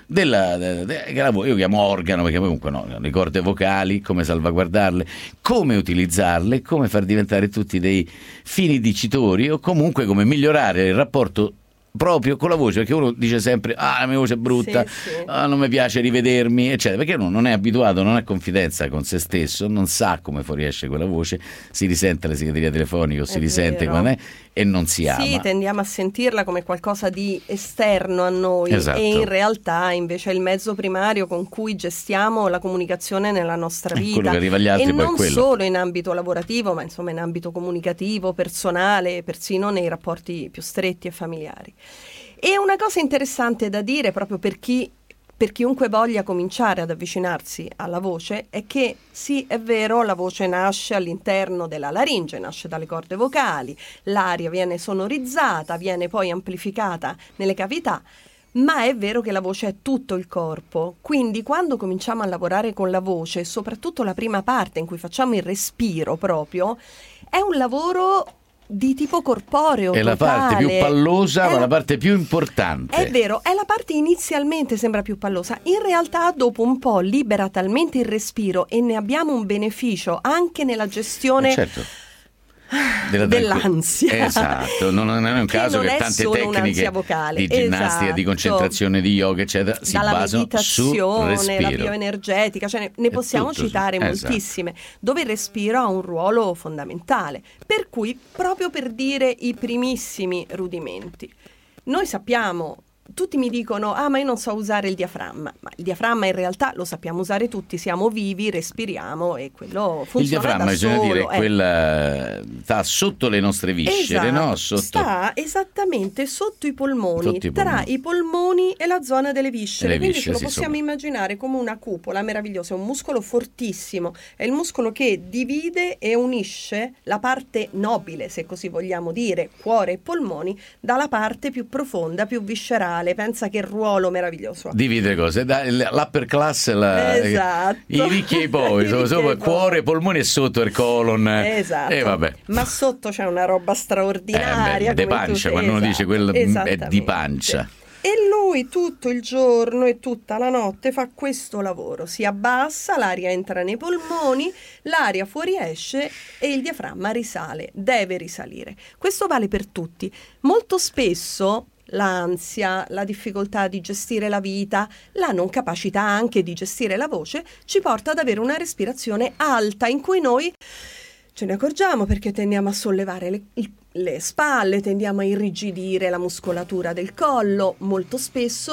io chiamo organo perché comunque le corde vocali, come salvaguardarle, come utilizzarle, come far diventare tutti dei fini dicitori, o comunque come migliorare il rapporto proprio con la voce, perché uno dice sempre la mia voce è brutta, sì. Non mi piace rivedermi, eccetera, perché uno non è abituato, non ha confidenza con se stesso, non sa come fuoriesce quella voce, si risente alla segreteria telefonica o si risente quando è, e non si ama. Sì, tendiamo a sentirla come qualcosa di esterno a noi, esatto. E in realtà invece è il mezzo primario con cui gestiamo la comunicazione nella nostra vita, quello che arriva agli altri, e poi non quello. Solo in ambito lavorativo, ma insomma in ambito comunicativo, personale, persino nei rapporti più stretti e familiari. E una cosa interessante da dire proprio per chiunque voglia cominciare ad avvicinarsi alla voce è che sì, è vero, la voce nasce all'interno della laringe, nasce dalle corde vocali, l'aria viene sonorizzata, viene poi amplificata nelle cavità, ma è vero che la voce è tutto il corpo, quindi quando cominciamo a lavorare con la voce, soprattutto la prima parte in cui facciamo il respiro proprio, è un lavoro di tipo corporeo, è la parte più pallosa, ma la parte più importante. È vero, è la parte inizialmente sembra più pallosa, in realtà dopo un po' libera talmente il respiro e ne abbiamo un beneficio anche nella gestione dell'ansia. Esatto, non è un caso che tante tecniche di ginnastica, di concentrazione, di yoga, eccetera, si basano sul respiro. La bioenergetica, cioè ne possiamo citare moltissime, dove il respiro ha un ruolo fondamentale. Per cui, proprio per dire i primissimi rudimenti, noi sappiamo, tutti mi dicono ma io non so usare il diaframma, ma il diaframma in realtà lo sappiamo usare tutti, siamo vivi, respiriamo e quello funziona. Il diaframma, bisogna dire, quella sta sotto le nostre viscere, esatto, no? Sta esattamente sotto i polmoni, tra i polmoni e la zona delle viscere, quindi ce lo possiamo immaginare come una cupola meravigliosa, è un muscolo fortissimo, è il muscolo che divide e unisce la parte nobile, se così vogliamo dire, cuore e polmoni, dalla parte più profonda, più viscerale. Pensa che ruolo meraviglioso. Divide cose, l'upper class, esatto. I ricchi e i poveri, sopra cuore, polmoni e sotto il colon. Esatto. Vabbè. Ma sotto c'è una roba straordinaria. Di pancia, quando uno dice quello è di pancia. E lui tutto il giorno e tutta la notte fa questo lavoro, si abbassa, l'aria entra nei polmoni, l'aria fuoriesce e il diaframma risale, deve risalire. Questo vale per tutti. Molto spesso l'ansia, la difficoltà di gestire la vita, la non capacità anche di gestire la voce ci porta ad avere una respirazione alta in cui noi ce ne accorgiamo perché tendiamo a sollevare le spalle, tendiamo a irrigidire la muscolatura del collo, molto spesso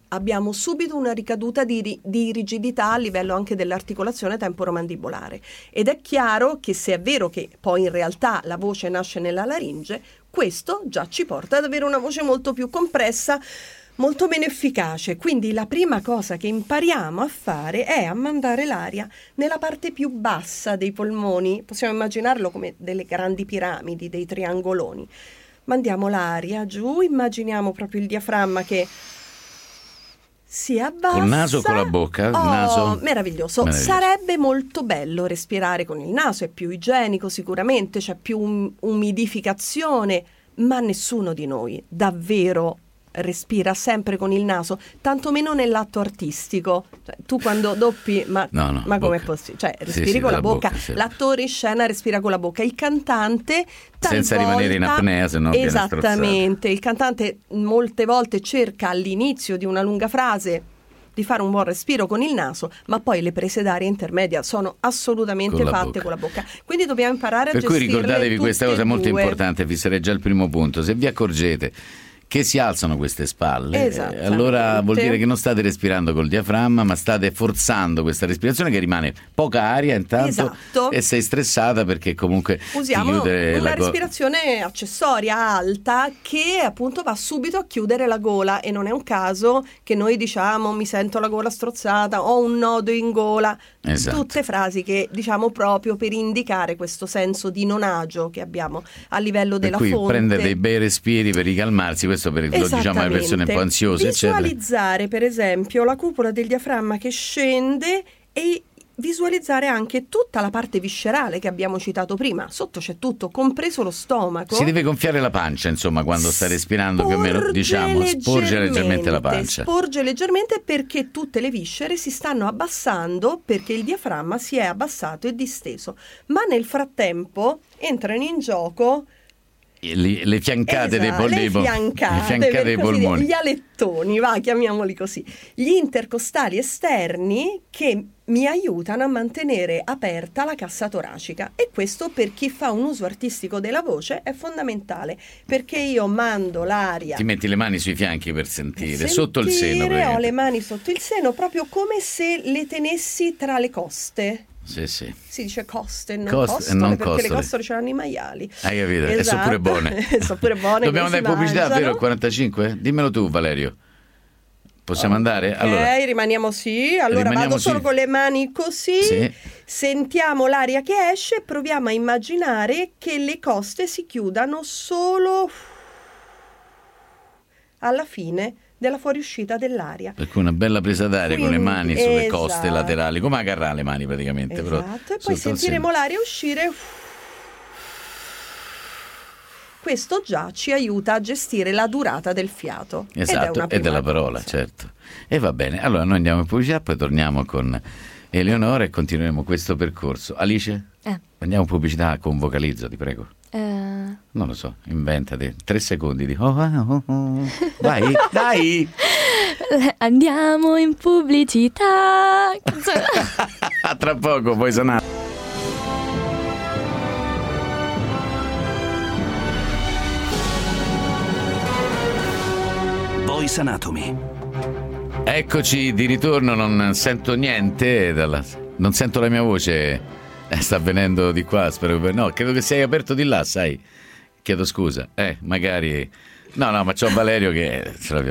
abbiamo subito una ricaduta di rigidità a livello anche dell'articolazione temporomandibolare. Ed è chiaro che se è vero che poi in realtà la voce nasce nella laringe, questo già ci porta ad avere una voce molto più compressa, molto meno efficace. Quindi la prima cosa che impariamo a fare è a mandare l'aria nella parte più bassa dei polmoni. Possiamo immaginarlo come delle grandi piramidi, dei triangoloni. Mandiamo l'aria giù, immaginiamo proprio il diaframma che si abbassa. Col naso o con la bocca? Naso. Meraviglioso. Sarebbe molto bello respirare con il naso, è più igienico sicuramente, c'è più umidificazione, ma nessuno di noi davvero respira sempre con il naso, tantomeno nell'atto artistico. Cioè, tu quando doppi, ma com'è possibile? Cioè, respiri con la bocca. Certo. L'attore in scena respira con la bocca, il cantante senza rimanere in apnea, se no viene strozzato. Esattamente, il cantante molte volte cerca all'inizio di una lunga frase di fare un buon respiro con il naso, ma poi le prese d'aria intermedia sono assolutamente fatte con la bocca. Quindi dobbiamo imparare a gestirle. Per cui ricordatevi questa cosa molto due. Importante, fisserei già il primo punto. Se vi accorgete che si alzano queste spalle, allora vuol dire che non state respirando col diaframma, ma state forzando questa respirazione, che rimane poca aria intanto, e sei stressata perché comunque usiamo una respirazione accessoria alta che appunto va subito a chiudere la gola, e non è un caso che noi diciamo mi sento la gola strozzata, ho un nodo in gola. Tutte frasi che diciamo proprio per indicare questo senso di non agio che abbiamo a livello della fonte. Prendere dei bei respiri per ricalmarsi, questo per diciamo le persone un po' ansiose, visualizzare eccetera. Per esempio la cupola del diaframma che scende, e visualizzare anche tutta la parte viscerale che abbiamo citato prima. Sotto c'è tutto, compreso lo stomaco. Si deve gonfiare la pancia, insomma, quando sta respirando, più o meno, diciamo, sporge leggermente la pancia. Sporge leggermente, perché tutte le viscere si stanno abbassando, perché il diaframma si è abbassato e disteso. Ma nel frattempo entrano in gioco le fiancate dei polmoni, gli alettoni, chiamiamoli così, gli intercostali esterni che mi aiutano a mantenere aperta la cassa toracica. E questo, per chi fa un uso artistico della voce, è fondamentale, perché io mando l'aria. Ti metti le mani sui fianchi per sentire sotto il seno. Ho le mani sotto il seno, proprio come se le tenessi tra le coste. Sì. Si dice coste, non costole, perché le costole ce l'hanno i maiali. Hai capito? E sono pure buone. Dobbiamo andare in pubblicità, vero? 45? Dimmelo tu, Valerio. Possiamo andare? Ok, rimaniamo vado solo con le mani così. Sentiamo l'aria che esce e proviamo a immaginare che le coste si chiudano solo alla fine della fuoriuscita dell'aria. Per cui una bella presa d'aria con le mani sulle coste laterali, come agarrare le mani praticamente. Però e poi sentiremo l'aria uscire. Questo già ci aiuta a gestire la durata del fiato. Esatto, e della parola, certo. E va bene, allora noi andiamo in pubblicità, poi torniamo con Eleonora e continueremo questo percorso. Alice? Andiamo in pubblicità con vocalizzo, ti prego. Non lo so, inventate 3 secondi di vai, dai. Andiamo in pubblicità. Tra poco puoi suonare. Voice Anatomy. Eccoci di ritorno, non sento niente, non sento la mia voce. Sta venendo di qua, spero che... No, credo che sei aperto di là, sai. Chiedo scusa. Magari... No, ma c'ho Valerio che...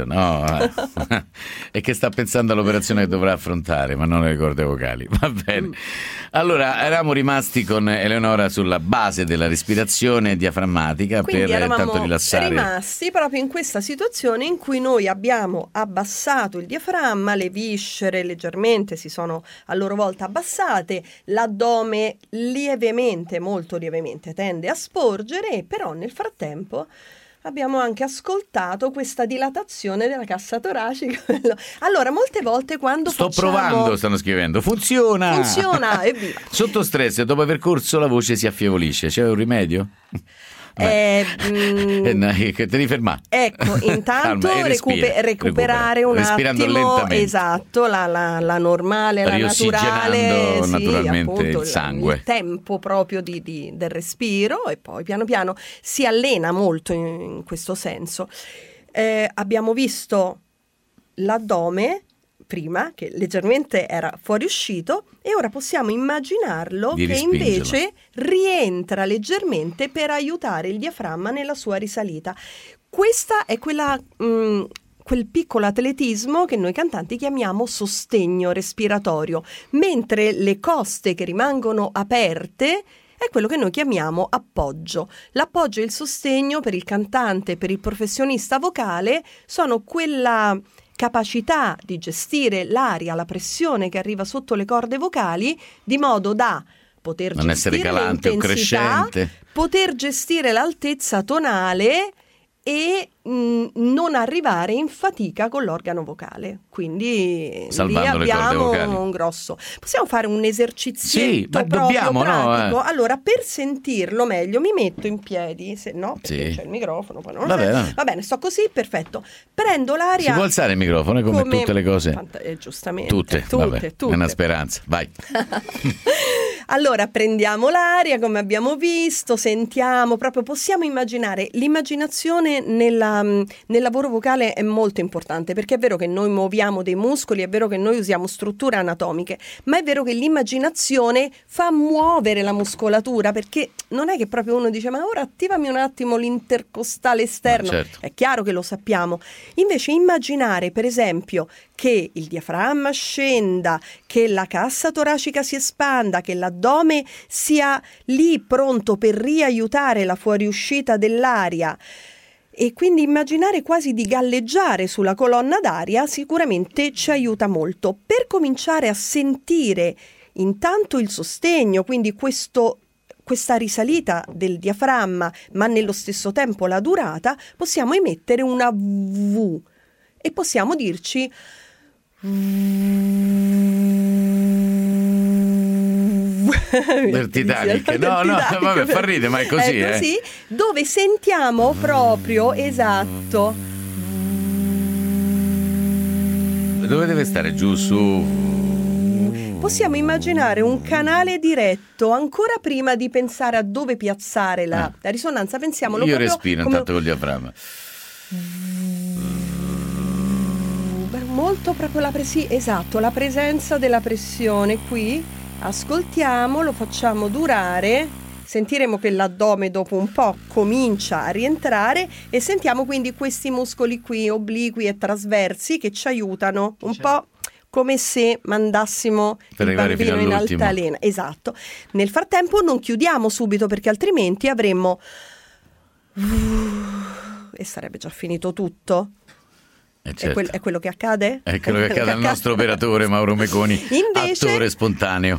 e che sta pensando all'operazione che dovrà affrontare, ma non alle corde vocali. Va bene. Allora, eravamo rimasti con Eleonora sulla base della respirazione diaframmatica. Quindi per tanto rilassare. Rimasti proprio in questa situazione in cui noi abbiamo abbassato il diaframma, le viscere leggermente si sono a loro volta abbassate, l'addome lievemente, molto lievemente tende a sporgere, però nel frattempo abbiamo anche ascoltato questa dilatazione della cassa toracica. Allora, molte volte quando provando, stanno scrivendo, funziona, evviva. Sotto stress, dopo aver corso, la voce si affievolisce. C'è un rimedio? Te devi fermare. Ecco, intanto recuperare un attimo, esatto, la normale, la naturale, naturalmente appunto, il sangue, il tempo proprio del respiro, e poi piano piano si allena molto in questo senso. Abbiamo visto l'addome prima, che leggermente era fuoriuscito, e ora possiamo immaginarlo che invece rientra leggermente per aiutare il diaframma nella sua risalita. Questa è quel piccolo atletismo che noi cantanti chiamiamo sostegno respiratorio, mentre le coste che rimangono aperte è quello che noi chiamiamo appoggio. L'appoggio e il sostegno per il cantante, per il professionista vocale, sono quella capacità di gestire l'aria, la pressione che arriva sotto le corde vocali, di modo da poter non essere calante o crescente, poter gestire l'altezza tonale e non arrivare in fatica con l'organo vocale. Quindi salvando lì abbiamo un grosso. Possiamo fare un esercizio pratico. Allora, per sentirlo meglio mi metto in piedi, se no perché c'è il microfono, poi non lo sento. Va bene, sto così, perfetto. Prendo l'aria. Si può alzare il microfono come tutte le cose? Giustamente. Tutte. È una speranza. Vai. Allora prendiamo l'aria come abbiamo visto, sentiamo, proprio possiamo immaginare. L'immaginazione nel lavoro vocale è molto importante, perché è vero che noi muoviamo dei muscoli, è vero che noi usiamo strutture anatomiche, ma è vero che l'immaginazione fa muovere la muscolatura, perché non è che proprio uno dice ma ora attivami un attimo l'intercostale esterno, certo. È chiaro che lo sappiamo. Invece immaginare per esempio che il diaframma scenda, che la cassa toracica si espanda, che l'addome sia lì pronto per riaiutare la fuoriuscita dell'aria, e quindi immaginare quasi di galleggiare sulla colonna d'aria sicuramente ci aiuta molto. Per cominciare a sentire intanto il sostegno, quindi questa risalita del diaframma, ma nello stesso tempo la durata, possiamo emettere una V e possiamo dirci del Titanic. No, vabbè, fa ridere, ma è così, è così, dove sentiamo proprio esatto. Dove deve stare? Giù, su. Possiamo immaginare un canale diretto ancora prima di pensare a dove piazzare la risonanza. Pensiamolo Io proprio respiro intanto col diaframma. Molto proprio la presenza della pressione qui. Ascoltiamo, lo facciamo durare, sentiremo che l'addome dopo un po' comincia a rientrare e sentiamo quindi questi muscoli qui obliqui e trasversi che ci aiutano un po' come se mandassimo per il bambino in altalena. Esatto. Nel frattempo non chiudiamo subito, perché altrimenti avremmo e sarebbe già finito tutto. Certo. È quello che accade? È quello che accade al nostro operatore Mauro Meconi, invece, attore spontaneo.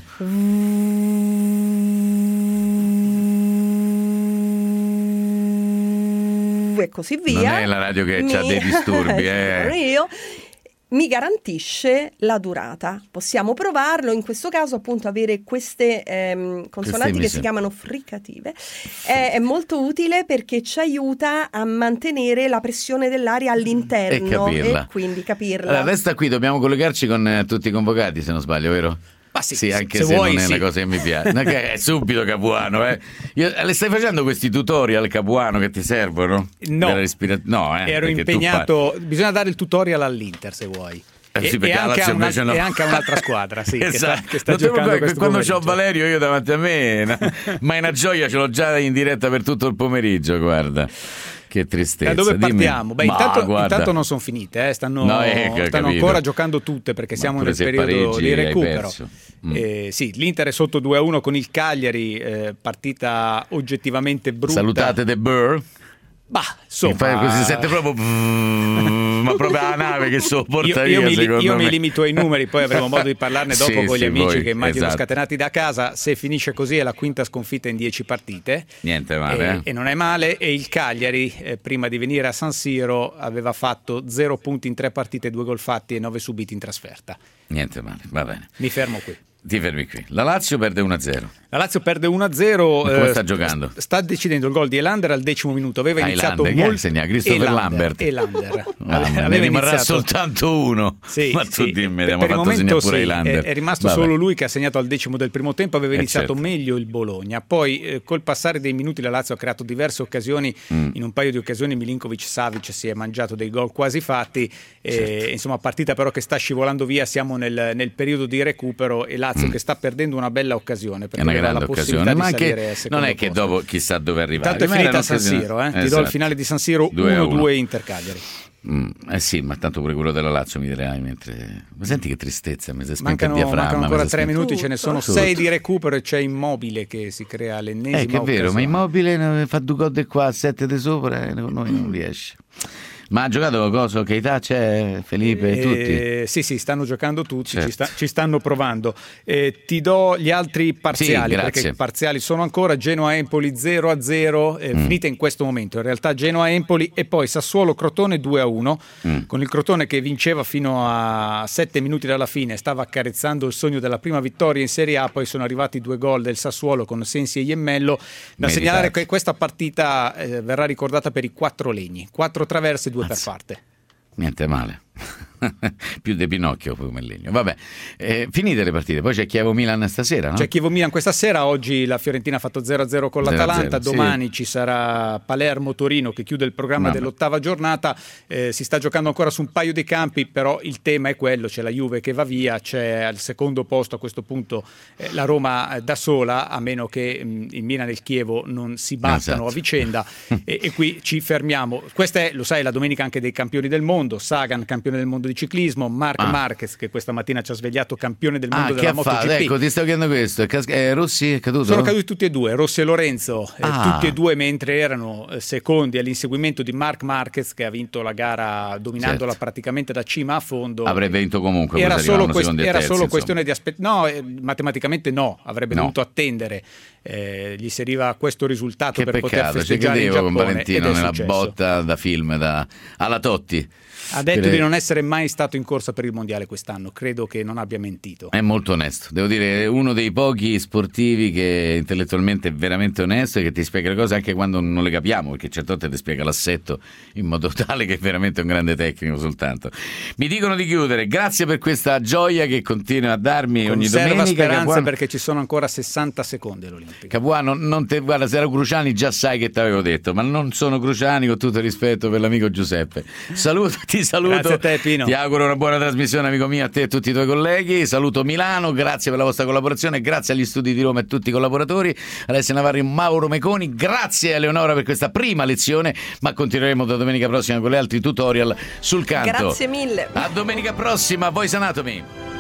E così via. Non è la radio che ha dei disturbi. Io mi garantisce la durata. Possiamo provarlo, in questo caso appunto avere queste consonanti che si chiamano fricative è molto utile, perché ci aiuta a mantenere la pressione dell'aria all'interno e quindi capirla. Allora, resta qui, dobbiamo collegarci con tutti i convocati, se non sbaglio, vero? Ma sì, anche se vuoi, non è una cosa che mi piace. È subito Capuano, le stai facendo questi tutorial Capuano che ti servono? No, ero impegnato. Bisogna dare il tutorial all'Inter se vuoi. E anche a un'altra squadra, sì, esatto. che sta giocando questo quando pomeriggio. c'ho Valerio io davanti a me, ma è una gioia, ce l'ho già in diretta per tutto il pomeriggio, guarda. Che tristezza. Da dove partiamo? Dimmi. Intanto non sono finite, stanno ancora giocando tutte, perché siamo nel periodo di recupero. Sì, l'Inter è sotto 2-1 con il Cagliari, partita oggettivamente brutta. Salutate De Boer. Insomma, si sente proprio ma proprio la nave che sopporta io mi limito ai numeri, poi avremo modo di parlarne dopo con gli amici che immagino scatenati da casa. Se finisce così è la quinta sconfitta in 10 partite, niente male, e non è male. E il Cagliari prima di venire a San Siro aveva fatto 0 punti in 3 partite, 2 gol fatti e 9 subiti in trasferta. Niente male, va bene. Mi fermo qui. Ti fermi qui. La Lazio perde 1-0. La Lazio perde 1-0. Come sta giocando? Sta decidendo il gol di Elander al 10° minuto. Aveva iniziato Christopher Lambert. Elander. Ne rimarrà soltanto uno. Sì, ma tu dimmi, abbiamo per il fatto segnare pure sì, Elander. È rimasto solo lui che ha segnato al 10° del primo tempo. Aveva iniziato certo. meglio il Bologna. Poi col passare dei minuti la Lazio ha creato diverse occasioni. In un paio di occasioni Milinkovic-Savic si è mangiato dei gol quasi fatti. Certo. Insomma, partita però che sta scivolando via. Siamo nel periodo di recupero e Lazio che sta perdendo una bella occasione, perché è una grande la occasione, ma anche non è che dopo chissà dove arrivare. Tanto è finita a San Siro, ti do il finale di San Siro 1-2 Inter-Cagliari. Sì, ma tanto pure quello della Lazio mi dirai mentre. Ma senti che tristezza, mi si è spento il diaframma. Mancano ancora 3 minuti, ce ne sono 6 di recupero e c'è Immobile che si crea l'ennesima che è vero, ma Immobile fa 2 gol di qua, 7 di sopra e noi non riesce. Ma ha giocato cosa? Keita c'è, Felipe, tutti? Sì, stanno giocando tutti, certo. ci stanno provando. Ti do gli altri parziali, perché i parziali sono ancora Genoa-Empoli 0-0, finita in questo momento. In realtà Genoa-Empoli e poi Sassuolo-Crotone 2-1, con il Crotone che vinceva fino a 7 minuti dalla fine, stava accarezzando il sogno della prima vittoria in Serie A, poi sono arrivati 2 gol del Sassuolo con Sensi e Iemmello. Da segnalare che questa partita verrà ricordata per i 4 legni, 4 traverse, 2 per parte. Niente male. Più di Pinocchio come legno. Vabbè, finite le partite. Poi c'è Chievo-Milan stasera, no? C'è Chievo-Milan questa sera. Oggi la Fiorentina ha fatto 0-0 con l'Atalanta. Domani ci sarà Palermo-Torino che chiude il programma dell'8ª giornata. Si sta giocando ancora su un paio di campi, però il tema è quello: c'è la Juve che va via, c'è al secondo posto a questo punto la Roma da sola, a meno che il Milan e il Chievo non si battano a vicenda. e qui ci fermiamo. Questa è, lo sai, la domenica anche dei campioni del mondo. Sagan, campione del mondo di ciclismo, Marc Marquez che questa mattina ci ha svegliato campione del mondo della MotoGP. Ecco, ti stavo chiedendo questo. Rossi è caduto? Sono caduti tutti e due, Rossi e Lorenzo, tutti e due mentre erano secondi all'inseguimento di Marc Marquez, che ha vinto la gara dominandola praticamente da cima a fondo. Avrebbe vinto comunque. Era solo questione di matematicamente no, avrebbe dovuto attendere. Gli serviva questo risultato per poter festeggiare in Giappone. Con Valentino nella botta da film alla Totti. Ha detto di non essere mai stato in corsa per il mondiale quest'anno, credo che non abbia mentito. È molto onesto, devo dire, è uno dei pochi sportivi che intellettualmente è veramente onesto e che ti spiega le cose anche quando non le capiamo, perché certe volte ti spiega l'assetto in modo tale che è veramente un grande tecnico soltanto. Mi dicono di chiudere, grazie per questa gioia che continua a darmi ogni domenica. Conserva speranza, Capuano, perché ci sono ancora 60 secondi all'Olimpica. Capuano, guarda, se era Cruciani già sai che ti avevo detto, ma non sono Cruciani, con tutto il rispetto per l'amico Giuseppe. Ti saluto. Grazie a te, Pino. Ti auguro una buona trasmissione, amico mio, a te e a tutti i tuoi colleghi. Saluto Milano, grazie per la vostra collaborazione, grazie agli studi di Roma e a tutti i collaboratori, Alessia Navarri e Mauro Meconi, grazie a Eleonora per questa prima lezione, ma continueremo da domenica prossima con gli altri tutorial sul canto. Grazie mille. A domenica prossima, Voice Anatomy.